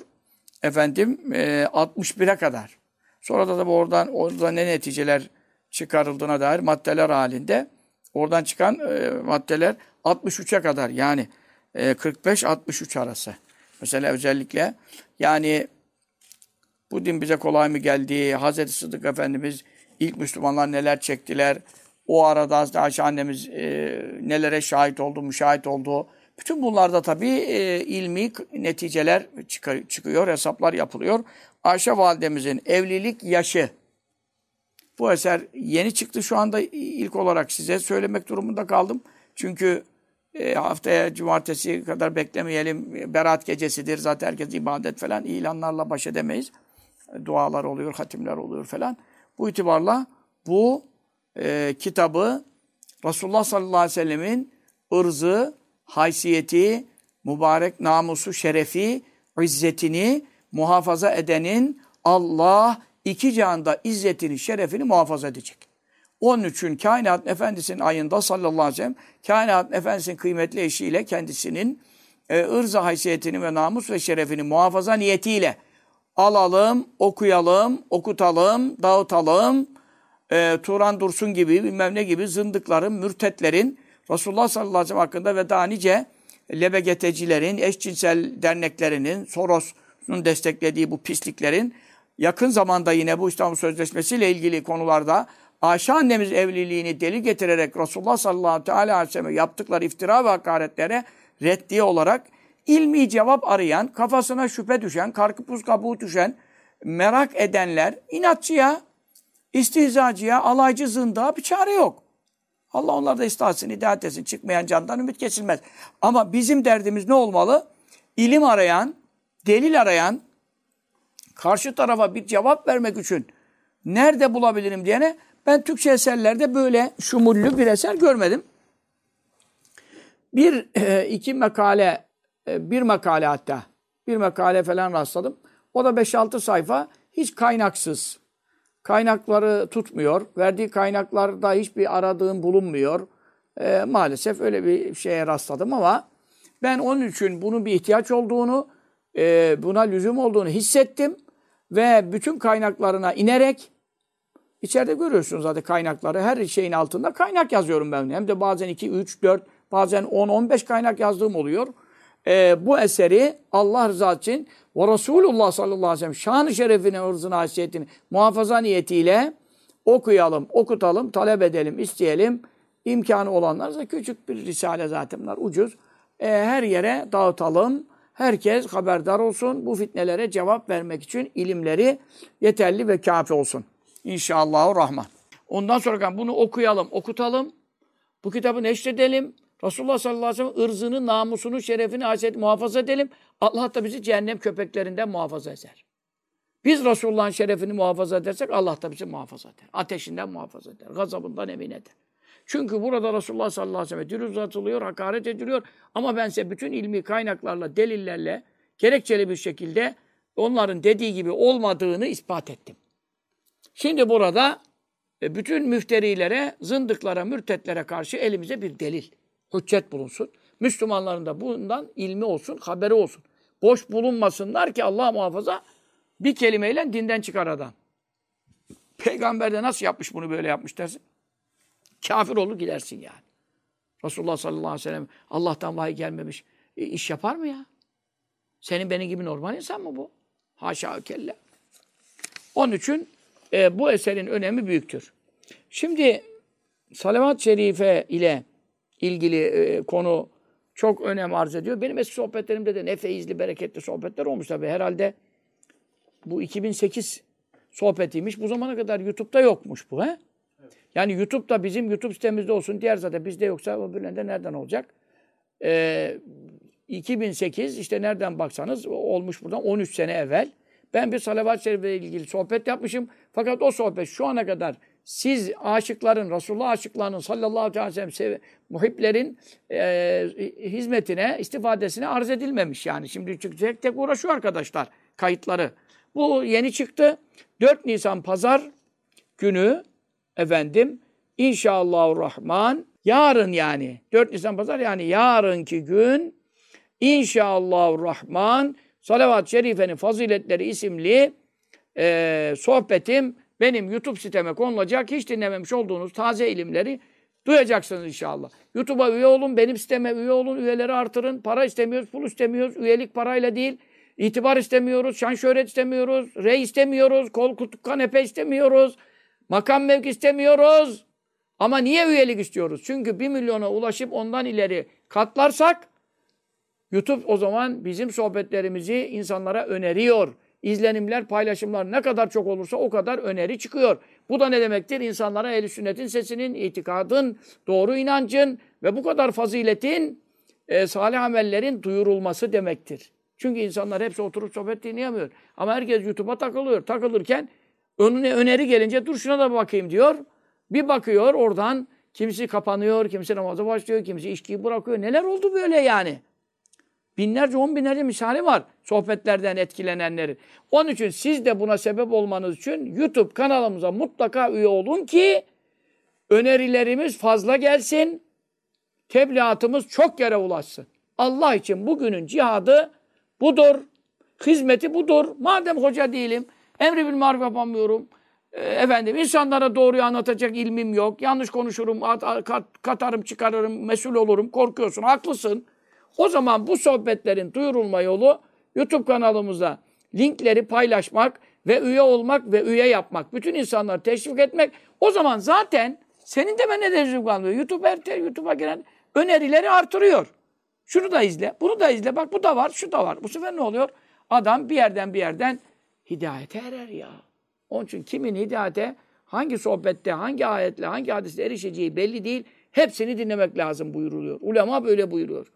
61'e kadar. Sonra da tabii orada ne neticeler çıkarıldığına dair maddeler halinde. Oradan çıkan maddeler 63'e kadar, yani 45-63 arası. Mesela özellikle yani bu din bize kolay mı geldi? Hazreti Sıddık Efendimiz, ilk Müslümanlar neler çektiler? O arada Hazreti Ayşe annemiz nelere şahit oldu, müşahit oldu? Bütün bunlarda tabii ilmi neticeler çıkıyor, hesaplar yapılıyor. Ayşe validemizin evlilik yaşı. Bu eser yeni çıktı. Şu anda ilk olarak size söylemek durumunda kaldım. Çünkü haftaya cumartesi kadar beklemeyelim. Berat gecesidir. Zaten herkes ibadet falan. İlanlarla baş edemeyiz. Dualar oluyor, hatimler oluyor falan. Bu itibarla bu kitabı Resulullah sallallahu aleyhi ve sellemin ırzı, haysiyeti, mübarek namusu, şerefi, izzetini muhafaza edenin Allah iki cihanda izzetini, şerefini muhafaza edecek. Onun için kainat efendisinin ayında sallallahu aleyhi ve sellem kainat efendisinin kıymetli eşiyle kendisinin ırzı, haysiyetini ve namus ve şerefini muhafaza niyetiyle alalım, okuyalım, okutalım, dağıtalım. Turan Dursun gibi, bilmem ne gibi zındıkların, mürtetlerin Resulullah sallallahu aleyhi ve sellem hakkında ve daha nice LBGT'cilerin, eşcinsel derneklerinin, Soros'un desteklediği bu pisliklerin yakın zamanda yine bu İstanbul Sözleşmesi ile ilgili konularda Ayşe annemiz evliliğini delil getirerek Resulullah sallallahu aleyhi ve sellem yaptıkları iftira ve hakaretlere reddiye olarak ilmi cevap arayan, kafasına şüphe düşen, karpuz kabuğu düşen, merak edenler, inatçıya, istihzacıya, alaycı zındığa bir çare yok. Allah onlar da ıslahsın, hidayet etsin. Çıkmayan candan ümit kesilmez. Ama bizim derdimiz ne olmalı? İlim arayan, delil arayan, karşı tarafa bir cevap vermek için nerede bulabilirim diyene, ben Türkçe eserlerde böyle şumullü bir eser görmedim. Bir makale falan rastladım. O da 5-6 sayfa, hiç kaynaksız. Kaynakları tutmuyor. Verdiği kaynaklarda hiçbir aradığım bulunmuyor. Maalesef öyle bir şeye rastladım ama ben onun için bunun bir ihtiyaç olduğunu, buna lüzum olduğunu hissettim. Ve bütün kaynaklarına inerek, içeride görüyorsunuz zaten kaynakları, her şeyin altında kaynak yazıyorum ben. Hem de bazen 2, 3, 4, bazen 10, 15 kaynak yazdığım oluyor. Bu eseri Allah rızası için ve Resulullah sallallahu aleyhi ve sellem şan-ı şerefini, ırzını, haysiyetini muhafaza niyetiyle okuyalım, okutalım, talep edelim, isteyelim. İmkanı olanlar, küçük bir risale zaten bunlar, ucuz. Her yere dağıtalım. Herkes haberdar olsun. Bu fitnelere cevap vermek için ilimleri yeterli ve kâfi olsun. İnşallahurrahman. Ondan sonra bunu okuyalım, okutalım. Bu kitabı neşredelim. Resulullah sallallahu aleyhi ve sellem ırzını, namusunu, şerefini, haysiyetini muhafaza edelim. Allah da bizi cehennem köpeklerinden muhafaza eder. Biz Resulullah'ın şerefini muhafaza edersek Allah da bizi muhafaza eder. Ateşinden muhafaza eder. Gazabından emin eder. Çünkü burada Resulullah sallallahu aleyhi ve sellem dil uzatılıyor, hakaret ediliyor. Ama ben size bütün ilmi kaynaklarla, delillerle, gerekçeli bir şekilde onların dediği gibi olmadığını ispat ettim. Şimdi burada bütün müfterilere, zındıklara, mürtetlere karşı elimize bir delil, hüccet bulunsun. Müslümanların da bundan ilmi olsun, haberi olsun. Boş bulunmasınlar ki Allah muhafaza bir kelimeyle dinden çıkar adam. Peygamber de nasıl yapmış bunu böyle yapmış dersin? Kafir olur gidersin yani. Resulullah sallallahu aleyhi ve sellem Allah'tan vahiy gelmemiş. İş yapar mı ya? Senin benim gibi normal insan mı bu? Haşa kella. Onun için bu eserin önemi büyüktür. Şimdi salavat-ı şerife ile ilgili konu çok önem arz ediyor. Benim eski sohbetlerimde de ne feyizli, bereketli sohbetler olmuş tabii. Herhalde bu 2008 sohbetiymiş. Bu zamana kadar YouTube'da yokmuş bu. He? Evet. Yani YouTube'da bizim YouTube sitemizde olsun. Diğer zaten bizde yoksa öbürlerinde nereden olacak? 2008 işte nereden baksanız olmuş buradan 13 sene evvel. Ben bir salavat-ı şerife ile ilgili sohbet yapmışım. Fakat o sohbet şu ana kadar siz aşıkların, Resulullah aşıklarının sallallahu aleyhi ve sellem muhiplerin hizmetine, istifadesine arz edilmemiş. Yani şimdi çıkacak tek uğraşıyor arkadaşlar kayıtları. Bu yeni çıktı. 4 Nisan Pazar günü efendim inşallahurrahman yarın yani 4 Nisan Pazar yani yarınki gün inşallahurrahman Salavat-ı Şerife'nin Faziletleri isimli sohbetim benim YouTube siteme konulacak. Hiç dinlememiş olduğunuz taze ilimleri duyacaksınız inşallah. YouTube'a üye olun, benim siteme üye olun, üyeleri artırın. Para istemiyoruz, pul istemiyoruz. Üyelik parayla değil. İtibar istemiyoruz, şan şöhret istemiyoruz, rey istemiyoruz, kol kutu kanepe istemiyoruz, makam mevki istemiyoruz. Ama niye üyelik istiyoruz? Çünkü 1 milyona ulaşıp ondan ileri katlarsak YouTube o zaman bizim sohbetlerimizi insanlara öneriyor. İzlenimler, paylaşımlar ne kadar çok olursa o kadar öneri çıkıyor. Bu da ne demektir? İnsanlara ehl-i sünnetin sesinin, itikadın, doğru inancın ve bu kadar faziletin, salih amellerin duyurulması demektir. Çünkü insanlar hepsi oturup sohbet dinleyemiyor. Ama herkes YouTube'a takılıyor. Takılırken önüne öneri gelince dur şuna da bakayım diyor. Bir bakıyor oradan kimisi kapanıyor, kimisi namaza başlıyor, kimisi içkiyi bırakıyor. Neler oldu böyle yani? Binlerce, 10 binlerce misali var sohbetlerden etkilenenlerin. Onun için siz de buna sebep olmanız için YouTube kanalımıza mutlaka üye olun ki önerilerimiz fazla gelsin, tebliğatımız çok yere ulaşsın. Allah için bugünün cihadı budur, hizmeti budur. Madem hoca değilim, emri bil maruf yapamıyorum, insanlara doğruyu anlatacak ilmim yok, yanlış konuşurum, katarım, çıkarırım, mesul olurum, korkuyorsun, haklısın. O zaman bu sohbetlerin duyurulma yolu YouTube kanalımıza linkleri paylaşmak ve üye olmak ve üye yapmak. Bütün insanları teşvik etmek. O zaman zaten senin de bana teşvik kalmıyor. YouTube'a giren önerileri artırıyor. Şunu da izle, bunu da izle. Bak bu da var, şu da var. Bu sefer ne oluyor? Adam bir yerden hidayete erer ya. Onun için kimin hidayete, hangi sohbette, hangi ayetle, hangi hadiste erişeceği belli değil. Hepsini dinlemek lazım buyuruluyor. Ulema böyle buyuruyor.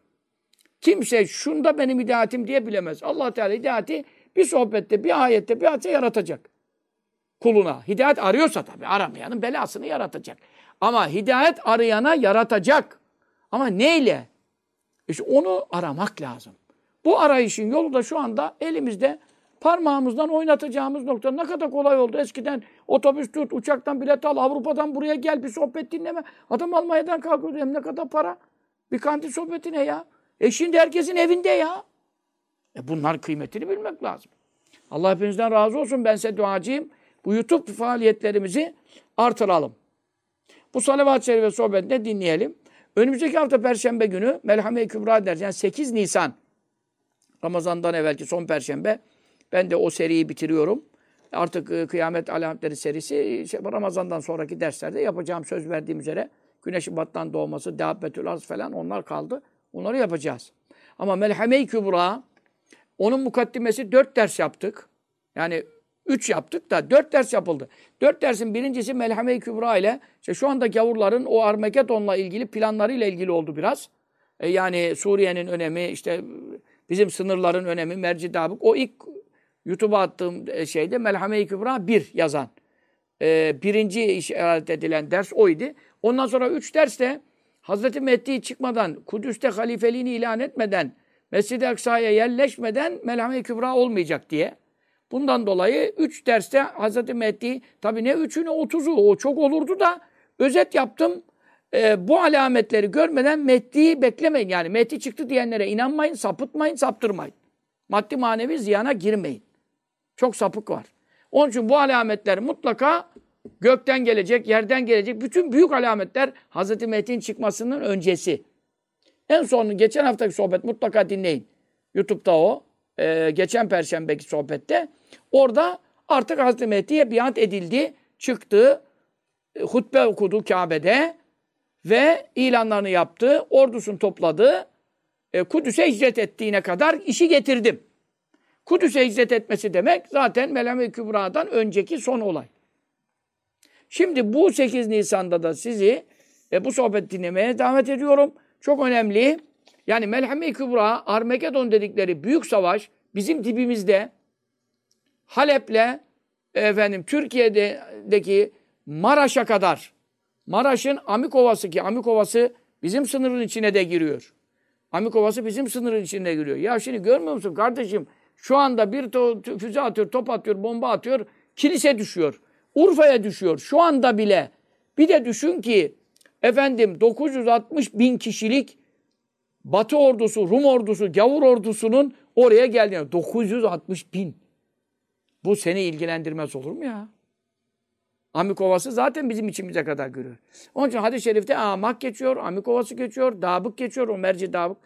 Kimse şunda benim hidayetim diye bilemez. Allah Teala hidayeti bir sohbette, bir ayette, bir hadise yaratacak. Kuluna. Hidayet arıyorsa tabii aramayanın belasını yaratacak. Ama hidayet arayana yaratacak. Ama neyle? İşte onu aramak lazım. Bu arayışın yolu da şu anda elimizde parmağımızdan oynatacağımız nokta. Ne kadar kolay oldu. Eskiden otobüs tut, uçaktan bilet al, Avrupa'dan buraya gel bir sohbet dinleme. Adam Almanya'dan kalkıyor. Hem ne kadar para? Bir kandil sohbeti ne ya? Şimdi herkesin evinde ya. Bunların kıymetini bilmek lazım. Allah hepinizden razı olsun. Ben size duacıyım. Bu YouTube faaliyetlerimizi artıralım. Bu salavat-ı şerife sohbetini dinleyelim. Önümüzdeki hafta Perşembe günü Melhame-i Kübra ders. Yani 8 Nisan. Ramazan'dan evvelki son Perşembe. Ben de o seriyi bitiriyorum. Artık Kıyamet Alametleri serisi Ramazan'dan sonraki derslerde yapacağım söz verdiğim üzere. Güneşin battan doğması, Dâbbetül Arz falan onlar kaldı. Onları yapacağız. Ama Melhame-i Kübra, onun mukaddimesi 4 ders yaptık. Yani 3 yaptık da 4 ders yapıldı. 4 dersin birincisi Melhame-i Kübra ile işte şu anda gavurların o Armagedon'la ilgili planlarıyla ilgili oldu biraz. Yani Suriye'nin önemi, işte bizim sınırların önemi, Merci Dabık. O ilk YouTube'a attığım şeyde Melhame-i Kübra 1 yazan. Birinci işaret edilen ders oydu. Ondan sonra 3 ders de Hazreti Mehdi çıkmadan, Kudüs'te halifeliğini ilan etmeden, Mescid-i Aksa'ya yerleşmeden Melhame-i Kübra olmayacak diye. Bundan dolayı 3 derste Hazreti Mehdi, tabii ne 3'ü ne 30'u, o çok olurdu da özet yaptım. bu alametleri görmeden Mehdi'yi beklemeyin. Yani Mehdi çıktı diyenlere inanmayın, sapıtmayın, saptırmayın. Maddi manevi ziyana girmeyin. Çok sapık var. Onun için bu alametler mutlaka gökten gelecek, yerden gelecek. Bütün büyük alametler Hazreti Mehdi'nin çıkmasının öncesi. En son geçen haftaki sohbet mutlaka dinleyin. YouTube'da o. Geçen Perşembeki sohbette. Orada artık Hazreti Mehdi'ye biat edildi. Çıktı. Hutbe okudu Kabe'de. Ve ilanlarını yaptı. Ordusunu topladı. Kudüs'e hicret ettiğine kadar işi getirdim. Kudüs'e hicret etmesi demek zaten Melhem-i Kübra'dan önceki son olay. Şimdi bu 8 Nisan'da da sizi bu sohbet dinlemeye davet ediyorum. Çok önemli. Yani Melhem-i Kübra, Armagedon dedikleri büyük savaş bizim dibimizde. Halep'le Türkiye'deki Maraş'a kadar. Maraş'ın Amikovası ki Amikovası bizim sınırın içine de giriyor. Amikovası bizim sınırın içine giriyor. Ya şimdi görmüyor musun kardeşim? Şu anda bir füze atıyor, top atıyor, bomba atıyor. Kilise düşüyor. Urfa'ya düşüyor. Şu anda bile. Bir de düşün ki 960 bin kişilik Batı ordusu, Rum ordusu, Gavur ordusunun oraya geldiğini. 960 bin. Bu seni ilgilendirmez olur mu ya? Amikovası zaten bizim içimize kadar görüyor. Onun için hadis-i şerifte Amak geçiyor, Amikovası geçiyor, Dabık geçiyor, o merci Dabık.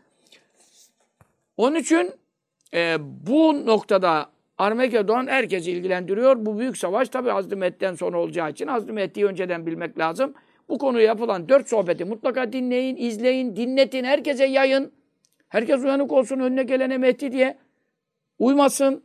Onun için bu noktada Armagedon herkesi ilgilendiriyor. Bu büyük savaş tabi Hazreti Mehdi'den sonra olacağı için Hazreti Mehdi'yi önceden bilmek lazım. Bu konuya yapılan 4 sohbeti mutlaka dinleyin, izleyin, dinletin, herkese yayın. Herkes uyanık olsun, önüne gelene Mehdi diye uymasın.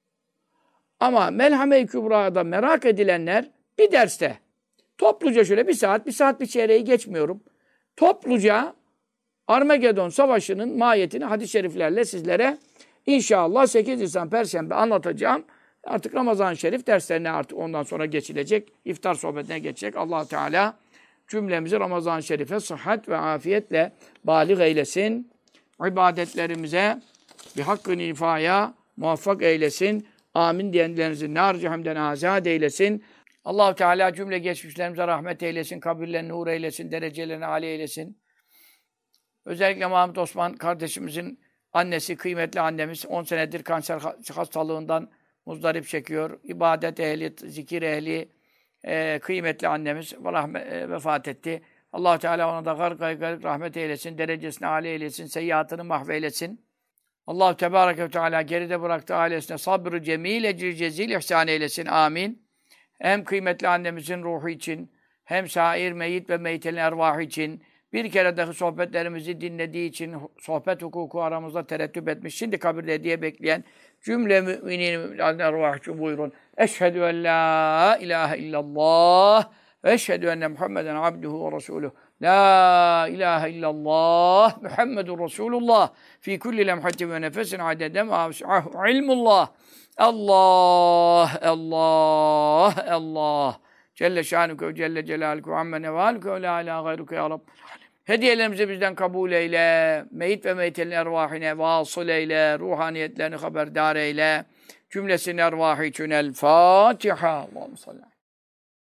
Ama Melhame-i Kübra'da merak edilenler bir derste topluca şöyle bir saat bir çeyreği geçmiyorum. Topluca Armagedon Savaşı'nın mahiyetini hadis-i şeriflerle sizlere inşallah 8 Nisan Perşembe anlatacağım. Artık Ramazan-ı Şerif derslerine artık ondan sonra geçilecek. İftar sohbetine geçecek. Allah Teala cümlemizi Ramazan-ı Şerif'e sıhhat ve afiyetle bâlig eylesin. İbadetlerimize bir hakkı nifaya muvaffak eylesin. Amin diyenlerinizi nar cehennemden azad eylesin. Allah Teala cümle geçmişlerimize rahmet eylesin. Kabirlerini nur eylesin. Derecelerini âli eylesin. Özellikle Mahmut Osman kardeşimizin annesi, kıymetli annemiz 10 senedir kanser hastalığından muzdarip çekiyor. İbadet ehli, zikir ehli, kıymetli annemiz vefat etti. Allah Teala ona da garip rahmet eylesin, derecesini âli eylesin, seyyiatını mahveylesin. Allah Tebareke ve Teala geride bıraktığı ailesine sabrı cemil, ecri cezil ihsan eylesin. Amin. Hem kıymetli annemizin ruhu için, hem şair, meyit ve meyitelin ervahı için, bir kere dahi sohbetlerimizi dinlediği için sohbet hukuku aramızda tereddüt etmiş. Şimdi kabirde hediye bekleyen cümle müminin ervah için buyurun. Eşhedü en la ilahe illallah ve eşhedü enne Muhammeden abduhu ve resuluhu. La ilahe illallah Muhammedun Resulullah fi kulli lemhatin ve nefesin adedem avs'ahu ilmullah. Allah, Allah, Allah. Celle şanuke ve celle celaluke ve amme nevaluke ve la ilahe gayruke ya Rabbi. Hediyelerimizi bizden kabul eyle. Meyit ve meyitelin ervahine vasıl eyle. Ruhaniyetlerini haberdar eyle. Cümlesinin ervahı için el Fatiha. Allahümme salli.